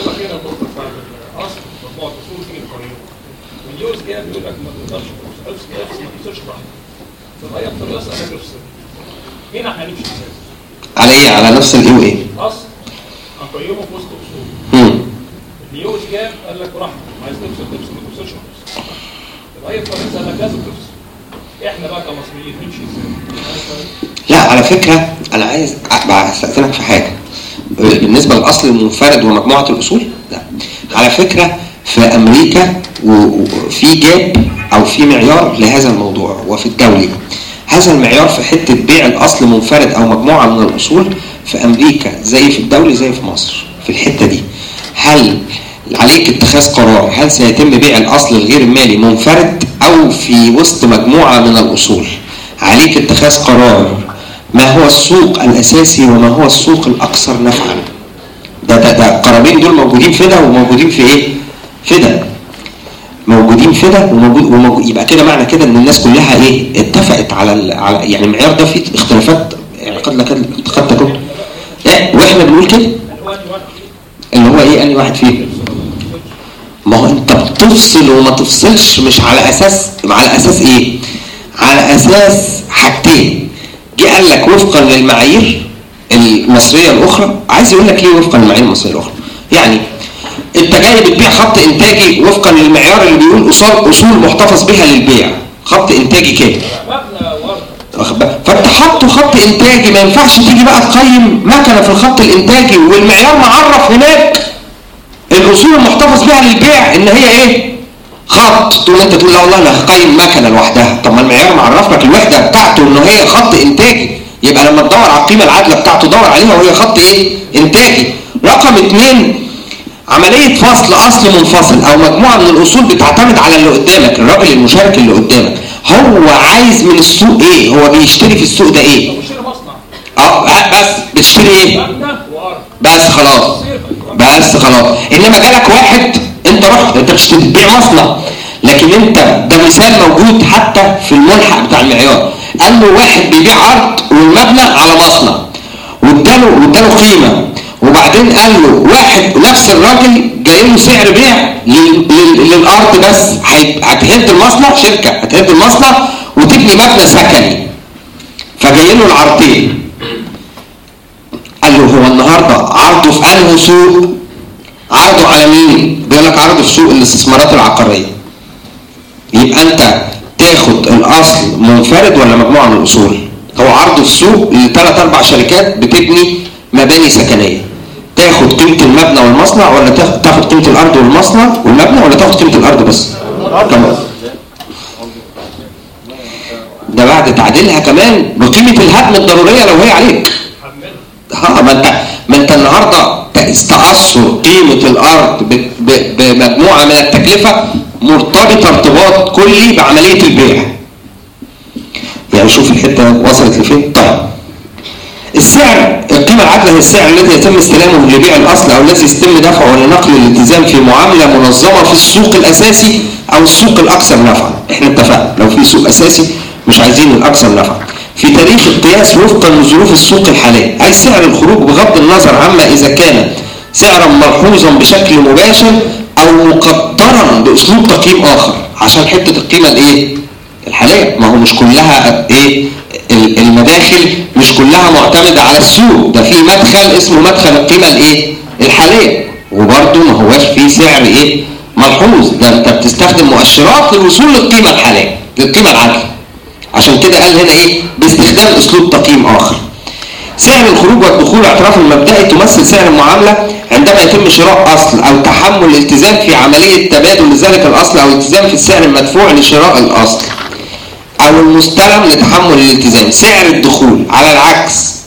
هنا هنمشي ازاي؟ على ايه؟ على نفس الايه وايه؟ اصل هنقيمه في وسط اصول. امم اليوز كام؟ قال لك براحتك، عايز تفصل تفصل ما تفصلش ما تفصلش. يبقى هي الفرنسا قال لك لازم تفصل. احنا بقى كمصريين نمشي ازاي؟ لا على فكره انا عايز استأذنك في حاجه بالنسبه للاصل المنفرد ومجموعه الاصول. لا على فكره في امريكا وفي جاب او في معيار لهذا الموضوع وفي الدولي. هذا المعيار في حته بيع الاصل منفرد او مجموعه من الاصول في امريكا زي في الدولي زي في مصر. في الحته دي هل عليك اتخاذ قرار هل سيتم بيع الاصل الغير المالي منفرد او في وسط مجموعه من الاصول؟ عليك اتخاذ قرار ما هو السوق الاساسي وما هو السوق الاكثر نفعا. ده ده ده القرارين دول موجودين في ده وموجودين في ايه؟ في ده موجودين في ده وموجود وموجود. يبقى كده معنى كده ان الناس كلها ايه؟ اتفقت على على يعني المعيار ده فيه اختلافات يعني قد لك قد تكون ايه واحنا بنقول كده اللي هو ايه انهي واحد فيه؟ ما هو انت بتفصل وما تفصلش مش على اساس على اساس ايه؟ على اساس حاجتين. جه قال لك وفقا للمعايير المصريه الاخرى. عايز يقول لك ليه وفقا للمعايير المصريه الاخرى؟ يعني انت جاي بتبيع خط انتاجي وفقا للمعيار اللي بيقول اصول اصول محتفظ بها للبيع، خط انتاجي كده فانت حاطه خط انتاجي. ما ينفعش تيجي بقى تقيم مكنه في الخط الانتاجي والمعيار معرف هناك الاصول المحتفظ بها للبيع ان هي ايه؟ خط. تقول انت تقول لا والله انا هقيم مكنه لوحدها. طب ما المعيار معرف لك الوحده بتاعته ان هي خط انتاجي، يبقى لما تدور على القيمه العادله بتاعته دور عليها وهي خط ايه؟ انتاجي. رقم اثنين عملية فصل أصل منفصل أو مجموعة من الأصول بتعتمد على اللي قدامك، الراجل المشارك اللي قدامك. هو عايز من السوق إيه؟ هو بيشتري في السوق ده إيه؟ بيشتري مصنع. أه بس بتشتري إيه؟ بس خلاص بس خلاص. إنما جالك واحد أنت رحت أنت بتشتري بتبيع مصنع، لكن أنت ده مثال موجود حتى في الملحق بتاع المعيار. قال له واحد بيبيع عرض والمبنى على مصنع واداله واداله قيمة، وبعدين قال له واحد نفس الراجل جاي له سعر بيع للارض بس هتهد المصنع، شركه هتهد المصنع وتبني مبنى سكني، فجاي له العرضين. قال له هو النهارده عرضه في انهي سوق؟ عرضه على مين؟ بيقول لك عرضه في سوق الاستثمارات العقاريه. يبقى انت تاخد الاصل منفرد ولا مجموعه من الاصول؟ هو عرضه في سوق لثلاث اربع شركات بتبني مباني سكنيه. تاخد قيمه المبنى والمصنع ولا تاخد قيمه الارض والمصنع والمبنى ولا تاخد قيمه الارض بس؟ كمان ده بعد تعديلها كمان بقيمه الهدم الضروريه لو هي عليك. ها ما انت ما انت النهارده تاثر قيمه الارض بمجموعه من التكلفه مرتبطه ارتباط كلي بعمليه البيع. يعني شوف الحته وصلت لفين. طيب السعر القيمة العادلة هي السعر الذي يتم استلامه لبيع الأصل أو الذي يتم دفعه لنقل الالتزام في معاملة منظمة في السوق الأساسي أو السوق الأكثر نفعا. إحنا اتفقنا لو في سوق أساسي مش عايزين الأكثر نفعا. في تاريخ القياس وفقا لظروف السوق الحالية، أي سعر الخروج بغض النظر عما إذا كان سعرا ملحوظا بشكل مباشر أو مقدرا بأسلوب تقييم آخر. عشان حتة القيمة الإيه؟ الحالية. ما هو مش كلها إيه؟ المداخل مش كلها معتمدة على السوق، ده في مدخل اسمه مدخل القيمة الايه؟ الحالية، وبرضه ما هواش في سعر ايه؟ ملحوظ. ده انت بتستخدم مؤشرات للوصول للقيمة الحالية للقيمة العادلة. عشان كده قال هنا ايه؟ باستخدام اسلوب تقييم اخر. سعر الخروج والدخول الاعتراف المبدئي تمثل سعر المعاملة عندما يتم شراء اصل او تحمل الالتزام في عملية تبادل لذلك الاصل او الالتزام في السعر المدفوع لشراء الاصل او المستلم لتحمل الالتزام. سعر الدخول على العكس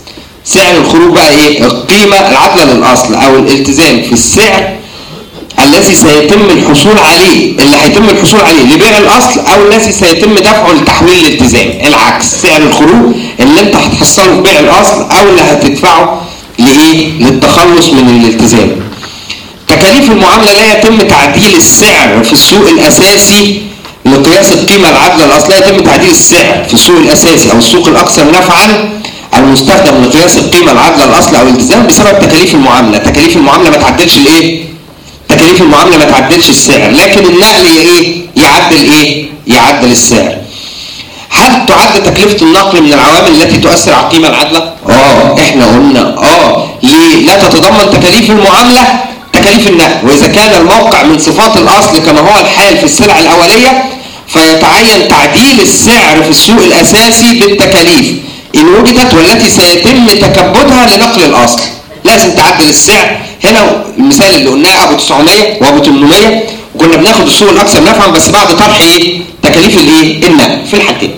سعر الخروج بقى ايه؟ القيمة العادلة للأصل أو الالتزام في السعر الذي سيتم الحصول عليه، اللي هيتم الحصول عليه لبيع الأصل أو الذي سيتم دفعه لتحويل الالتزام. العكس، سعر الخروج اللي انت هتحصله في بيع الأصل أو اللي هتدفعه لإيه؟ للتخلص من الالتزام. تكاليف المعاملة لا يتم تعديل السعر في السوق الأساسي لقياس القيمة العادلة للأصل. لا يتم تعديل السعر في السوق الأساسي أو السوق الأكثر نفعا المستخدم لقياس القيمة العادلة للأصل أو الالتزام بسبب تكاليف المعاملة. تكاليف المعاملة ما تعدلش الإيه؟ تكاليف المعاملة ما تعدلش السعر، لكن النقل إيه؟ يعدل إيه؟ يعدل السعر. هل تعد تكلفة النقل من العوامل التي تؤثر على القيمة العادلة؟ آه إحنا قلنا آه ليه؟ لا تتضمن تكاليف المعاملة تكاليف النقل، وإذا كان الموقع من صفات الأصل كما هو الحال في السلع الأولية فيتعين تعديل السعر في السوق الأساسي بالتكاليف إن وجدت والتي سيتم تكبدها لنقل الأصل. لازم تعدل السعر. هنا المثال اللي قلناه أبو تسعمية وأبو ثمانمية، وكنا بناخد السوق الأكثر نفعا بس بعد طرح إيه؟ تكاليف الإيه؟ النقل في الحالتين.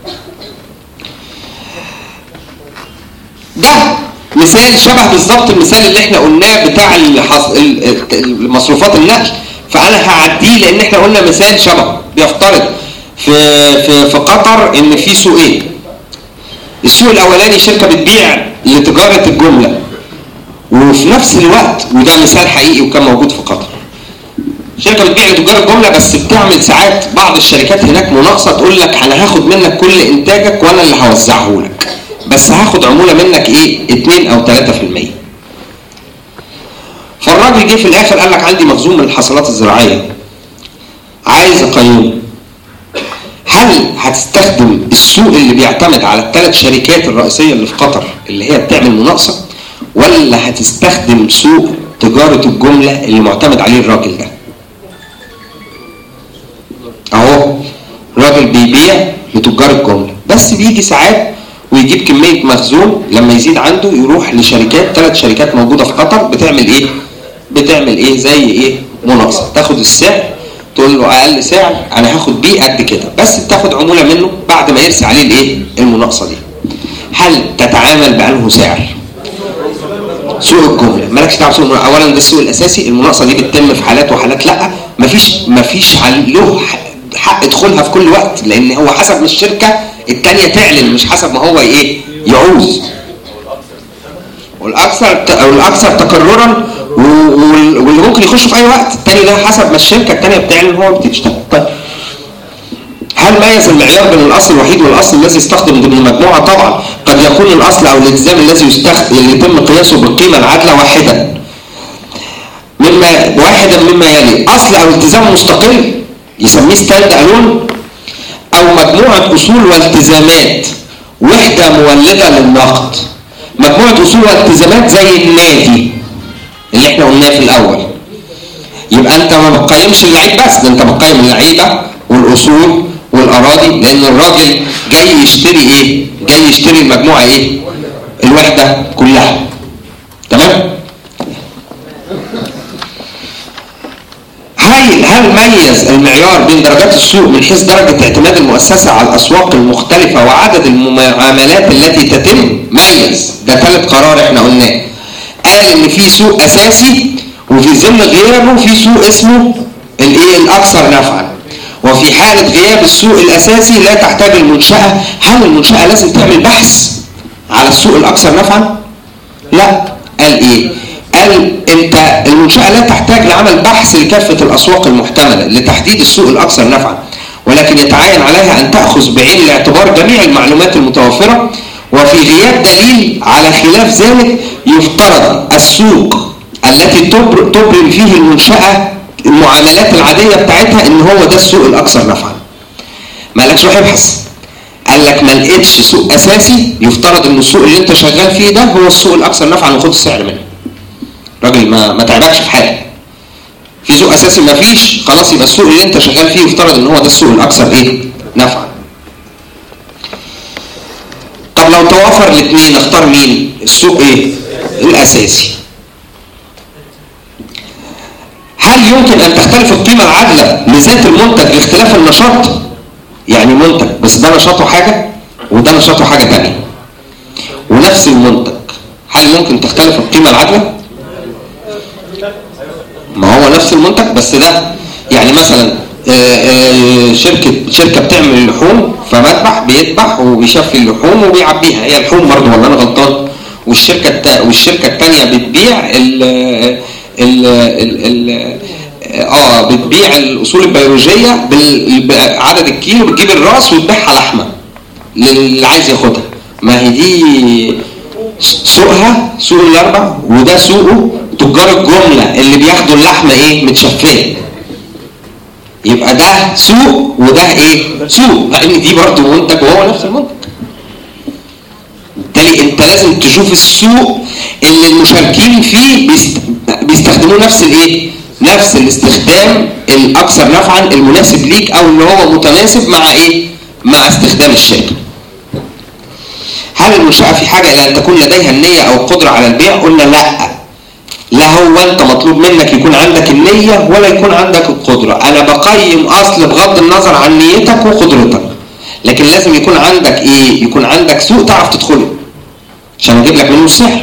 ده مثال شبه بالظبط المثال اللي احنا قلناه بتاع المصروفات النقل، فأنا هعديه لأن احنا قلنا مثال شبه. بيفترض في في في قطر إن في سوقين. السوق الأولاني شركة بتبيع لتجارة الجملة، وفي نفس الوقت وده مثال حقيقي وكان موجود في قطر، شركة بتبيع لتجار الجملة بس بتعمل ساعات بعض الشركات هناك مناقصة، تقول لك أنا هاخد منك كل إنتاجك وأنا اللي هوزعه لك، بس هاخد عمولة منك إيه؟ اتنين أو تلاتة في المية. فالراجل جه في الآخر قال لك عندي مخزون من الحصلات الزراعية عايز أقيمه. هل هتستخدم السوق اللي بيعتمد على الثلاث شركات الرئيسية اللي في قطر اللي هي بتعمل مناقصة، ولا هتستخدم سوق تجارة الجملة اللي معتمد عليه الراجل ده؟ اهو راجل بيبيع لتجار الجملة بس بيجي ساعات ويجيب كمية مخزون لما يزيد عنده يروح لشركات، ثلاث شركات موجودة في قطر بتعمل ايه؟ بتعمل ايه؟ زي ايه؟ مناقصة. تاخد السعر تقول له اقل سعر انا هاخد بيه قد كده، بس بتاخد عمولة منه بعد ما يرسي عليه الايه؟ المناقصة دي. هل تتعامل بأنه سعر؟ سوق الجملة مالكش دعوه بسوق. اولا ده السوق الاساسي، المناقصة دي بتتم في حالات وحالات لا، مفيش مفيش له حق دخولها في كل وقت، لان هو حسب ما الشركة التانية تعلن مش حسب ما هو ايه؟ يعوز. والاكثر والاكثر تكررا واللي ممكن يخش في اي وقت، التاني ده حسب ما الشركة التانية بتعلن هو بتشتغل. طيب هل ميز المعيار بين الاصل الوحيد والاصل الذي يستخدم ضمن المجموعة؟ طبعا قد يكون الاصل او الالتزام الذي يستخدم اللي يتم قياسه بالقيمة العادلة واحدا مما واحدا مما يلي: اصل او التزام مستقل يسميه ستاند الون، او مجموعة اصول والتزامات وحدة مولدة للنقد. مجموعة اصول والتزامات زي النادي اللي احنا قلناه في الاول، يبقى انت ما بتقيمش اللعيب بس، ده انت بتقيم اللعيبة والاصول والاراضي، لان الراجل جاي يشتري ايه؟ جاي يشتري المجموعة ايه؟ الوحدة كلها. تمام؟ هل هل ميز المعيار بين درجات السوق من حيث درجة اعتماد المؤسسة على الأسواق المختلفة وعدد المعاملات التي تتم؟ ميز. ده ثالث قرار احنا قلناه. قال ان في سوق اساسي وفي ظل غيابه في سوق اسمه الايه؟ الاكثر نفعا. وفي حالة غياب السوق الاساسي لا تحتاج المنشأة. هل المنشأة لازم تعمل بحث على السوق الاكثر نفعا؟ لا. قال ايه؟ قال انت المنشأة لا تحتاج لعمل بحث لكافة الاسواق المحتملة لتحديد السوق الاكثر نفعا، ولكن يتعين عليها ان تأخذ بعين الاعتبار جميع المعلومات المتوفرة، وفي غياب دليل على خلاف ذلك يفترض السوق التي تبرم فيه المنشأة المعاملات العادية بتاعتها ان هو ده السوق الاكثر نفعا. ما قالكش روح ابحث، قال لك ما لقيتش سوق اساسي يفترض ان السوق اللي انت شغال فيه ده هو السوق الاكثر نفعا وخد السعر منه. راجل ما ما تعبكش في حاجه. في سوق اساسي ما فيش، خلاص يبقى السوق اللي انت شغال فيه يفترض ان هو ده السوق الاكثر ايه؟ نفعا. طب لو توافر الاثنين اختار مين؟ السوق ايه؟ الاساسي. هل يمكن ان تختلف القيمه العادله لذات المنتج لاختلاف النشاط؟ يعني منتج بس ده نشاطه حاجه وده نشاطه حاجه ثانيه، ونفس المنتج هل ممكن تختلف القيمه العادله؟ ما هو نفس المنتج بس ده يعني مثلا شركه شركه بتعمل لحوم فمذبح بيذبح وبيشفي اللحوم وبيعبيها، هي اللحوم برضه ولا انا غلطان؟ والشركه التا... والشركه الثانيه بتبيع ال ال ال, ال... اه بتبيع الاصول البيولوجيه بعدد الكيلو، بتجيب الراس وتبيعها لحمه للي عايز ياخدها. ما هي دي سوقها سوق الاربع، وده سوقه تجار الجمله اللي بياخدوا اللحمه ايه متشفيه. يبقى ده سوق وده ايه سوق، مع ان دي برضه منتج وهو نفس المنتج. بالتالي انت لازم تشوف السوق اللي المشاركين فيه بيستخدموا نفس الايه نفس الاستخدام الاكثر نفعا المناسب ليك، او اللي هو متناسب مع ايه مع استخدام الشركه. هل المنشأة في حاجة إلى أن تكون لديها النية أو القدرة على البيع؟ قلنا لا. لا هو أنت مطلوب منك يكون عندك النية ولا يكون عندك القدرة. أنا بقيم أصل بغض النظر عن نيتك وقدرتك، لكن لازم يكون عندك إيه؟ يكون عندك سوق تعرف تدخله عشان أجيب لك منه السعر.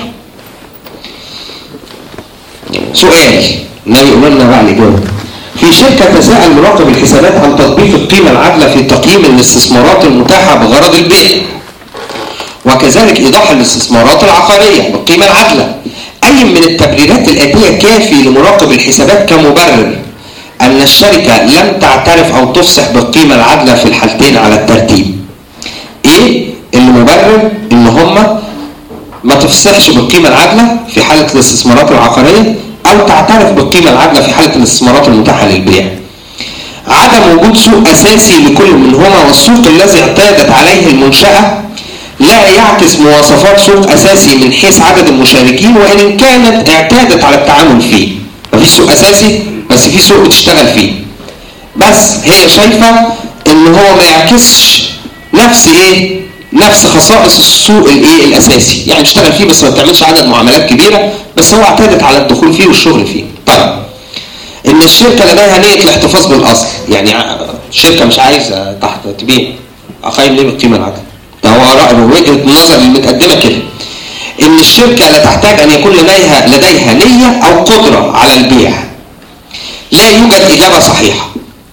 سؤال النبي يقول لنا بقى الإجابة. في شركة تساءل مراقب الحسابات عن تطبيق القيمة العادلة في تقييم الاستثمارات المتاحة بغرض البيع، وكذلك إيضاح الاستثمارات العقارية بالقيمة العادلة. أي من التبريرات الآتية كافي لمراقب الحسابات كمبرر أن الشركة لم تعترف أو تفصح بالقيمة العادلة في الحالتين على الترتيب؟ إيه المبرر إن هم ما تفصحش بالقيمة العادلة في حالة الاستثمارات العقارية أو تعترف بالقيمة العادلة في حالة الاستثمارات المتاحة للبيع؟ عدم وجود سوق أساسي لكل منهما، والسوق الذي اعتادت عليه المنشأة لا يعكس مواصفات سوق أساسي من حيث عدد المشاركين، وإن كانت اعتادت على التعامل فيه. مفيش سوق أساسي بس في سوق بتشتغل فيه، بس هي شايفة إن هو ما يعكسش نفس إيه نفس خصائص السوق الإيه الأساسي، يعني تشتغل فيه بس ما بتعملش عدد معاملات كبيرة، بس هو اعتادت على الدخول فيه والشغل فيه. طيب إن الشركة لديها نية الاحتفاظ بالأصل، يعني الشركة مش عايزة تحت تبيع، أقيم ليه بالقيمة العادلة؟ ده هو رأي وجهة النظر المتقدمة كده. إن الشركة لا تحتاج أن يكون لديها لديها نية أو قدرة على البيع. لا يوجد إجابة صحيحة.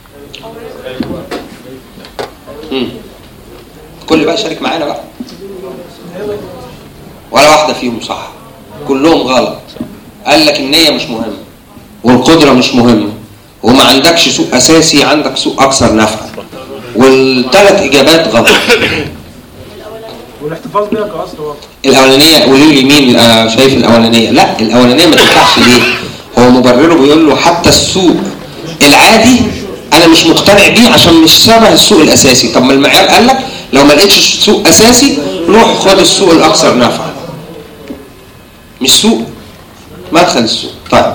مم. كل بقى شارك معانا بقى. ولا واحدة فيهم صح، كلهم غلط. قال لك النية مش مهمة والقدرة مش مهمة وما عندكش سوق أساسي، عندك سوق أكثر نفعا، والثلاث إجابات غلط. والاحتفاظ بيها كأصل واقع. الاولانيه قولوا لي مين شايف الاولانيه؟ لا الاولانيه ما تنفعش. ليه؟ هو مبرره بيقول له حتى السوق العادي انا مش مقتنع بيه عشان مش شبه السوق الاساسي. طب ما المعيار قال لك لو ما لقيتش سوق اساسي روح خد السوق الاكثر نفعا، مش سوق مدخل السوق. طيب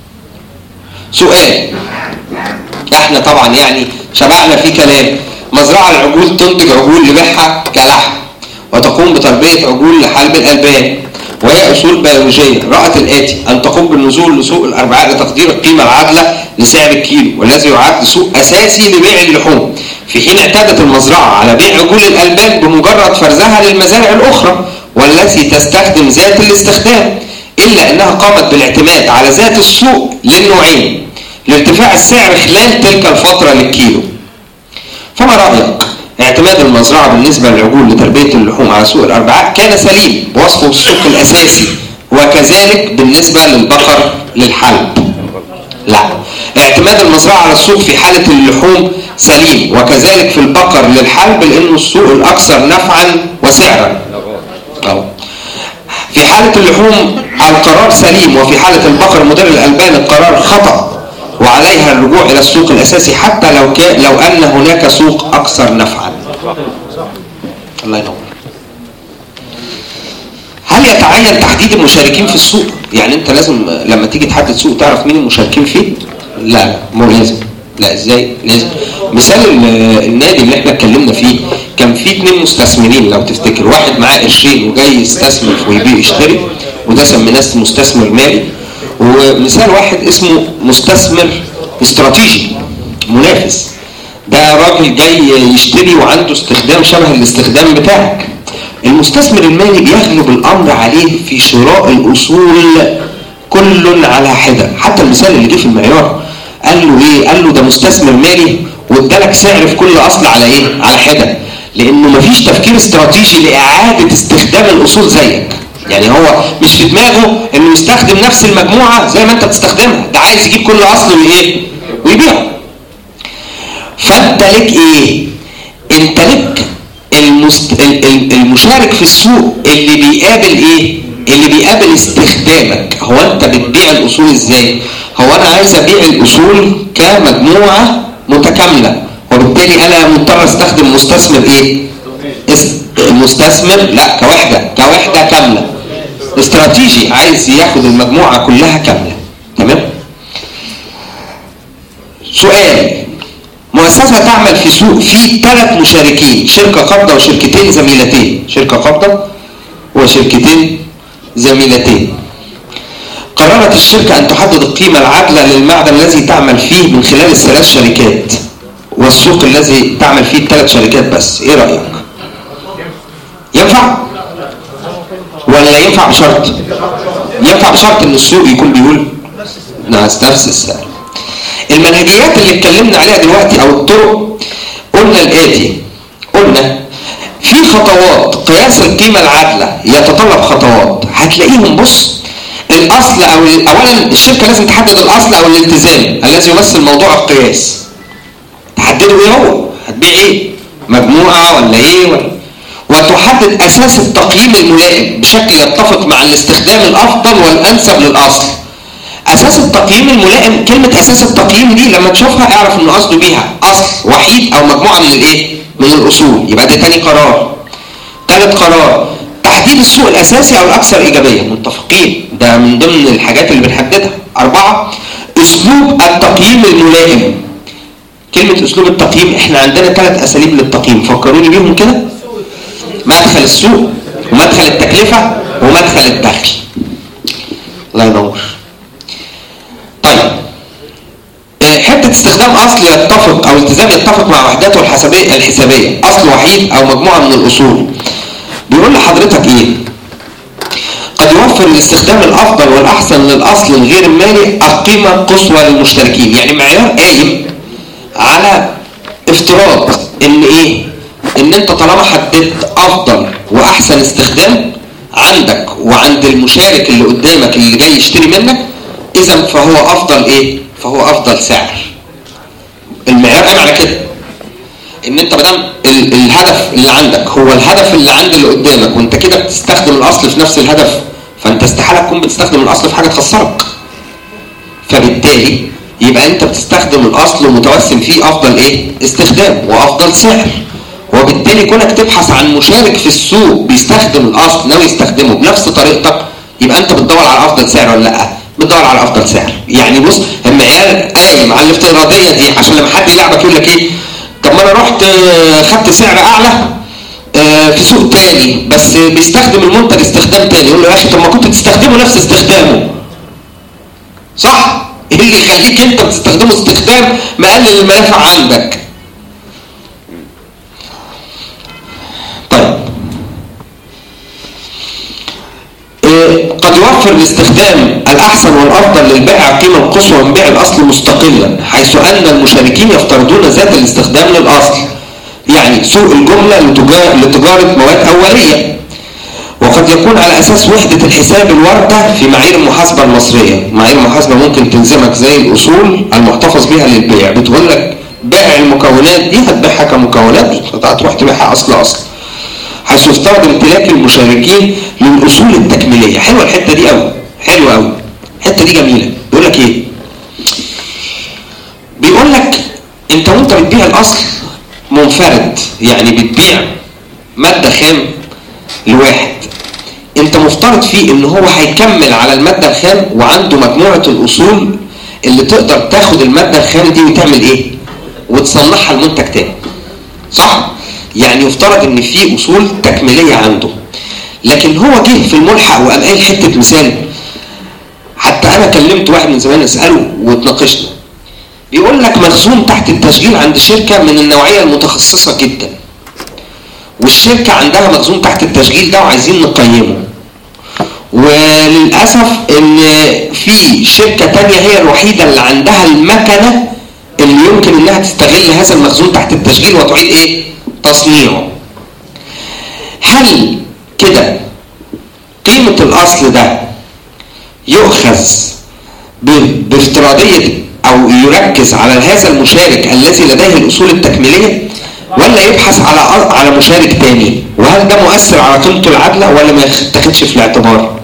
سؤال احنا طبعا يعني شبعنا فيه كلام. مزرعه العجول تنتج عجول لبيعها كلحم، وتقوم بتربية عجول لحلب الألبان، وهي أصول بيولوجية. رأت الآتي: أن تقوم بالنزول لسوق الأربعاء لتقدير القيمة العادلة لسعر الكيلو، والذي يعد سوق أساسي لبيع اللحوم، في حين اعتادت المزرعة على بيع عجول الألبان بمجرد فرزها للمزارع الأخرى والتي تستخدم ذات الاستخدام، إلا أنها قامت بالاعتماد على ذات السوق للنوعين لارتفاع السعر خلال تلك الفترة للكيلو. فما رأيك؟ اعتماد المزرعة بالنسبة للعجول لتربية اللحوم على سوق الأربعاء كان سليم بوصفه السوق الأساسي، وكذلك بالنسبة للبقر للحلب. لا، اعتماد المزرعة على السوق في حالة اللحوم سليم، وكذلك في البقر للحلب، لأنه السوق الأكثر نفعا وسعرا. في حالة اللحوم القرار سليم، وفي حالة البقر مدير الألبان القرار خطأ، وعليها الرجوع إلى السوق الأساسي حتى لو كان لو أن هناك سوق أكثر نفعا. الله ينور. هل يتعين تحديد المشاركين في السوق؟ يعني أنت لازم لما تيجي تحدد سوق تعرف مين المشاركين فيه؟ لا مو لازم. لا ازاي؟ لازم. مثال النادي اللي احنا اتكلمنا فيه كان فيه اثنين مستثمرين لو تفتكر، واحد معاه قرشين وجاي يستثمر ويبيع يشتري، وده سميناه مستثمر مالي. ومثال واحد اسمه مستثمر استراتيجي منافس، ده راجل جاي يشتري وعنده استخدام شبه الاستخدام بتاعك، المستثمر المالي بيغلب الامر عليه في شراء الاصول كل على حده. حتى المثال اللي جه في المعيار قال له ايه؟ قال له ده مستثمر مالي وادالك سعر في كل اصل على ايه؟ على حده، لانه مفيش تفكير استراتيجي لاعاده استخدام الاصول زيك. يعني هو مش في دماغه انه يستخدم نفس المجموعه زي ما انت بتستخدمها، ده عايز يجيب كل اصل وايه؟ ويبيعه. فانت لك ايه؟ انت لك المست... المشارك في السوق اللي بيقابل ايه؟ اللي بيقابل استخدامك. هو انت بتبيع الاصول ازاي؟ هو انا عايز ابيع الاصول كمجموعه متكامله، وبالتالي انا مضطر استخدم مستثمر ايه؟ مستثمر لا كوحده كوحده كامله، استراتيجي عايز ياخد المجموعه كلها كامله. تمام؟ سؤال: مؤسسه تعمل في سوق فيه ثلاث مشاركين، شركه قابضه وشركتين زميلتين، شركه قابضه وشركتين زميلتين. قررت الشركه ان تحدد القيمه العادله للمعدن الذي تعمل فيه من خلال الثلاث شركات والسوق الذي تعمل فيه الثلاث شركات بس. ايه رايك؟ ينفع ولا ينفع بشرط؟ ينفع بشرط ان السوق يكون بيقول نفس نفس السعر. المنهجيات اللي اتكلمنا عليها دلوقتي او الطرق، قلنا الاتي: قلنا في خطوات قياس القيمه العادله يتطلب خطوات هتلاقيهم. بص، الاصل او اولا الشركه لازم تحدد الاصل او الالتزام الذي يمثل موضوع القياس. تحدده ايه هو؟ هتبيع ايه؟ مجموعه ولا ايه ولا؟ وتحدد اساس التقييم الملائم بشكل يتفق مع الاستخدام الافضل والانسب للاصل. اساس التقييم الملائم، كلمه اساس التقييم دي لما تشوفها اعرف انه قصده بيها اصل وحيد او مجموعه من الايه؟ من الاصول. يبقى ده تاني قرار. ثالث قرار: تحديد السوق الاساسي او الاكثر ايجابيه. متفقين، ده من ضمن الحاجات اللي بنحددها. اربعه: اسلوب التقييم الملائم. كلمه اسلوب التقييم، احنا عندنا ثلاث اساليب للتقييم، فكروني بيهم كده: مدخل السوق، ومدخل التكلفه، ومدخل الدخل. الله ينور. طيب، حته استخدام اصل يتفق او التزام يتفق مع وحداته الحسابيه الحسابيه، اصل وحيد او مجموعه من الاصول. بيقول لحضرتك ايه؟ قد يوفر الاستخدام الافضل والاحسن للاصل الغير المالي القيمه القصوى للمشتركين. يعني معيار قايم على افتراض ان ايه؟ ان انت طالما حددت افضل واحسن استخدام عندك وعند المشارك اللي قدامك اللي جاي يشتري منك، اذا فهو افضل ايه؟ فهو افضل سعر. المعيار قايم على كده، ان انت مادام الهدف اللي عندك هو الهدف اللي عند اللي قدامك، وانت كده بتستخدم الاصل في نفس الهدف، فانت استحاله تكون بتستخدم الاصل في حاجه تخسرك. فبالتالي يبقى انت بتستخدم الاصل ومتوسم فيه افضل ايه؟ استخدام وافضل سعر. وبالتالي كونك تبحث عن مشارك في السوق بيستخدم الاصل ناوي يستخدمه بنفس طريقتك، يبقى انت بتدور على افضل سعر ولا لا؟ بتدور على افضل سعر. يعني بص، المعيار قايم على الافتراضيه دي عشان لما حد يلعبك يقول لك ايه؟ طب ما انا رحت خدت سعر اعلى في سوق تاني بس بيستخدم المنتج استخدام تاني، يقول له يا اخي طب ما كنت تستخدمه نفس استخدامه. صح؟ ايه اللي يخليك انت بتستخدمه استخدام مقلل المنافع عندك؟ طيب، قد يوفر الاستخدام الأحسن والأفضل للبائع القيمة القصوى من بيع الأصل مستقلا، حيث أن المشاركين يفترضون ذات الاستخدام للأصل. يعني سوق الجملة لتجارة مواد أولية، وقد يكون على أساس وحدة الحساب الواردة في معايير المحاسبة المصرية. معايير المحاسبة ممكن تلزمك زي الأصول المحتفظ بها للبيع، بتقول لك بيع المكونات دي هتبيعها كمكونات، هتروح تبيعها أصل أصل، حيث يفترض امتلاك المشاركين للاصول التكميليه. حلوه الحته دي قوي، حلوه قوي الحته دي جميله. بيقول لك ايه؟ بيقول لك انت وانت بتبيع الاصل منفرد، يعني بتبيع ماده خام لواحد، انت مفترض فيه ان هو هيكمل على الماده الخام وعنده مجموعه الاصول اللي تقدر تاخد الماده الخام دي وتعمل ايه؟ وتصنعها لمنتج تاني. صح؟ يعني يفترض ان في اصول تكميليه عنده. لكن هو جه في الملحق وقام قايل حته مثال، حتى انا كلمت واحد من زمان اساله واتناقشنا. بيقول لك مخزون تحت التشغيل عند شركه من النوعيه المتخصصه جدا، والشركه عندها مخزون تحت التشغيل ده وعايزين نقيمه، وللاسف ان في شركه تانية هي الوحيده اللي عندها المكنه اللي يمكن انها تستغل هذا المخزون تحت التشغيل وتعيد ايه؟ تصنيعه. هل كده قيمه الاصل ده يؤخذ بافتراضيه او يركز على هذا المشارك الذي لديه الاصول التكميليه، ولا يبحث على على مشارك تاني؟ وهل ده مؤثر على قيمته العادله ولا ما يتاخدش في الاعتبار؟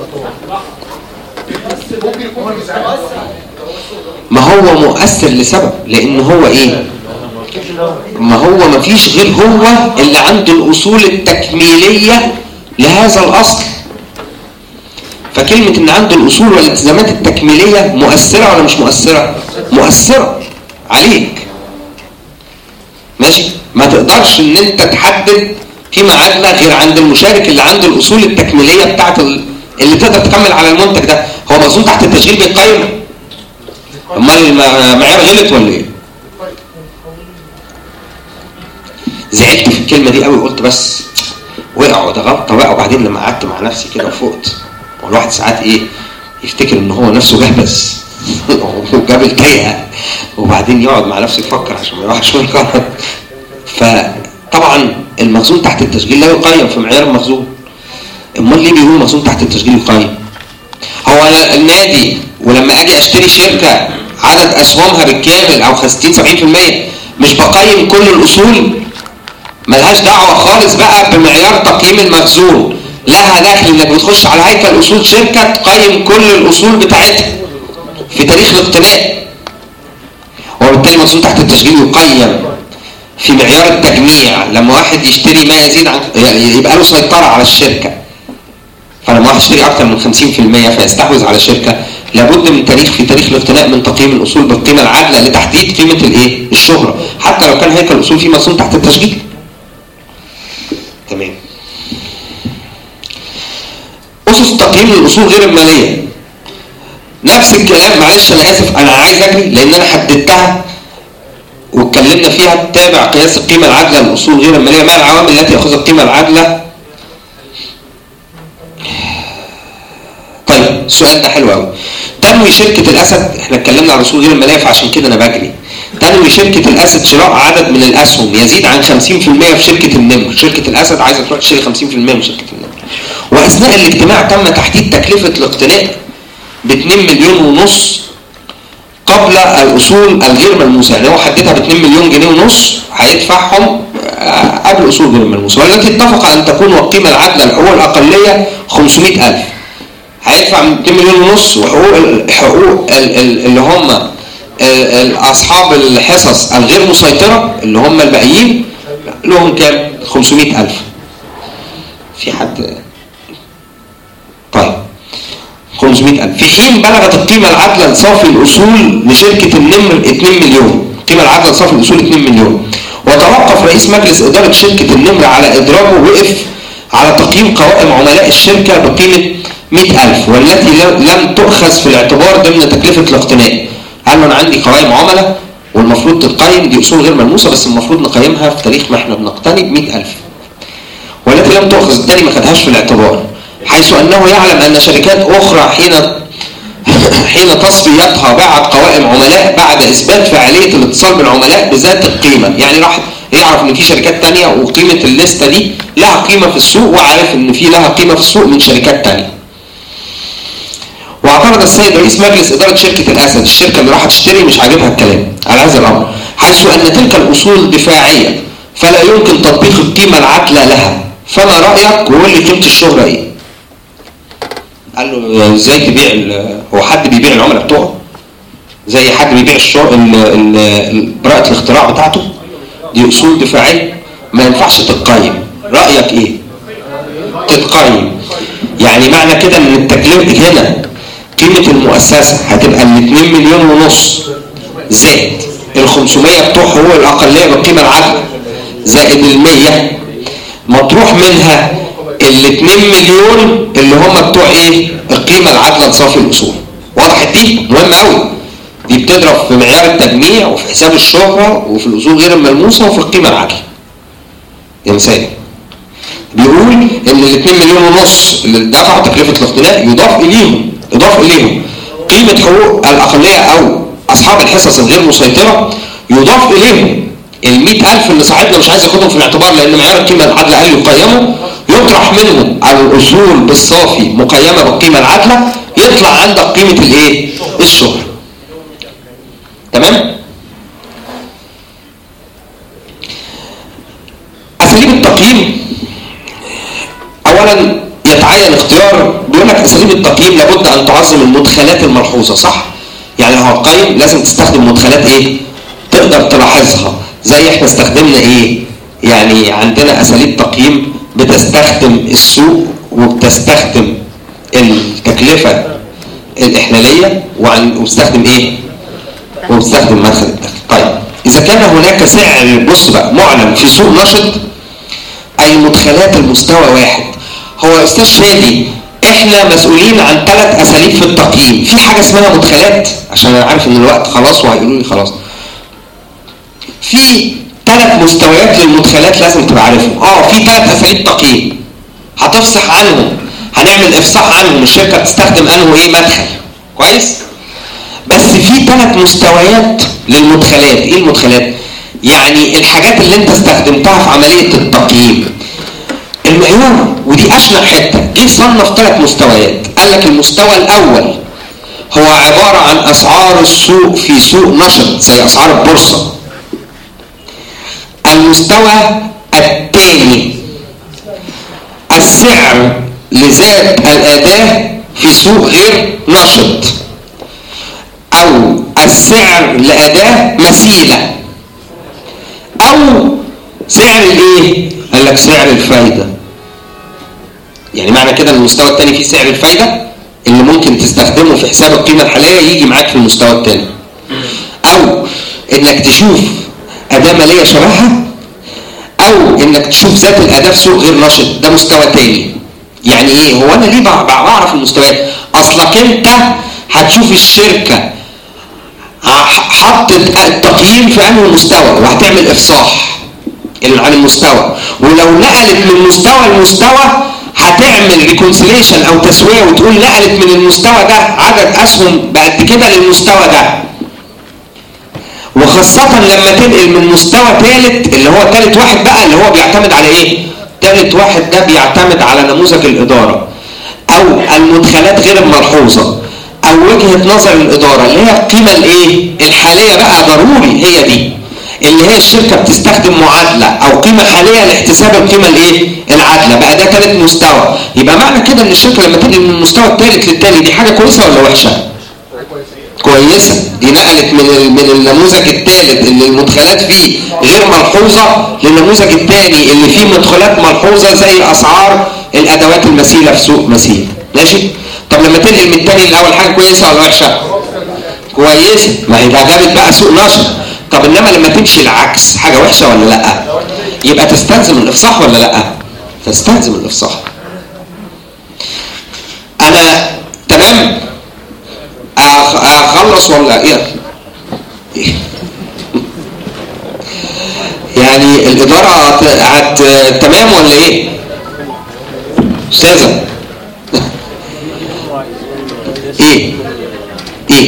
ما هو مؤثر لسبب، لان هو ايه؟ ما هو ما فيش غير هو اللي عنده الاصول التكميليه لهذا الاصل. فكلمه ان عنده الاصول والالتزامات التكميليه مؤثره ولا مش مؤثره؟ مؤثره عليك. ماشي؟ ما تقدرش ان انت تحدد قيمه عادله غير عند المشارك اللي عنده الاصول التكميليه بتاعت اللي تقدر تكمل على المنتج ده. هو مخزون تحت التشغيل بيقيم، امال المعيار غلط ولا ايه؟ زعلت في الكلمه دي قوي، قلت بس وقعوا ده غلطه بقى. وبعدين لما قعدت مع نفسي كده وفقت، والواحد ساعات ايه يفتكر ان هو نفسه جهبذ وجاب التايهه، وبعدين يقعد مع نفسه يفكر عشان ما يروحش من غلط. فطبعا المخزون تحت التشغيل لا يقيم في معيار المخزون. امال ليه بيقولوا مخزون تحت التشغيل يقيم؟ هو النادي ولما اجي اشتري شركه عدد اسهمها بالكامل او ستين سبعين في المية مش بقيم كل الاصول؟ ملهاش دعوه خالص بقى بمعيار تقييم المخزون، لها دخل انك بتخش على هيكل اصول شركه تقيم كل الاصول بتاعتها في تاريخ الاقتناء. وبالتالي المخزون تحت التشغيل يقيم في معيار التجميع. لما واحد يشتري ما يزيد عن يبقى له سيطره على الشركه، فلما واحد يشتري اكثر من خمسين في المية فيستحوذ على الشركه، لابد من تاريخ في تاريخ الاقتناء من تقييم الاصول بالقيمه العادله لتحديد قيمه الايه؟ الشهره، حتى لو كان هيكل الاصول فيه مخزون تحت التشغيل. تمام. اسس تقييم الاصول غير الماليه نفس الكلام. معلش انا اسف، انا عايز اجري لان انا حددتها واتكلمنا فيها. تابع قياس القيمه العادله للاصول غير الماليه. ما العوامل التي ياخذها القيمه العادله؟ طيب السؤال ده حلو قوي. تنوي شركه الاسد، احنا اتكلمنا عن الاصول غير الماليه فعشان كده انا بجري. تنوي شركه الاسد شراء عدد من الاسهم يزيد عن خمسين في المية في شركه النمر. شركه الاسد عايزه تروح تشتري خمسين في المية من شركه النمر. واثناء الاجتماع تم تحديد تكلفه الاقتناء ب اتنين مليون ونص قبل الاصول الغير ملموسه. يعني هو حددها ب اتنين مليون جنيه ونص هيدفعهم قبل الاصول غير الملموسه، والتي اتفق ان تكون القيمه العادله للحقوق الاقليه خمسمائة ألف. هيدفع اتنين مليون ونص، وحقوق حقوق اللي هم اصحاب الحصص الغير مسيطره اللي هم الباقيين لهم كام؟ خمسمائة ألف. في حد؟ طيب خمسمائة ألف. في حين بلغت القيمه العادله لصافي الاصول لشركه النمر اتنين مليون. القيمه العادله لصافي الاصول اتنين مليون. وتوقف رئيس مجلس اداره شركه النمر على ادراجه، وقف على تقييم قوائم عملاء الشركه بقيمه مائة ألف، والتي لم تؤخذ في الاعتبار ضمن تكلفه الاقتناء. قال له انا عندي قوائم عملاء والمفروض تتقيم، دي اصول غير ملموسه بس المفروض نقيمها في تاريخ ما احنا بنقتني ب مائة ألف، والتي لم تؤخذ، الثاني ما خدهاش في الاعتبار، حيث انه يعلم ان شركات اخرى حين حين تصفيتها باعت قوائم عملاء بعد اثبات فعاليه الاتصال بالعملاء بذات القيمه. يعني راح يعرف ان في شركات تانية وقيمه الليسته دي لها قيمه في السوق، وعارف ان في لها قيمه في السوق من شركات تانية. واعترض السيد رئيس مجلس اداره شركه الاسد، الشركه اللي راحت تشتري مش عاجبها الكلام على هذا الامر، حيث ان تلك الاصول دفاعيه فلا يمكن تطبيق القيمه العادله لها. فما رايك؟ وقول لي قيمه الشهره ايه؟ قال له ازاي تبيع؟ هو حد بيبيع العملاء بتوعه زي حد بيبيع الشهر براءه الاختراع بتاعته؟ دي اصول دفاعيه ما ينفعش تتقيم. رايك ايه؟ تتقيم. يعني معنى كده ان التكلفه هنا قيمه المؤسسه هتبقى ال اتنين مليون ونص زائد ال خمسمائة بتوع حقوق الاقليه بالقيمه العادله زائد ال مية، مطروح منها ال اتنين مليون اللي هم بتوع ايه؟ القيمه العادله لصافي الاصول. وضحت دي؟ مهمه قوي. دي بتضرب في معيار التجميع وفي حساب الشهره وفي الاصول غير الملموسه وفي القيمه العادله. يا مسائل بيقول ان ال اتنين مليون ونص اللي دفعوا تكلفه الاختلاء يضاف اليهم يضاف اليهم قيمه حقوق الاقليه او اصحاب الحصص الغير مسيطره، يضاف اليهم ال مئة ألف اللي صاحبنا مش عايز ياخدهم في الاعتبار لان معيار القيمه العادله قال يقيموا، يطرح منهم الاصول بالصافي مقيمه بالقيمه العادله، يطلع عندك قيمه الايه؟ الشهره. تمام؟ اساليب التقييم اولا يتعين اختيار، بيقول لك اساليب التقييم لابد ان تعظم المدخلات الملحوظه، صح؟ يعني لو هتقيم لازم تستخدم مدخلات ايه؟ تقدر تلاحظها، زي احنا استخدمنا ايه؟ يعني عندنا اساليب تقييم بتستخدم السوق وبتستخدم التكلفه الاحلاليه وبتستخدم ايه؟ وبتستخدم مدخل الدخل. طيب اذا كان هناك سعر، بص بقى، معلن في سوق نشط اي مدخلات المستوى واحد. هو يا استاذ شادي احنا مسؤولين عن ثلاث اساليب في التقييم، في حاجه اسمها مدخلات عشان انا عارف ان الوقت خلاص وهيقولوا لي خلاص. في ثلاث مستويات للمدخلات لازم تبقى عارفهم. اه في ثلاث اساليب تقييم هتفصح عنهم، هنعمل افصاح عنهم، الشركه بتستخدم انه ايه؟ مدخل. كويس؟ بس في ثلاث مستويات للمدخلات. ايه المدخلات؟ يعني الحاجات اللي انت استخدمتها في عمليه التقييم. المعيار ودي اشنع حته، جه صنف ثلاث مستويات. قال لك المستوى الاول هو عباره عن اسعار السوق في سوق نشط زي اسعار البورصه. المستوى الثاني السعر لذات الاداه في سوق غير نشط، او السعر لاداه مثيله، او سعر الايه؟ قال لك سعر الفايده. يعني معنى كده المستوى الثاني فيه سعر الفايده اللي ممكن تستخدمه في حساب القيمه الحاليه يجي معاك في المستوى الثاني، او انك تشوف اداه ماليه شبهها، او انك تشوف ذات الاداه في سوق غير نشط. ده مستوى ثاني. يعني ايه؟ هو انا ليه بعرف المستويات؟ اصلك انت هتشوف الشركه حطت التقييم في انهي مستوى وهتعمل افصاح عن المستوى، ولو نقلت من مستوى لمستوى هتعمل ريكونسيليشن او تسويه وتقول نقلت من المستوى ده عدد اسهم بقد كده للمستوى ده. وخاصة لما تنقل من مستوى ثالث اللي هو ثالث واحد بقى اللي هو بيعتمد على ايه؟ ثالث واحد ده بيعتمد على نموذج الاداره او المدخلات غير الملحوظه او وجهه نظر الاداره اللي هي القيمه الايه؟ الحاليه بقى. ضروري هي دي اللي هي الشركه بتستخدم معادله او قيمه حاليه لاحتساب القيمه الايه؟ العادله. بقى ده ثالث مستوى. يبقى معنى كده ان الشركه لما تنقل من المستوى الثالث للتالي دي حاجه كويسه ولا وحشه؟ كويسه. دي نقلت من من النموذج الثالث اللي المدخلات فيه غير ملحوظه للنموذج الثاني اللي فيه مدخلات ملحوظه زي اسعار الادوات المثيله في سوق مثيل. ماشي؟ طب لما تنقل من الثاني للاول حاجه كويسه ولا وحشه؟ كويسه. ما هي جابت بقى سوق نشط. طب انما لما تمشي العكس حاجه وحشه ولا لا؟ يبقى تستلزم الافصاح ولا لا؟ تستلزم الافصاح. انا تمام؟ اخلص ولا ايه؟ يعني الاداره تمام ولا ايه؟ استاذه ايه؟ ايه؟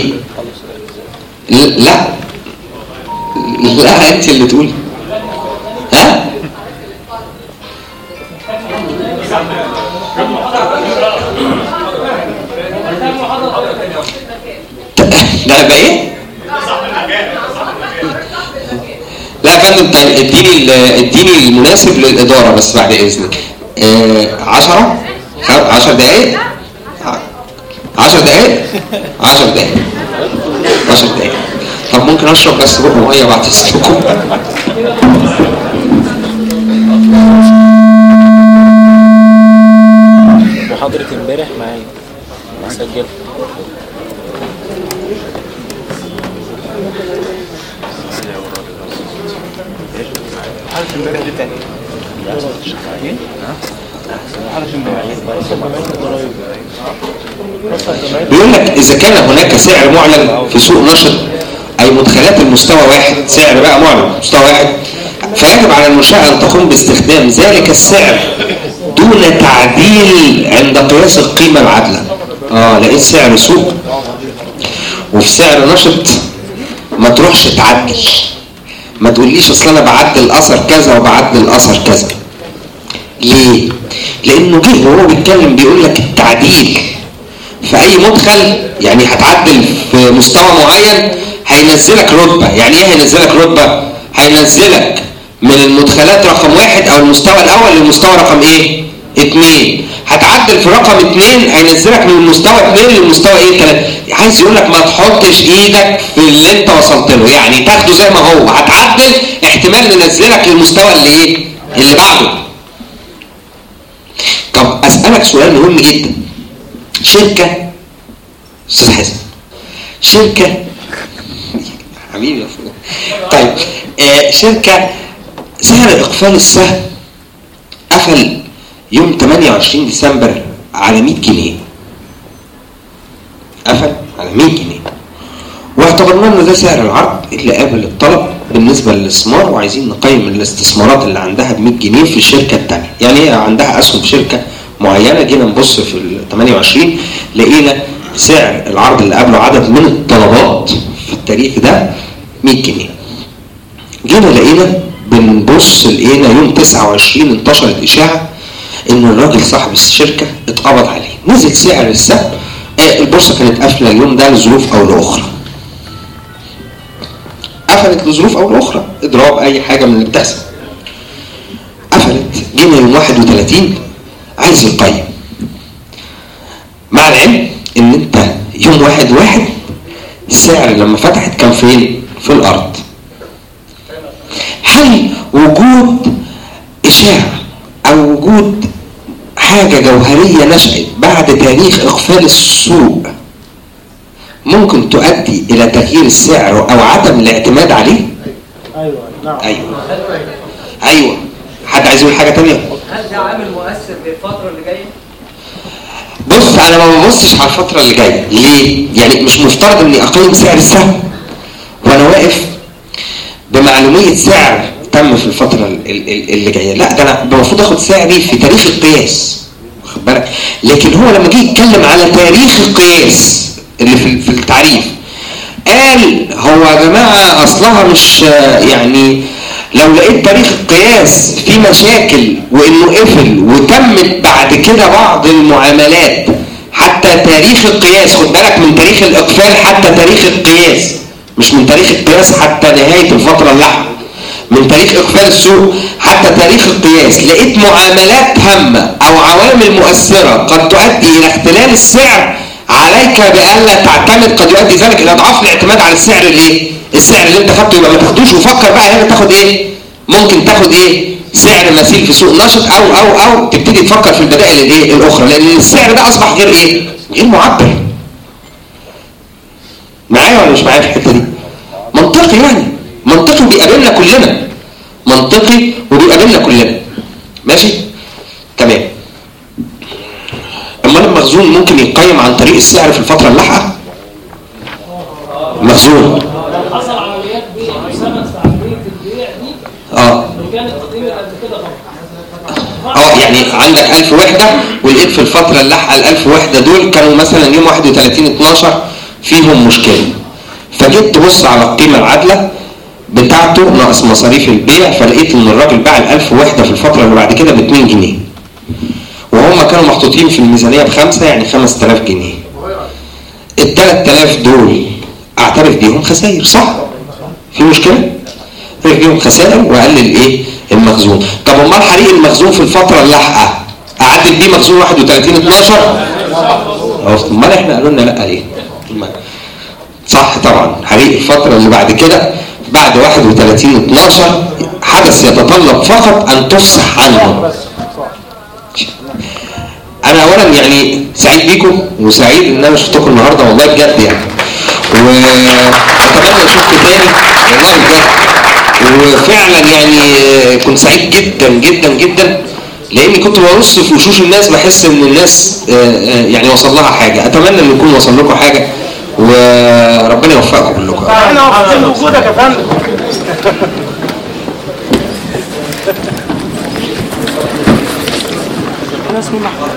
لا لا انت اللي تقولي. ها؟ ده يبقى ايه؟ لا يا فندم طيب اديني اديني المناسب للاداره بس بعد اذنك. عشرة عشر دقايق عشر دقايق عشر دقايق عشر دقايق. طب ممكن اشرب بس بقى ميه بعد اذنكم. محاضرة امبارح معايا مسجلة. حالة امبارح دي تاني. بيقول لك اذا كان هناك سعر معلن في سوق نشط اي مدخلات المستوى واحد، سعر بقى معلن مستوى واحد، فيجب على المنشأة ان تقوم باستخدام ذلك السعر دون تعديل عند قياس القيمة العادلة. اه لقيت سعر سوق وفي سعر نشط ما تروحش تعدل، ما تقوليش اصل انا بعدل اثر كذا وبعدل اثر كذا. ليه؟ لانه جه وهو بيتكلم بيقول لك التعديل في اي مدخل، يعني هتعدل في مستوى معين هينزلك رتبة. يعني ايه هينزلك رتبة؟ هينزلك من المدخلات رقم واحد او المستوى الاول للمستوى رقم ايه؟ اتنين. هتعدل في رقم اتنين هينزلك من المستوى اتنين للمستوى ايه؟ تلاتة. عايز يقولك ما تحطش ايدك في اللي انت وصلت له، يعني تاخده زي ما هو. هتعدل احتمال ننزلك للمستوى اللي ايه؟ اللي بعده. طب اسألك سؤال مهم جدا. شركة استاذ حسن، شركة حبيبي يا فندم. طيب آه شركة سعر اقفال السهم قفل يوم ثمانية وعشرين ديسمبر على مية جنيه، قفل على مية جنيه، واعتبرنا ان ده سعر العرض اللي قابل الطلب بالنسبه للاستثمار، وعايزين نقيم الاستثمارات اللي عندها ب مية جنيه في الشركه الثانيه. يعني هي عندها اسهم في شركه معينه، جينا نبص في ال ثمانية وعشرين لقينا سعر العرض اللي قابله عدد من الطلبات في التاريخ ده مية جنيه. جينا لقينا بنبص لقينا يوم تسعة وعشرين انتشرت اشاعه ان الراجل صاحب الشركه اتقبض عليه، نزل سعر السهم. البورصه كانت قافله اليوم ده لظروف او لاخرى، قفلت لظروف او لاخرى، اضراب اي حاجه من اللي بتحصل، قفلت. جينا يوم واحد وثلاثين عايز يقيم، مع العلم ان انت يوم واحد واحد السعر لما فتحت كان فين؟ في الارض. هل وجود اشاعه او وجود حاجه جوهريه نشأت بعد تاريخ اقفال السوق ممكن تؤدي الى تغيير السعر او عدم الاعتماد عليه؟ ايوه نعم ايوه ايوه. حد عايز يقول حاجه ثانيه؟ هل ده عامل مؤثر للفتره اللي جايه؟ بص انا ما ببصش على الفتره اللي جايه. ليه؟ يعني مش مفترض اني اقيم سعر السهم وانا واقف بمعلوميه سعر تم في الفتره اللي جايه. لا، ده انا المفروض اخد سعري في تاريخ القياس، واخد بالك؟ لكن هو لما جه يتكلم على تاريخ القياس اللي في التعريف قال هو يا جماعه اصلها مش يعني لو لقيت تاريخ القياس في مشاكل وانه قفل وتمت بعد كده بعض المعاملات حتى تاريخ القياس، خد بالك من تاريخ الاقفال حتى تاريخ القياس، مش من تاريخ القياس حتى نهايه الفتره اللاحقه، من تاريخ اقفال السوق حتى تاريخ القياس. لقيت معاملات هامه او عوامل مؤثره قد تؤدي الى اختلال السعر، عليك بألا تعتمد، قد يؤدي ذلك الى اضعاف الاعتماد على السعر الايه؟ السعر اللي انت خدته. يبقى ما تاخدوش وفكر بقى هنا تاخد ايه؟ ممكن تاخد ايه؟ سعر مثيل في سوق نشط او او او تبتدي تفكر في البدائل الايه؟ الاخرى، لان السعر ده اصبح غير ايه؟ غير معبر. معايا ولا مش معايا في الحته دي؟ منطقي يعني، منطقي بيقابلنا كلنا، منطقي وبيقابلنا كلنا. ماشي؟ تمام. امال المخزون ممكن يقيم عن طريق السعر في الفتره اللاحقه؟ مخزون لو حصل عمليات بيع وثبت في عمليه البيع دي اه وكانت التقييم قد كده غلط. اه يعني عندك ألف وحده ولقيت في الفتره اللاحقه الألف وحده دول كانوا مثلا يوم واحد وثلاثين اتناشر فيهم مشكله، فجيت تبص على القيمه العادله بتاعته ناقص مصاريف البيع، فلقيت ان الراجل باع الألف وحده في الفتره اللي بعد كده ب اتنين جنيه، وهم كانوا محطوطين في الميزانيه بخمسه، يعني خمس تلاف جنيه. ال تلات تلاف دول اعترف بيهم خسائر، صح؟ في مشكله؟ اعترف بيهم خسائر واقلل ايه؟ المخزون. طب امال حريق المخزون في الفتره اللاحقه اعدل بيه مخزون واحد وثلاثين اتناشر؟ امال احنا قالوا لنا لا ليه؟ صح طبعا، حريق الفتره اللي بعد كده بعد واحد وثلاثين اتناشر حدث يتطلب فقط ان تفصح عنه. انا اولا يعني سعيد بيكم وسعيد ان انا شفتكم النهارده والله بجد يعني، واتمنى اشوفكم تاني والله بجد، وفعلا يعني كنت سعيد جدا جدا جدا لاني كنت ببص في وشوش الناس بحس ان الناس يعني وصل لها حاجه. اتمنى ان يكون وصل لكم حاجه وربنا يوفقكم كلكم. احنا مبسوطين بوجودك يا فندم. انا اسمي محمد.